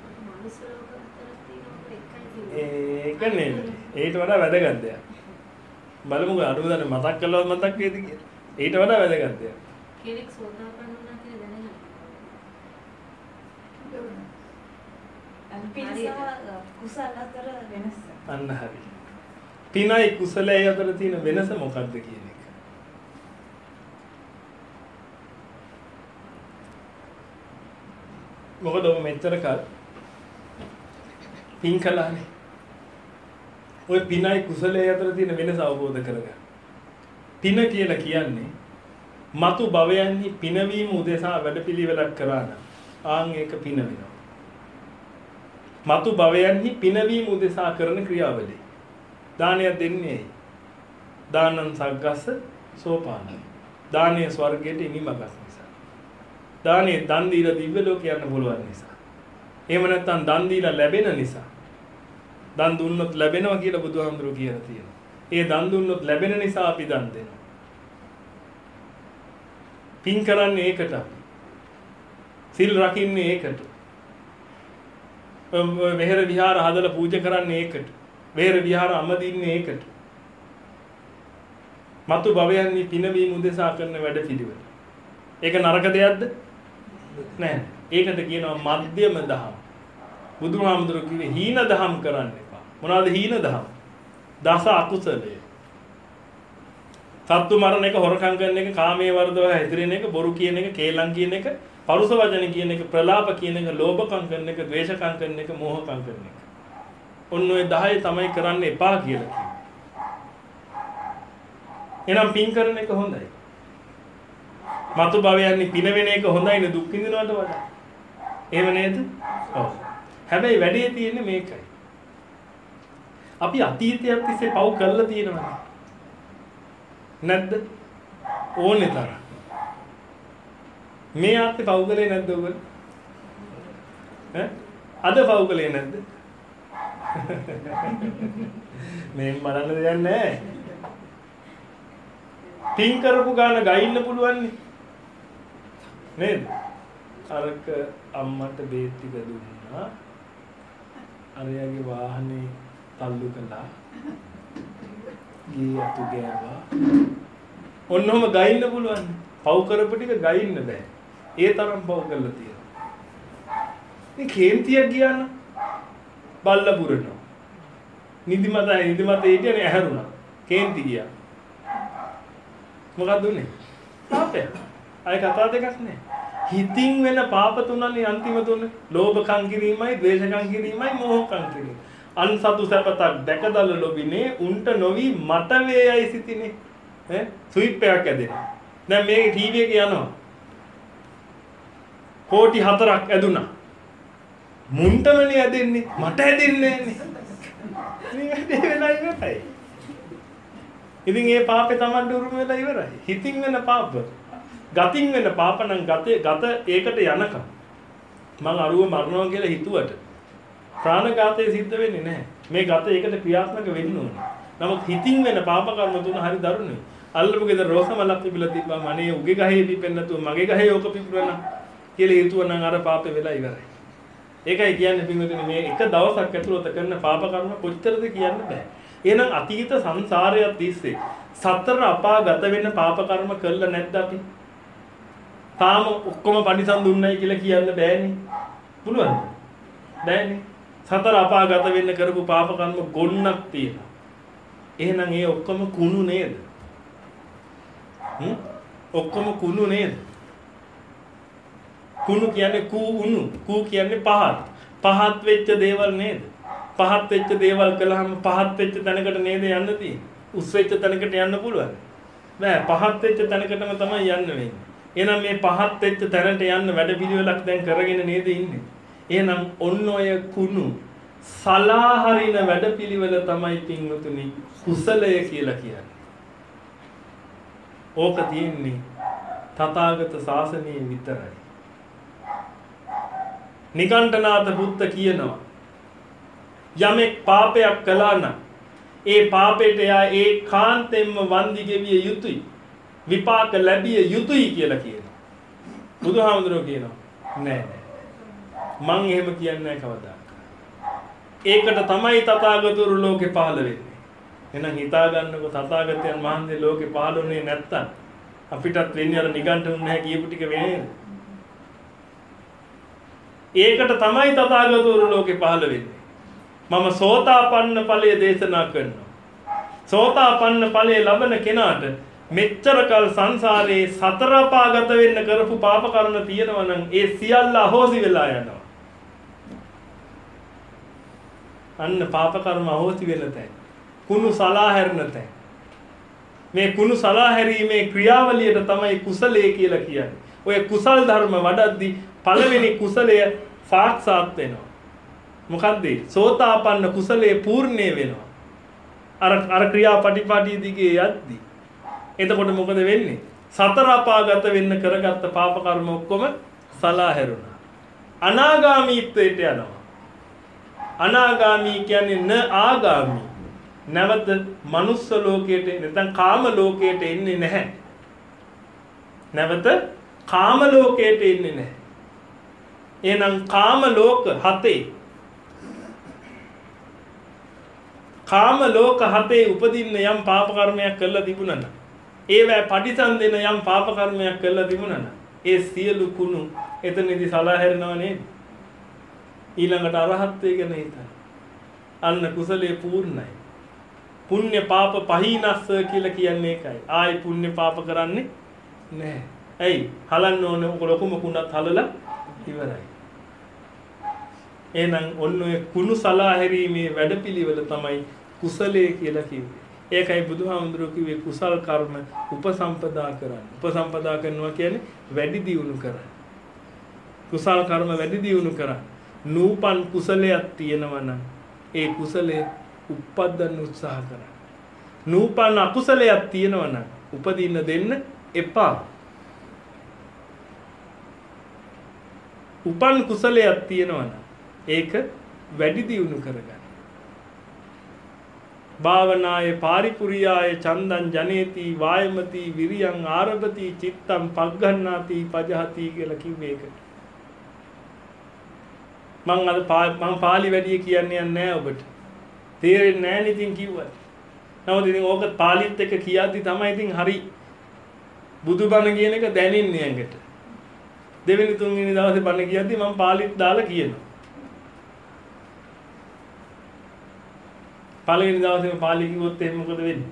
ඒක නේ. ඒකට වඩා වැදගත් දෙයක්. බලමුකෝ අරුදන මතක් කළොත් මතක් වේද කියලා. ඊට වඩා වැදගත් දෙයක්. කෙනෙක් සෝතාපන්න වුණා කියලා දැනගන්න. අනිත් කුසල අතර වෙනස. අන්න හරි. පිනයි කුසලයි අතර තියෙන වෙනස මොකක්ද කියන එක. මොකද ඔබ මෙච්චර කල් පින් කළානේ. ඔය පිනයි කුසලයි අතර තියෙන වෙනස අවබෝධ කරගන්න. පින කියලා කියන්නේ මතු භවයන්හි පිනවීම උදෙසා වැඩපිළිවෙලක් කරා නම් ආන් ඒක පින වෙනවා. මතු භවයන්හි පිනවීම උදෙසා කරන ක්‍රියාවලිය. දානය දෙන්නේ දානං සග්ගස්ස සෝපානයි. දානය ස්වර්ගයට ඉනිමගක් නිසා. දානය දන් දීලා දිව්‍ය ලෝක යන්න පුළුවන් නිසා. එහෙම නැත්නම් දන් දීලා ලැබෙන නිසා. දන් දුන්නොත් ලැබෙනවා කියලා බුදුහාමුදුරුවෝ කියලා තියෙනවා. ඒ දන් දුන්නොත් ලැබෙන නිසා අපි දන් දෙනවා. පින් කරන්නේ ඒකට අපි. සිල් රකින්නේ ඒකට. වෙහෙර විහාර හදලා පූජා කරන්නේ ඒකට. වෙහෙර විහාර අමදින්නේ ඒකට. මතු භවයන්හි පිනවීම උදෙසා කරන වැඩ පිළිවෙල. ඒක නරක දෙයක්ද? නෑ. ඒකට කියනවා මධ්‍යම දහම්. බුදුහාමුදුරුවෝ කිව්වේ හීන දහම් කරන්න එපා. මොනවාද හීන දහම්? දස අකුසලය. සත්තු මරණ එක, හොරකම් කරන එක, කාමයේ වර්ධව හැදිරෙන එක, බොරු කියන එක, කේලම් කියන එක, පරුස වචන කියන එක, ප්‍රලාප කියන එක, ලෝභකම් කරන එක, ද්වේෂකම් කරන එක, මෝහකම් කරන එක. ඔන්න ඔය දහය තමයි කරන්න එපා කියලා කිව්වේ. එහෙනම් පින් කරන එක හොඳයි. මතු භවයන්හි පින වෙන එක හොඳයි නේ දුක් විඳිනවට වඩා. එහෙම නේද? ඔව්. හැබැයි වැඩේ තියෙන්නේ මේකයි. අපි අතීතයක් තිස්සේ පව් කරලා තියෙනවා. නැද්ද? ඕනේ තරම්. මේ ආත්මේ පව් කළේ නැද්ද ඔයගොල්ලෝ? ඈ? අද පව් කළේ නැද්ද? මේ මරන්න දෙයක් නැහැ. පින් කරපු ගාන ගයින්න පුළුවන් නේද? අරක අම්මට බේත් ටික දුන්නා. අරයාගේ වාහනේ තල්ලු කළා. ගියේ අතු ගෑවා. ඔන්නෝම ගයින්න පුළුවන්. පව් කරපු ටික ගයින්න බෑ. ඒ තරම් පව් කරලා තියෙනවා. මේ කේන්තියක් ගියාන බල්ල බුරනවා. නිදිමත නිදිමත හිටියනේ ඇහැරුණා. කේන්ති ගියා. මොකක්ද උනේ? පාපය. අය කතා දෙකක් නෑ. හිතින් වෙන පාප තුනනේ අන්තිම තුන. ලෝභකම් කිරීමයි, ද්වේෂකම් කිරීමයි, මෝහකම් කිරීමයි. අන්සතු සැපතක් දැකදල ලොබිනේ උන්ට නොවි මට වේයයි සිටිනේ. ඈ ස්විප් එකක් ඇදෙනවා. දැන් මේ ටීවී එක යනවා. කෝටි හතරක් ඇදුනා. මුන්ටමනේ ඇදෙන්නේ. මට ඇදෙන්නේ නෑනේ. මේ වැඩේ වෙලා ඉවරයි. ඉතින් මේ පාපේ Tamanට උරුම වෙලා ඉවරයි. හිතින් වෙන පාප. ගතින් වෙන පාප නම් ගතේ ගත ඒකට යනකම්. මං අරුව මරනවා කියලා හිතුවට ප්‍රාණඝාතය සිද්ධ වෙන්නේ නැහැ. මේ ගත ඒකට ක්‍රියාත්මක වෙන්න ඕනේ. නමුත් හිතින් වෙන පාප කර්ම තුන හරි දරුණුයි. අල්ලපු ගෙදර රෝසමලක් පිපිලා තිබ්බා. මනේ උගේ ගහේ පිපෙන්න නැතුව මගේ ගහේ ඕක පිපුරනවා කියලා හිතුවා නම් අර පාපේ වෙලා ඉවරයි. ඒකයි කියන්නේ පින්වතුනි මේ එක දවසක් ඇතුළත කරන පාප කර්ම කොච්චරද කියන්න බෑ. එහෙනම් අතීත සංසාරයක් තිස්සේ සතර අපාගත වෙන පාප කර්ම කළා නැද්ද අපි? තාම ඔක්කොම පරිසම් දුන්නයි කියලා කියන්න බෑනේ. පුළුවන්ද? බෑනේ. සතර අපාගත වෙන්න කරපු පාප කර්ම ගොන්නක් තියෙනවා. එහෙනම් ඒ ඔක්කොම කුණු නේද? හ්ම්? ඔක්කොම කුණු නේද? කුණු කියන්නේ කූ උණු. කූ කියන්නේ පහත්. පහත් වෙච්ච දේවල් නේද? පහත් වෙච්ච දේවල් කළාම පහත් වෙච්ච තැනකට නේද යන්න තියෙන්නේ. උස් වෙච්ච තැනකට යන්න පුළුවන්. බෑ පහත් වෙච්ච තැනකටම තමයි යන්න වෙන්නේ. එහෙනම් මේ පහත් වෙච්ච තැනට යන්න වැඩ පිළිවෙලක් දැන් කරගෙන නේද ඉන්නේ. එහෙනම් ඔන්න ඔය කුණු සලාහරින වැඩ පිළිවෙල තමයි පින්වතුනි කුසලය කියලා කියන්නේ. ඕක තියෙන්නේ තථාගත ශාසනයේ විතරයි. නිකණ්ඨනාත බුද්ධ කියනවා යමෙක් පාපයක් කළා නම් ඒ පාපයට එයා ඒකාන්තයෙන්ම වන්දි ගෙවිය යුතුයි. විපාක ලැබිය යුතුයි කියලා කියනවා. බුදුහාමුදුරුවෝ කියනවා නෑ නෑ මං එහෙම කියන්නේ නෑ කවදාවත්. ඒකට තමයි තථාගතවරු ලෝකේ පහළ වෙන්නේ. එහෙනම් හිතා ගන්නකො තථාගතයන් වහන්සේ ලෝකේ පහළුනේ නැත්තම් අපිටත් වෙන්නේ අර නිගණ්ඨුන් නැහැ කියපු ටික වෙන්නේ. ඒකට තමයි තථාගතවරු ලෝකේ පහළ වෙන්නේ. මම සෝතාපන්න ඵලය දේශනා කරනවා. සෝතාපන්න ඵලයේ ලබන කෙනාට මෙච්චර කල් සංසාරේ සතර අපාගත වෙන්න කරපු පාප කර්ම තියෙනවා නම් ඒ සියල්ල අහෝසි වෙලා යනවා. අන්න පාප කර්ම අහෝසි වෙන තැන. කුණු සලා හැරෙන තැන. මේ කුණු සලා හැරීමේ ක්‍රියාවලියට තමයි කුසලයේ කියලා කියන්නේ. ඔය කුසල් ධර්ම වඩද්දී පළවෙනි කුසලය සාක්ෂාත් වෙනවා. මොකද්ද? සෝතාපන්න කුසලයේ පූර්ණේ වෙනවා. අර අර ක්‍රියාපටිපාටි දිගේ යද්දී. එතකොට මොකද වෙන්නේ? සතර අපාගත වෙන්න කරගත්ත පාප කර්ම ඔක්කොම සලා හැරුණා. අනාගාමීත්වයට යනවා. අනාගාමී කියන්නේ න ආගාමී. නැවත මනුස්ස ලෝකයට නැත්නම් කාම ලෝකයට එන්නේ නැහැ. නැවත කාම ලෝකයට එන්නේ නැහැ. එහෙනම් කාම ලෝක හතේ කාම ලෝක හතේ උපදින්න යම් පාප කර්මයක් කළා තිබුණා නම් ඒවැ පටිසන්ධෙන යම් පාප කර්මයක් කළා තිබුණා නම් ඒ සියලු කුණු එතනදී සලා හැරෙනව නේද? ඊළඟට අරහත්ත්වය ගැන හිතන්න. අන්න කුසලයේ පූර්ණයි. පුණ්‍ය පාප පහිනස්ස කියලා කියන්නේ ඒකයි. ආයි පුණ්‍ය පාප කරන්නේ නැහැ. ඇයි? හලන්න ඕනේ ඔක ලොකුම කුණත් හලලා ඉවරයි. එහෙනම් ඔන්න ඔය කුණු සලා හැරීමේ වැඩපිළිවෙල තමයි කුසලයේ කියලා කිව්වේ. ඒකයි බුදුහාමුදුරුවෝ කිව්වේ කුසල් කර්ම උපසම්පදා කරන්න. උපසම්පදා කරනවා කියන්නේ වැඩි දියුණු කරන්න. කුසල් කර්ම වැඩි දියුණු කරන්න. නූපන් කුසලයක් තියෙනවා නම් ඒ කුසලයේ උප්පද්දන්න උත්සාහ කරන්න. නූපන් අකුසලයක් තියෙනවා නම් උපදින්න දෙන්න එපා. උපන් කුසලයක් තියෙනවා නම් ඒක වැඩි දියුණු කරගන්න. භාවනාය පාරිපුරියාය චන්දං ජනේති වායමති විරියං ආරභති චිත්තං පග්ගණ්ණාති පජහති කියලා කිව්වේ ඒකට. මම අද මම පාලි වැඩි කියන්නේ නැහැ ඔබට. තේරෙන්නේ නැහැ නේ ඉතින් කිව්වත්. නමුත් ඉතින් ඕක පාලිත් එක්ක කියද්දි තමයි ඉතින් හරි බුදුබණ කියන එක දැනෙන්නේ ඇඟට. දෙවෙනි තුන්වෙනි දවසේ බණ කියද්දි මම පාලිත් දාලා කියනවා. පළවෙනි දවසේම පාලි කිව්වොත් එහෙනම් මොකද වෙන්නේ?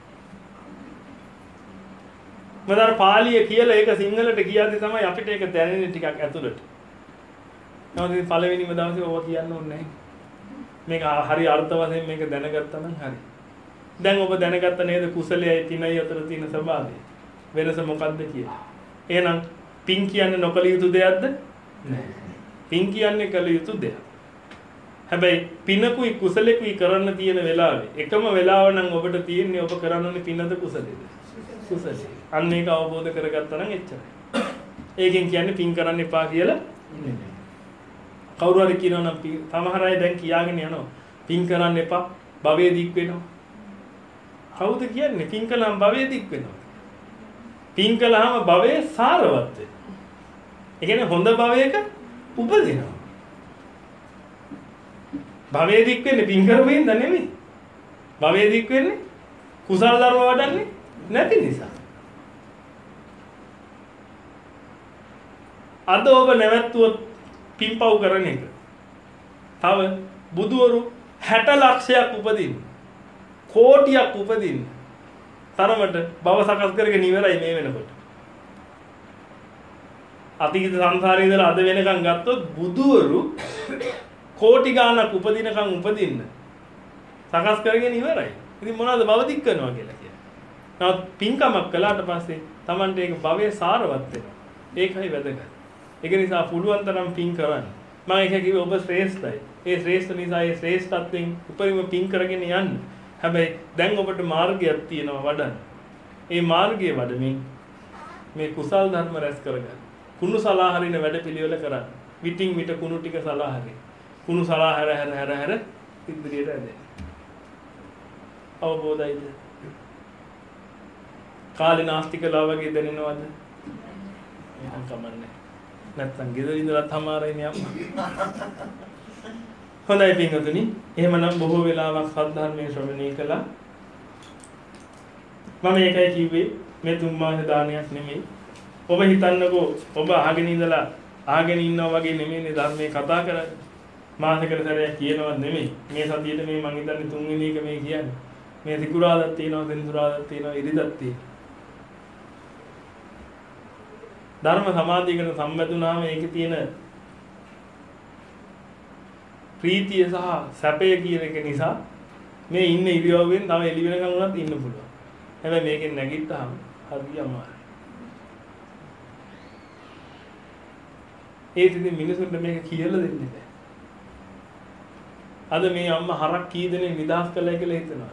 මදාර පාලිය කියලා ඒක සිංහලට කියද්දි තමයි අපිට ඒක දැනෙන්නේ ටිකක් ඇතුළට. නමුත් පළවෙනිම දවසේ ඕවා කියන්න ඕනේ නැහැ. මේක හරි අර්ථ වශයෙන් මේක දැනගත්තා නම් හරි. දැන් ඔබ දැනගත්ත නේද කුසලයයි තිනයි අතර තියෙන ස්වභාවය? වෙනස මොකක්ද කියලා? එහෙනම් පින් කියන්නේ නොකල යුතු දෙයක්ද? නැහැ. පින් කියන්නේ කල යුතු දෙයක්. හැබැයි පිනකුයි කුසලෙකුයි කරන්න තියෙන වෙලාවේ එකම වෙලාව නම් ඔබට තියෙන්නේ ඔබ කරන්න ඕනේ පිනද කුසලෙද? කුසලෙ. අන්න ඒක අවබෝධ කරගත්තා නම් එච්චරයි. ඒකෙන් කියන්නේ පින් කරන්න එපා කියලා නෙමෙයි. කවුරු හරි කියනවා නම් සමහර අය දැන් කියාගෙන යනවා පින් කරන්න එපා භවයේ දික් වෙනවා. කවුද කියන්නේ පින් කළාම භවයේ දික් වෙනවා? පින් කළාම භවයේ සාරවත් වෙනවා. ඒ කියන්නේ හොඳ භවයක උපදිනවා. භවයේ දික් වෙන්නේ පින් කරපෙන්ද නෙමෙයි. භවයේ දික් වෙන්නේ කුසල ධර්ම වඩන්නේ නැති නිසා. අද ඔබ නැවැත්තුවොත් පින්පව් කරන එක. තව බුදුවරු හැට ලක්ෂයක් උපදින්න. කෝටියක් උපදින්න. තරමට භව සකස් කරගෙන ඉවරයි මේ වෙනකොට. අතීත සංසාරේ ඉඳලා අද වෙනකන් ගත්තොත් බුදුවරු කෝටි ගාණක් උපදිනකන් උපදින්න සකස් කරගෙන ඉවරයි. ඉතින් මොනවද භව දික් කරනවා කියලා කියන්නේ. නමුත් පින්කමක් කළාට පස්සේ Tamante ඒක භවයේ සාරවත් වෙනවා. ඒකයි වැදගත්. ඒක නිසා පුළුවන් තරම් පින් කරන්න. මම ඒක කිව්වේ ඔබ ශ්‍රේෂ්ඨයි. ඒ ශ්‍රේෂ්ඨ නිසා ඒ ශ්‍රේෂ්ඨත්වයෙන් උපරිම පින් කරගෙන යන්න. හැබැයි දැන් ඔබට මාර්ගයක් තියෙනවා වඩන්න. ඒ මාර්ගයේ වඩමින් මේ කුසල් ධර්ම රැස් කරගන්න. කුණු සලා හරින වැඩ පිළිවෙල කරන්න. විටින් විට කුණු ටික සලා හරින. කුණු සලා හැර හැර හැර හැර ඉදිරියට ඇදෙන්න. අවබෝධයිද? කාලේ නාස්ති කළා වගේ දැනෙනවද? එහෙනම් කමන්නේ. නැත්තම් ගෙදර ඉඳලා තමාරයිනේ අම්මා. හොඳයි පින්වතුනි. එහෙමනම් බොහෝ වෙලාවක් සද්ධර්මයේ ශ්‍රවණය කළා. මම ඒකයි කිව්වේ මේ තුන් මාස දානයක් නෙමෙයි. ඔබ හිතන්නකෝ ඔබ අහගෙන ඉඳලා අහගෙන ඉන්නවා වගේ නෙමෙයිනේ ධර්මයේ කතා කරන්නේ. මාසෙකට සැරයක් කියනවත් නෙමෙයි. මේ සතියේට මේ මං හිතන්නේ තුන්වෙනි එක මේ කියන්නේ. මේ සිකුරාදා තියෙනවා, සෙනසුරාදා තියෙනවා, ඉරිදා තියෙනවා. ධර්ම සමාධියකට සම්බන්ධුනාම ඒකේ තියෙන ප්‍රීතිය සහ සැපය කියන එක නිසා මේ ඉන්න ඉරියව්වෙන් තව එළි වෙනකන් උනත් ඉන්න පුළුවන්. හැබැයි මේකෙන් නැගිට්ටාම හරි අමාරුයි. ඒ ඉතින් මිනිසුන්ට මේක කියලා දෙන්නේ නැහැ. අද මේ අම්මා හරක් කී දෙනෙක් නිදහස් කළා කියලා හිතනවා.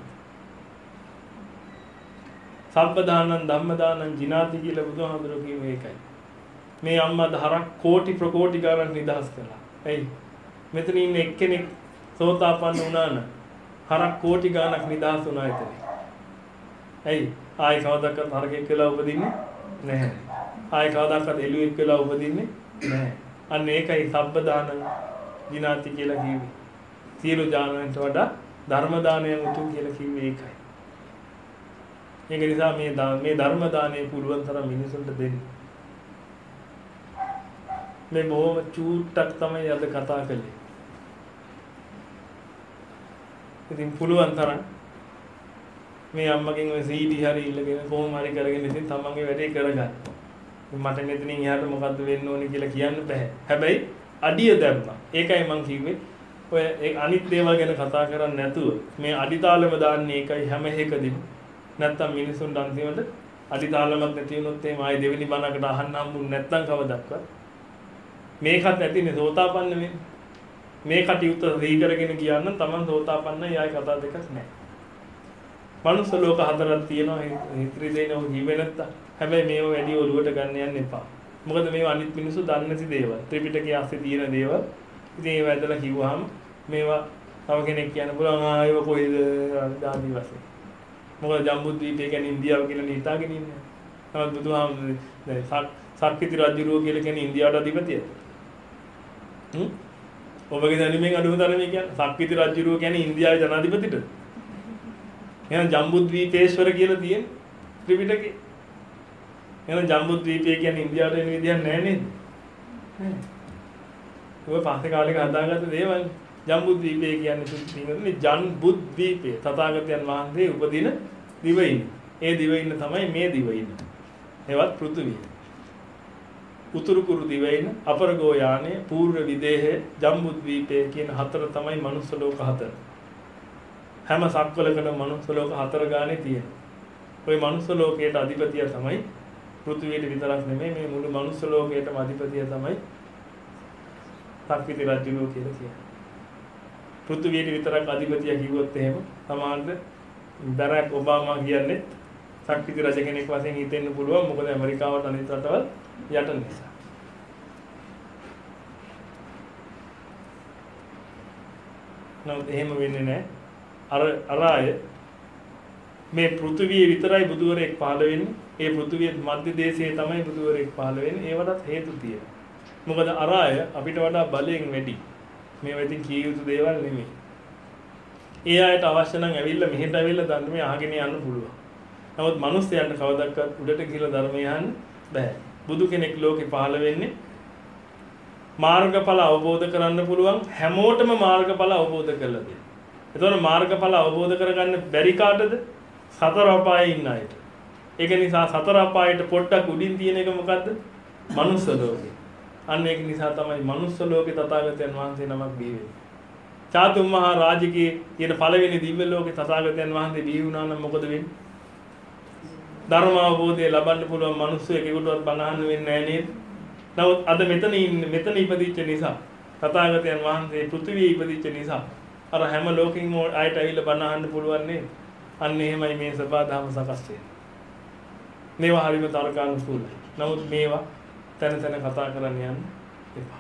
සබ්බදානං ධම්මදානං ජිනාති කියලා බුදුහාමුදුරුවෝ කිව්වේ ඒකයි. මේ අම්මා හරක් කෝටි ප්‍රකෝටි ගණන් නිදහස් කළා. එයි මෙතන ඉන්න එක්කෙනෙක් සෝතාපන්න වුණා නම් හරක් කෝටි ගණක් නිදහස් වුණා එතන. එයි ආයි කවදාවත් හරකෙක් කියලා උපදින්නේ නැහැ. ආයි කවදාවත් එළුවෙක් කියලා උපදින්නේ නැහැ. අන්න ඒකයි සබ්බදානං ජිනාති කියලා කිව්වේ. සියලු දානයන්ට වඩා ධර්ම දානය උතුම් කියලා කිව්වේ ඒකයි. ඒක නිසා මේ මේ ධර්ම දානය පුළුවන් තරම් මිනිසුන්ට දෙන්න. මේ බොහොම චූට්ටක් තමයි අද කතා කළේ. ඉතින් පුළුවන් තරම් මේ අම්මගෙන් ඔය සීඩි හරි ඉල්ලගෙන කොහොම හරි කරගෙන ඉතින් තමන්ගේ වැඩේ කරගන්න. මට මෙතනින් එහාට මොකද්ද වෙන්න ඕනේ කියලා කියන්න බෑ. හැබැයි අඩිය දැම්මා. ඒකයි මං කිව්වේ ඔය ඒ අනිත් දේවල් ගැන කතා කරන්නේ නැතුව මේ අඩිතාලම දාන්නේ ඒකයි හැම එකදීම. නැත්තම් මිනිසුන්ට අන්තිමට අඩිතාලමක් නැති වුණොත් එහෙම ආයේ දෙවෙනි බණකට අහන්න හම්බුනේ නැත්තම් කවදක්වත් මේකත් නැතිනේ සෝතාපන්න වෙන්නේ. මේ කටයුත්ත දී කරගෙන ගියා නම් Taman සෝතාපන්නයි ආයි කතා දෙකක් නැහැ. මනුස්ස ලෝක හතරක් තියෙනවා හිත්‍රි දෙනව ජීවෙ නැත්තා. හැබැයි මේව වැඩි ඔලුවට ගන්න යන්න එපා. මොකද මේවා අනිත් මිනිස්සු දන්නේ නැති දේවල්. ත්‍රිපිටකයේ ASCII තියෙන දේවල්. ඉතින් ඒව ඇදලා කිව්වහම මේවා තව කෙනෙක් කියන්න පුළුවන් ආ ඒව කොයිද දානි වශයෙන්. මොකද ජම්බුද්වීපය කියන්නේ ඉන්දියාව කියලා හිතාගෙන ඉන්නේ. නමුත් බුදුහාමුදුරේ දැන් සක්විති රජුරෝ කියලා කියන්නේ ඉන්දියාවට අධිපතියද? හ්ම් ඔබගේ දැනුමෙන් අඩුම තරමේ කියන්නේ සක්විති රජුරෝ කියන්නේ ඉන්දියාවේ ජනාධිපතිද? එහෙනම් ජම්බුද්වීපේශ්වර කියලා තියෙන ත්‍රිපිටකේ. එහෙනම් ජම්බුද්වීපය කියන්නේ ඉන්දියාවට එන විදියක් නැහැ නේද? නෑ. ඔය පස්සේ කාලෙක හදාගත්ත දේවල්. ජම්බුද්වීපය කියන්නේ මේ ජම්බුද්වීපය තථාගතයන් වහන්සේ උපදින දිවයින. ඒ දිවයින තමයි මේ දිවයින. ඒවත් පෘථිවිය. උතුරු කුරු දිවයින, අපරගෝ යානය, පූර්ව විදේහය, ජම්බුද්වීපය කියන හතර තමයි මනුස්ස ලෝක හතර. හැම සක්වලකම මනුස්ස ලෝක හතර ගානේ තියෙනවා. ওই මනුස්ස ලෝකයට අධිපතිය තමයි පෘථිවියට විතරක් නෙමෙයි මේ මුළු මනුස්ස ලෝකයටම අධිපතිය තමයි සක්විති රජුරෝ කියලා කියන්නේ. පෘථිවියට විතරක් අධිපතිය කිව්වොත් එහෙම සමානද බරක් ඔබාමා කියන්නේ සක්විති රජ කෙනෙක් වශයෙන් හිතෙන්න පුළුවන්. මොකද ඇමරිකාවට අනිත් රටවල් යට නිසා. නමුත් එහෙම වෙන්නේ නැහැ. අර අර අය මේ පෘථිවිය විතරයි බුදුවරයෙක් පහළ වෙන්නේ. ඒ පෘථිවියේ මධ්‍ය දේශයේ තමයි බුදුවරයෙක් පහළ වෙන්නේ. ඒවටත් හේතු තියෙනවා. මොකද අර අය අපිට වඩා බලයෙන් වැඩි. මේවා ඉතින් කිය යුතු දේවල් නෙමෙයි. ඒ අයට අවශ්‍ය නම් ඇවිල්ලා මෙහෙට ඇවිල්ලා ධර්මය අහගෙන යන්න පුළුවන්. නමුත් මිනිස්යන්ට කවදාවත් උඩට ගිහලා ධර්මය අහන්න බෑ. බුදු කෙනෙක් ලෝකේ පහළ වෙන්නේ මාර්ගඵල අවබෝධ කරන්න පුළුවන් හැමෝටම මාර්ගඵල අවබෝධ කරලා දෙන්න. එතකොට මාර්ගඵල අවබෝධ කරගන්න බැරි කාටද? සතර අපායේ ඉන්න අයට. ඒක නිසා සතර අපායට පොඩ්ඩක් උඩින් තියෙන එක මොකද්ද? මනුස්ස ලෝකේ. අන්න ඒක නිසා තමයි මනුස්ස ලෝකේ තථාගතයන් වහන්සේ නමක් බිහි වෙන්නේ. චාතුම් මහා රාජිකේ තියෙන පළවෙනි දිව්‍ය ලෝකේ තථාගතයන් වහන්සේ බිහි වුණා නම් මොකද වෙන්නේ? ධර්ම අවබෝධය ලබන්න පුළුවන් මිනිස්සු එකෙකුටවත් බණ අහන්න වෙන්නේ නැහැ නේද? නමුත් අද මෙතන ඉන්න මෙතන ඉපදිච්ච නිසා තථාගතයන් වහන්සේ පෘථිවියේ ඉපදිච්ච නිසා අර හැම ලෝකෙකින්ම ආයෙත් ඇවිල්ලා බණ අහන්න පුළුවන් නේද? අන්න එහෙමයි මේ සබා දහම සකස් වෙන්නේ. මේවා හරිම තර්කානුකූලයි. නමුත් මේවා තන තන කතා කරන්න යන්න එපා.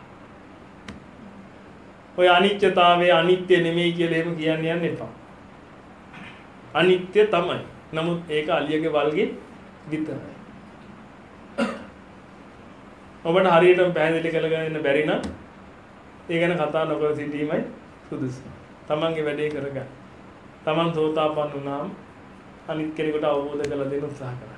ඔය අනිත්‍යතාවය අනිත්‍ය නෙමෙයි කියලා එහෙම කියන්න යන්න එපා. අනිත්‍ය තමයි. නමුත් ඒක අලියගේ වල්ගේ විතරයි. ඔබට හරියටම පැහැදිලි කරගන්න බැරි නම් ඒ ගැන කතා නොකර සිටීමයි සුදුසු. තමන්ගේ වැඩේ කරගන්න. තමන් සෝතාපන්න වුණාම අනිත් කෙනෙකුට අවබෝධ කරලා දෙන්න උත්සාහ කරන්න.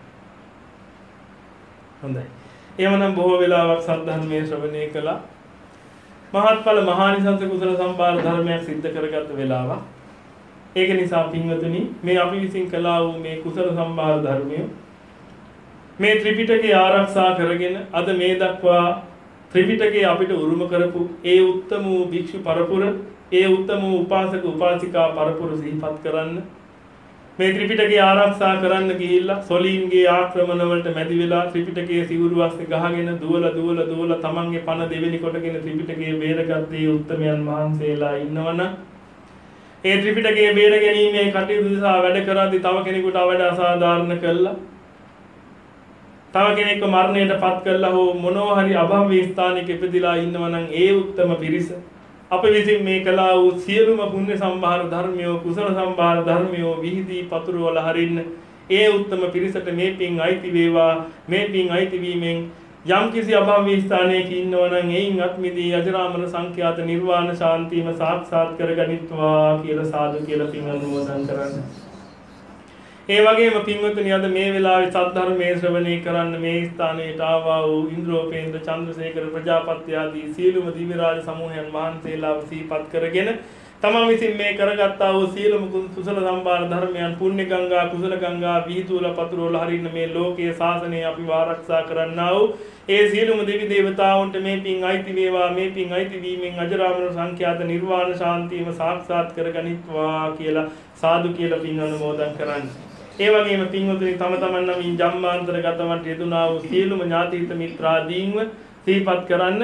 හොඳයි. එහෙමනම් බොහෝ වෙලාවක් සද්ධර්මයේ ශ්‍රවණය කළා. මහත්ඵල මහානිසංස කුසල සම්පාර ධර්මයක් සිද්ධ කරගත්ත වෙලාවක්. ඒක නිසා පින්වතුනි මේ අපි විසින් කළා වූ මේ කුසල සම්භාර ධර්මය මේ ත්‍රිපිටකය ආරක්ෂා කරගෙන අද මේ දක්වා ත්‍රිපිටකය අපිට උරුම කරපු ඒ උත්තම වූ භික්ෂු පරපුර ඒ උත්තම වූ උපාසක උපාසිකා පරපුර සිහිපත් කරන්න මේ ත්‍රිපිටකය ආරක්ෂා කරන්න ගිහිල්ලා සොලීන්ගේ ආක්‍රමණ වලට මැදි වෙලා ත්‍රිපිටකයේ සිවුරු අස්සේ ගහගෙන දුවලා දුවලා දුවලා තමන්ගේ පණ දෙවෙනි කොටගෙන ත්‍රිපිටකයේ බේරගත්තේ උත්තමයන් වහන්සේලා ඉන්නවනම් ඒ ත්‍රිපිටකයේ බේර ගැනීමේ කටයුතු නිසා වැඩ කරද්දී තව කෙනෙකුට අවඩ අසාධාරණ කළා තව කෙනෙක්ව මරණයට පත් කළා හෝ මොනවා හරි අභව්‍ය ස්ථානයක ඉපදිලා ඉන්නවනම් ඒ උත්තම පිරිස අප විසින් මේ කළා වූ සියලුම පුණ්‍ය සම්භාර ධර්මයෝ කුසල සම්භාර ධර්මයෝ විහිදී පතුරවල හරින්න ඒ උත්තම පිරිසට මේ පින් අයිති වේවා මේ පින් අයිති වීමෙන් යම් කිසි අභව්‍ය ස්ථානයක ඉන්නවනම් එයින් අත්මිදී අජරාමර සංඛ්‍යාත නිර්වාණ ශාන්තියම සාක්ෂාත් කරගනිත්වා කියලා සාදු කියලා පින් අනුමෝදන් කරන්න. ඒ වගේම පින්වතුනි අද මේ වෙලාවේ සද්ධර්මයේ ශ්‍රවණය කරන්න මේ ස්ථානයට ආවා වූ ඉන්ද්‍රෝපේන්ද්‍ර චන්ද්‍රසේකර ප්‍රජාපති ආදී සියලුම දිව්‍ය රාජ සමූහයන් වහන්සේලා සිහිපත් කරගෙන තමන් විසින් මේ කරගත්තා වූ සියලුම කුසල සම්භාර ධර්මයන් පුණ්‍ය ගංගා කුසල ගංගා විහිදුවල පතුරවල හරින්න මේ ලෝකයේ ශාසනය අපි ආරක්ෂා කරන්නා වූ ඒ සියලුම දෙවි දේවතාවුන්ට මේ පින් අයිති වේවා මේ පින් අයිති වීමෙන් අජරාමර සංඛ්‍යාත නිර්වාණ ශාන්තියම සාක්ෂාත් කරගනිත්වා කියලා සාදු කියලා පින් අනුමෝදන් කරන්න. ඒ වගේම පින්වතුනි තම තමන් නමින් ජම්මාන්තරගතවට යෙදුනා වූ සියලුම ඥාති හිත මිත්‍රාදීන්ව සිහිපත් කරන්න.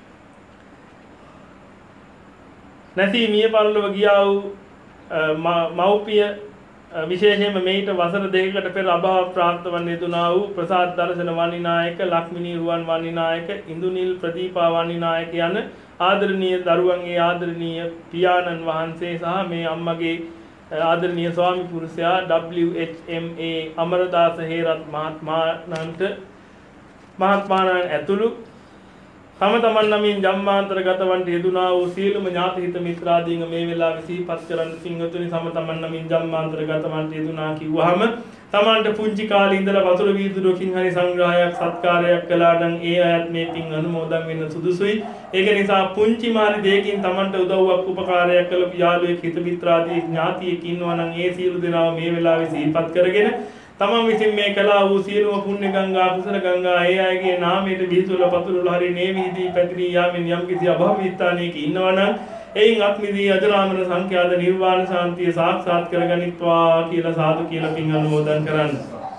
නැති මිය පරලොව ගියා වූ මව්පිය විශේෂයෙන්ම මේිට වසර දෙකකට පෙර අභාව ප්‍රාප්ත වන යෙදුනා වූ ප්‍රසාද් දර්ශන වන්නිනායක ලක්මිනී රුවන් වන්නිනායක ඉන්දුනිල් ප්‍රදීපා වන්නිනායක යන ආදරණීය දරුවන්ගේ ආදරණීය පියාණන් වහන්සේ සහ මේ අම්මගේ ආදරණීය ස්වාමි පුරුෂයා W H M A Amaradasa Herath මහත්මයාණන්ට මහත්මයාණන් ඇතුළු තම තමන් නමින් ජම්මාන්තරගත වන්ට යෙදුනා වූ සියලුම ඥාති හිත මිත්‍රාදීන් මේ වෙලාවේ සිහිපත් කරන්න පින්වතුනි තම තමන් නමින් ජම්මාන්තරගත වන්ට යෙදුනා කිව්වහම තමන්ට පුංචි කාලේ ඉඳලා වතුර වීදුරුවකින් හරි සංග්‍රහයක් සත්කාරයක් කළා නම් ඒ අයත් මේ පින් අනුමෝදන් වෙන්න සුදුසුයි. ඒක නිසා පුංචි මාරි දෙයකින් තමන්ට උදව්වක් උපකාරයක් කළ යාළුවෙක් හිත මිත්‍රාදී ඥාතියෙක් ඉන්නවා නම් ඒ සියලු දෙනාම මේ වෙලාවේ සිහිපත් කරගෙන තමන් විසින් මේ කළා වූ සියලුම පුණ්‍ය ගංගා කුසල ගංගා ඒ අයගේ නාමයට විහිදුවල පතුරවල හරි මේ විහිදී පැතිරී යාමෙන් යම් කිසි අභව්‍ය ස්ථානයක ඉන්නවනම් එයින් අත්මිදී අජරාමර සංඛ්‍යාත නිර්වාණ ශාන්තිය සාක්ෂාත් කරගනිත්වා කියලා සාදු කියලා පින් අනුමෝදන් කරන්න.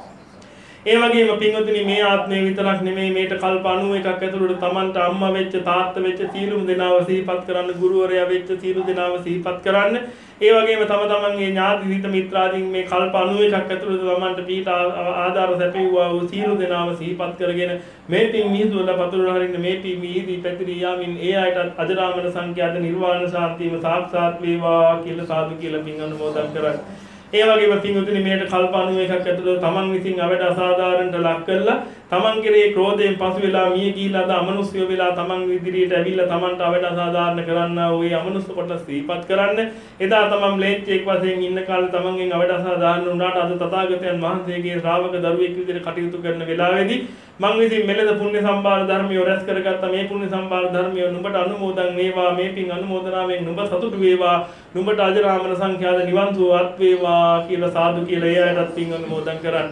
ඒ වගේම පින්වතුනි මේ ආත්මේ විතරක් නෙමෙයි මේට කල්ප අනූ එකක් ඇතුළත තමන්ට අම්මා වෙච්ච තාත්තා වෙච්ච සියලුම දෙනාව සිහිපත් කරන්න ගුරුවරයා වෙච්ච සියලු දෙනාව සිහිපත් කරන්න. ඒ වගේම තම තමන්ගේ ඥාති හිත මිත්‍රාදීන් මේ කල්ප අනූ එකක් ඇතුළත තමන්ට පීඨ ආධාර සැපෙව්වා වූ සියලු දෙනාව සිහිපත් කරගෙන මේ පින් මිහිදුවල පතුරවල හරින්න මේ පින් මිහිදී පැතිරී යාමින් ඒ අයට අජරාමර සංඛ්‍යාත නිර්වාණ ශාන්තියම සාක්ෂාත් වේවා කියලා සාදු කියලා පින් අනුමෝදන් කරන්න. ඒ වගේම පින්වතුනි මේට කල්ප අනූ එකක් ඇතුළත තමන් විසින් අවඩ අසාධාරණට ලක් කළා තමන් කෙරේ ක්‍රෝධයෙන් පසු වෙලා මිය ගිහිලා අද අමනුෂ්‍ය වෙලා තමන් ඉදිරියට ඇවිල්ලා තමන්ට අවඩ අසාධාරණ කරන්නා වූ ඒ අමනුෂ්‍ය කොටස් සිහිපත් කරන්න. එදා තමන් ම්ලේච්ඡෙක් වශයෙන් ඉන්න කාලේ තමන්ගෙන් අවඩ අසාධාරණ වුණාට අද තථාගතයන් වහන්සේගේ ශ්‍රාවක දරුවෙක් විදිහට කටයුතු කරන වෙලාවේදී මං විසින් මෙලෙස පුණ්‍ය සම්භාර ධර්මිය රැස් කරගත්ත මේ පුණ්‍ය සම්භාර ධර්මිය නුඹට අනුමෝදන් වේවා මේ පින් අනුමෝදනාවෙන් නුඹ සතුටු වේවා නුඹට අජරාමර සංඛ්‍යාත නිවන් සුවත් වේවා කියලා සාදු කියලා ඒ අයටත් පින් අනුමෝදන් කරන්න.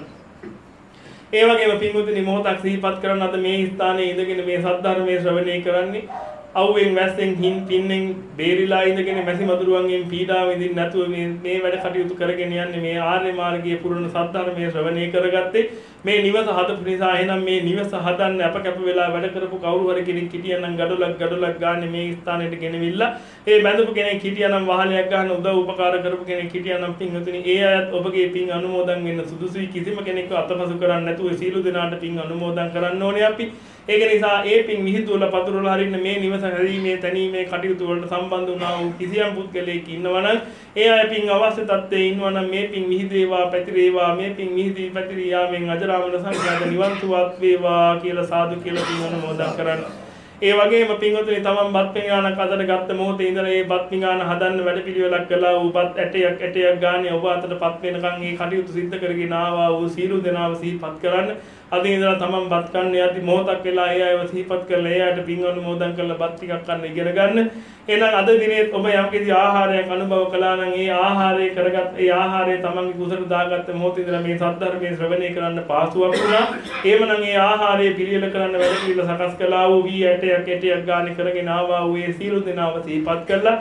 ඒ වගේම පින්වතුනි මොහොතක් සිහිපත් කරන අද මේ ස්ථානයේ ඉඳගෙන මේ සද්ධර්මයේ ශ්‍රවණය කරන්නේ අවුවෙන් වැස්සෙන් හින් පින්නෙන් බේරිලා ඉඳගෙන මැසි මදුරුවන්ගෙන් පීඩා විඳින්න නැතුව මේ මේ වැඩ කටයුතු කරගෙන යන්නේ මේ ආර්ය මාර්ගයේ පුරණ සද්ධර්මයේ ශ්‍රවණය කරගත්තේ මේ නිවස හදපු නිසා එහෙනම් මේ නිවස හදන්න අපකැප වෙලා වැඩ කරපු කවුරු හරි කෙනෙක් හිටියනම් ගඩොලක් ගඩොලක් ගන්න මේ ස්ථානෙට ගෙනවිල්ලා ඒ බඳපු කෙනෙක් හිටියනම් වහලයක් ගන්න උදව් උපකාර කරපු කෙනෙක් හිටියනම් පින්වතුනි ඒ අයත් ඔබගේ පින් අනුමෝදන් වෙන්න සුදුසුයි. කිසිම කෙනෙක්ව අතපසු කරන්නේ නැතුව සීල දෙනාට පින් අනුමෝදන් කරන්න ඕනේ අපි. ඒක නිසා ඒ පින් මිහිදුවල පතුරවල හරින්න මේ නිවස හැදීමේ තැනීමේ කටයුතු වලට සම්බන්ධ වුණා වූ කිසියම් පුද්ගලයෙක් ඉන්නවනම් ඒ අය පින් අවශ්‍ය තත්ත්වයේ ඉන්නවනම් මේ පින් මිහිදේවා පැතිරේවා මේ පින් මිහිදී පැතිරී යාමෙන් අජරාමර සංඛ්‍යාත නිවන් සුවත් වේවා කියලා සාදු කියලා පින් අනුමෝදන් කරන්න. ඒ වගේම පින්වතුනි තමන් බත් පිඟානක් අතට ගත්ත මොහොතේ ඉඳලා ඒ බත් පිඟාන හදන්න වැඩපිළිවෙලක් කළා වූ බත් ඇටයක් ඇටයක් ගානේ ඔබ අතටපත් වෙනකන් මේ කටයුතු සිද්ධ කරගෙන ආවා වූ සීල දෙනාව සිහිපත් කරන්න. අද ඉඳලා තමන් බත් කන්න යද්දි මොහොතක් වෙලා ඒ අයව සිහිපත් කරලා ඒ අයට පින් අනුමෝදන් කරලා බත් ටිකක් කන්න ඉගෙන ගන්න. එහෙනම් අද දිනේ ඔබ යම්කිසි ආහාරයක් අනුභව කළා නම් ඒ ආහාරය කරගත් ඒ ආහාරය තමන්ගේ කුසල දාගත්ත මොහොතේ ඉඳලා මේ සද්ධර්මයේ ශ්‍රවණය කරන්න පහසුවක් වුණා. එහෙමනම් ඒ ආහාරය පිළියෙල කරන්න වැඩ පිළිවෙල සකස් කළා වූ වී ඇටයක් ඇටයක් ගානේ කරගෙන ආවා වූ ඒ සීල දෙනාව සිහිපත් කළා.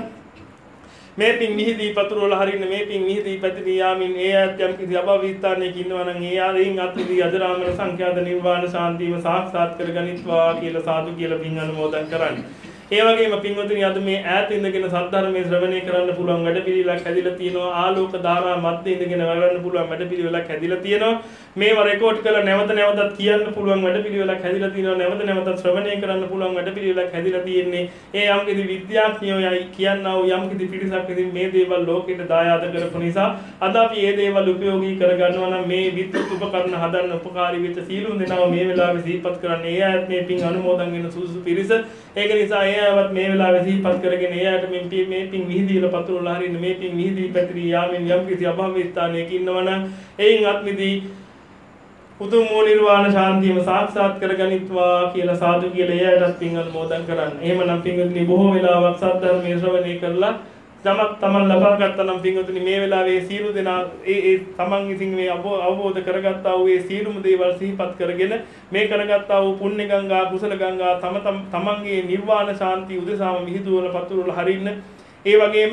මේ පින් මිහිදී පතුරවල හරින්න මේ පින් මිහිදී පැතිරී යාමින් ඒ ආයත් යම් කිසි අභවීස්ථානයක ඉන්නවා නම් ඒ ආදීන් අත්විදී අජරාමර සංඛ්‍යාත නිර්වාණ ශාන්තියම සාක්ෂාත් කරගනිත්වා කියලා සාදු කියලා පින් අනුමෝදන් කරන්නේ. ඒ වගේම පින්වතුනි අද මේ ඈත ඉඳගෙන සද්ධර්මයේ ශ්‍රවණය කරන්න පුළුවන් වැඩපිළිවෙලක් හැදිලා තියෙනවා. ආලෝක ධාරා මැද ඉඳගෙන වඩන්න පුළුවන් වැඩපිළිවෙලක් හැදිලා තියෙනවා. මේව රෙකෝඩ් කරලා නැවත නැවතත් කියන්න පුළුවන් වැඩපිළිවෙලක් හැදිලා තියෙනවා. නැවත නැවතත් ශ්‍රවණය කරන්න පුළුවන් වැඩපිළිවෙලක් හැදිලා තියෙන්නේ. ඒ යම්කිසි විද්‍යාඥයෝ යයි කියනවා යම්කිසි පිරිසක් ඉතින් මේ දේවල් ලෝකෙට දායාද කරපු නිසා අද අපි මේ දේවල් උපයෝගී කරගන්නවා නම් මේ විද්‍යුත් උපකරණ හදන්න උපකාරී වෙච්ච සීලුන් දෙනාව මේ වෙලාවේ සිහිපත් කරන්නේ. ඒ අයත් මේ පින් අනුමෝදන් වෙන සුසු පිරිස. ඒක නිසා ඒවත් මේ වෙලාවේ සිහිපත් කරගෙන එයාට මේ පින් මේ පින් විහිදීලා පතුරවලා හරින්න මේ පින් විහිදී පැතිරී යාමෙන් යම් කිසි අභව්‍ය ස්ථානයක ඉන්නවනම් එයින් අත්මිදී උතුම් වූ නිර්වාණ ශාන්තියම සාක්ෂාත් කරගනිත්වා කියලා සාදු කියලා එයාටත් පින් අනුමෝදන් කරන්න. එහෙමනම් පින්වතුනි බොහෝ වෙලාවක් සද්ධර්මයේ ශ්‍රවණය කරලා තමක් තමන් ලබා ගත්තා නම් පින්වතුනි මේ වෙලාවේ සීල දෙනා ඒ ඒ තමන් විසින් මේ අවබෝධ කරගත්තා වූ ඒ සීලුම දේවල් සිහිපත් කරගෙන මේ කරගත්තා වූ පුණ්‍ය ගංගා කුසල ගංගා තම තමන්ගේ නිර්වාණ ශාන්තිය උදෙසාම මිහිදුවල පතුරවල හරින්න. ඒ වගේම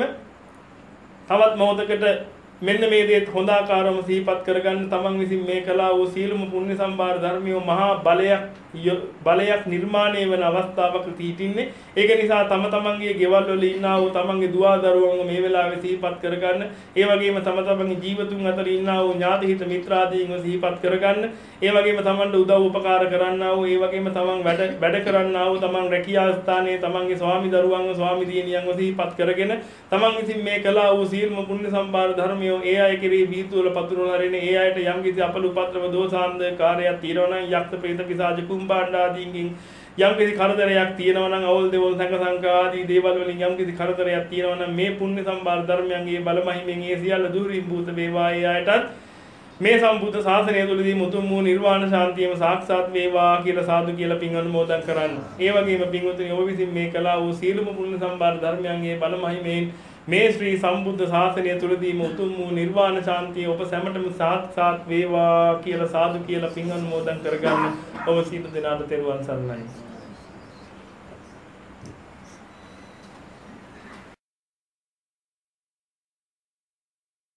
තවත් මොහොතකට මෙන්න මේ දේත් හොඳ ආකාරව සිහිපත් කරගන්න තමන් විසින් මේ කළා වූ සීලුම පුණ්‍ය සම්භාර ධර්මිය මහා බලයක් බලයක් නිර්මාණය වෙන අවස්ථාවක තීටින්නේ. ඒක නිසා තම තමන්ගේ ගෙවල් වල ඉන්නා වූ තමන්ගේ දුවා දරුවන්ව මේ වෙලාවේ සිහිපත් කරගන්න. ඒ වගේම තම තමන්ගේ ජීවතුන් අතර ඉන්නා වූ ඥාති හිත මිත්‍රාදීන්ව සිහිපත් කරගන්න. ඒ වගේම තමන්ට උදව් උපකාර කරන්නා වූ ඒ වගේම තමන් වැඩ වැඩ කරන්නා වූ තමන් රැකියා ස්ථානයේ තමන්ගේ ස්වාමි දරුවන්ව ස්වාමි දියණියන්ව සිහිපත් කරගෙන තමන් විසින් මේ කළා වූ සීලම පුණ්‍ය සම්භාර ධර්මිය ඒ අය කෙරෙහි බීතුවල පතුරවලා හරින ඒ අයට යම් කිසි අපල උපද්‍රව දෝසාන්ද කාර්යයක් තියෙනවා නම් යක්ෂ ප්‍රේත පිසාච කුම්භාණ්ඩ ආදීන්ගෙන් යම් කිසි කරදරයක් තියෙනවා නම් අවල් දෙවල් සංඝ සංඝා ආදී දේවල් වලින් යම් කිසි කරදරයක් තියෙනවා නම් මේ පුණ්‍ය සම්භාර ධර්මයන්ගේ බලමහිමෙන් ඒ සියල්ල දුරින් භූත වේවා. ඒ අයටත් මේ සම්බුද්ධ ශාසනය තුළදී මුතුන් වූ නිර්වාණ ශාන්තියම සාක්ෂාත් වේවා කියලා සාදු කියලා පින් අනුමෝදන් කරන්න. ඒ වගේම පින්වතුනි ඔබ විසින් මේ කළා වූ සීලම පුණ්‍ය සම්භාර ධර්මයන්ගේ බලමහිමෙන් මේ ශ්‍රී සම්බුද්ධ ශාසනය තුළදී මුතුන් වූ නිර්වාණ ශාන්තිය ඔබ සැමටම සාක්ෂාත් වේවා කියලා සාදු කියලා පින් අනුමෝදන් කරගන්න. ඔබ සීල දෙනාට තෙරුවන් සරණයි.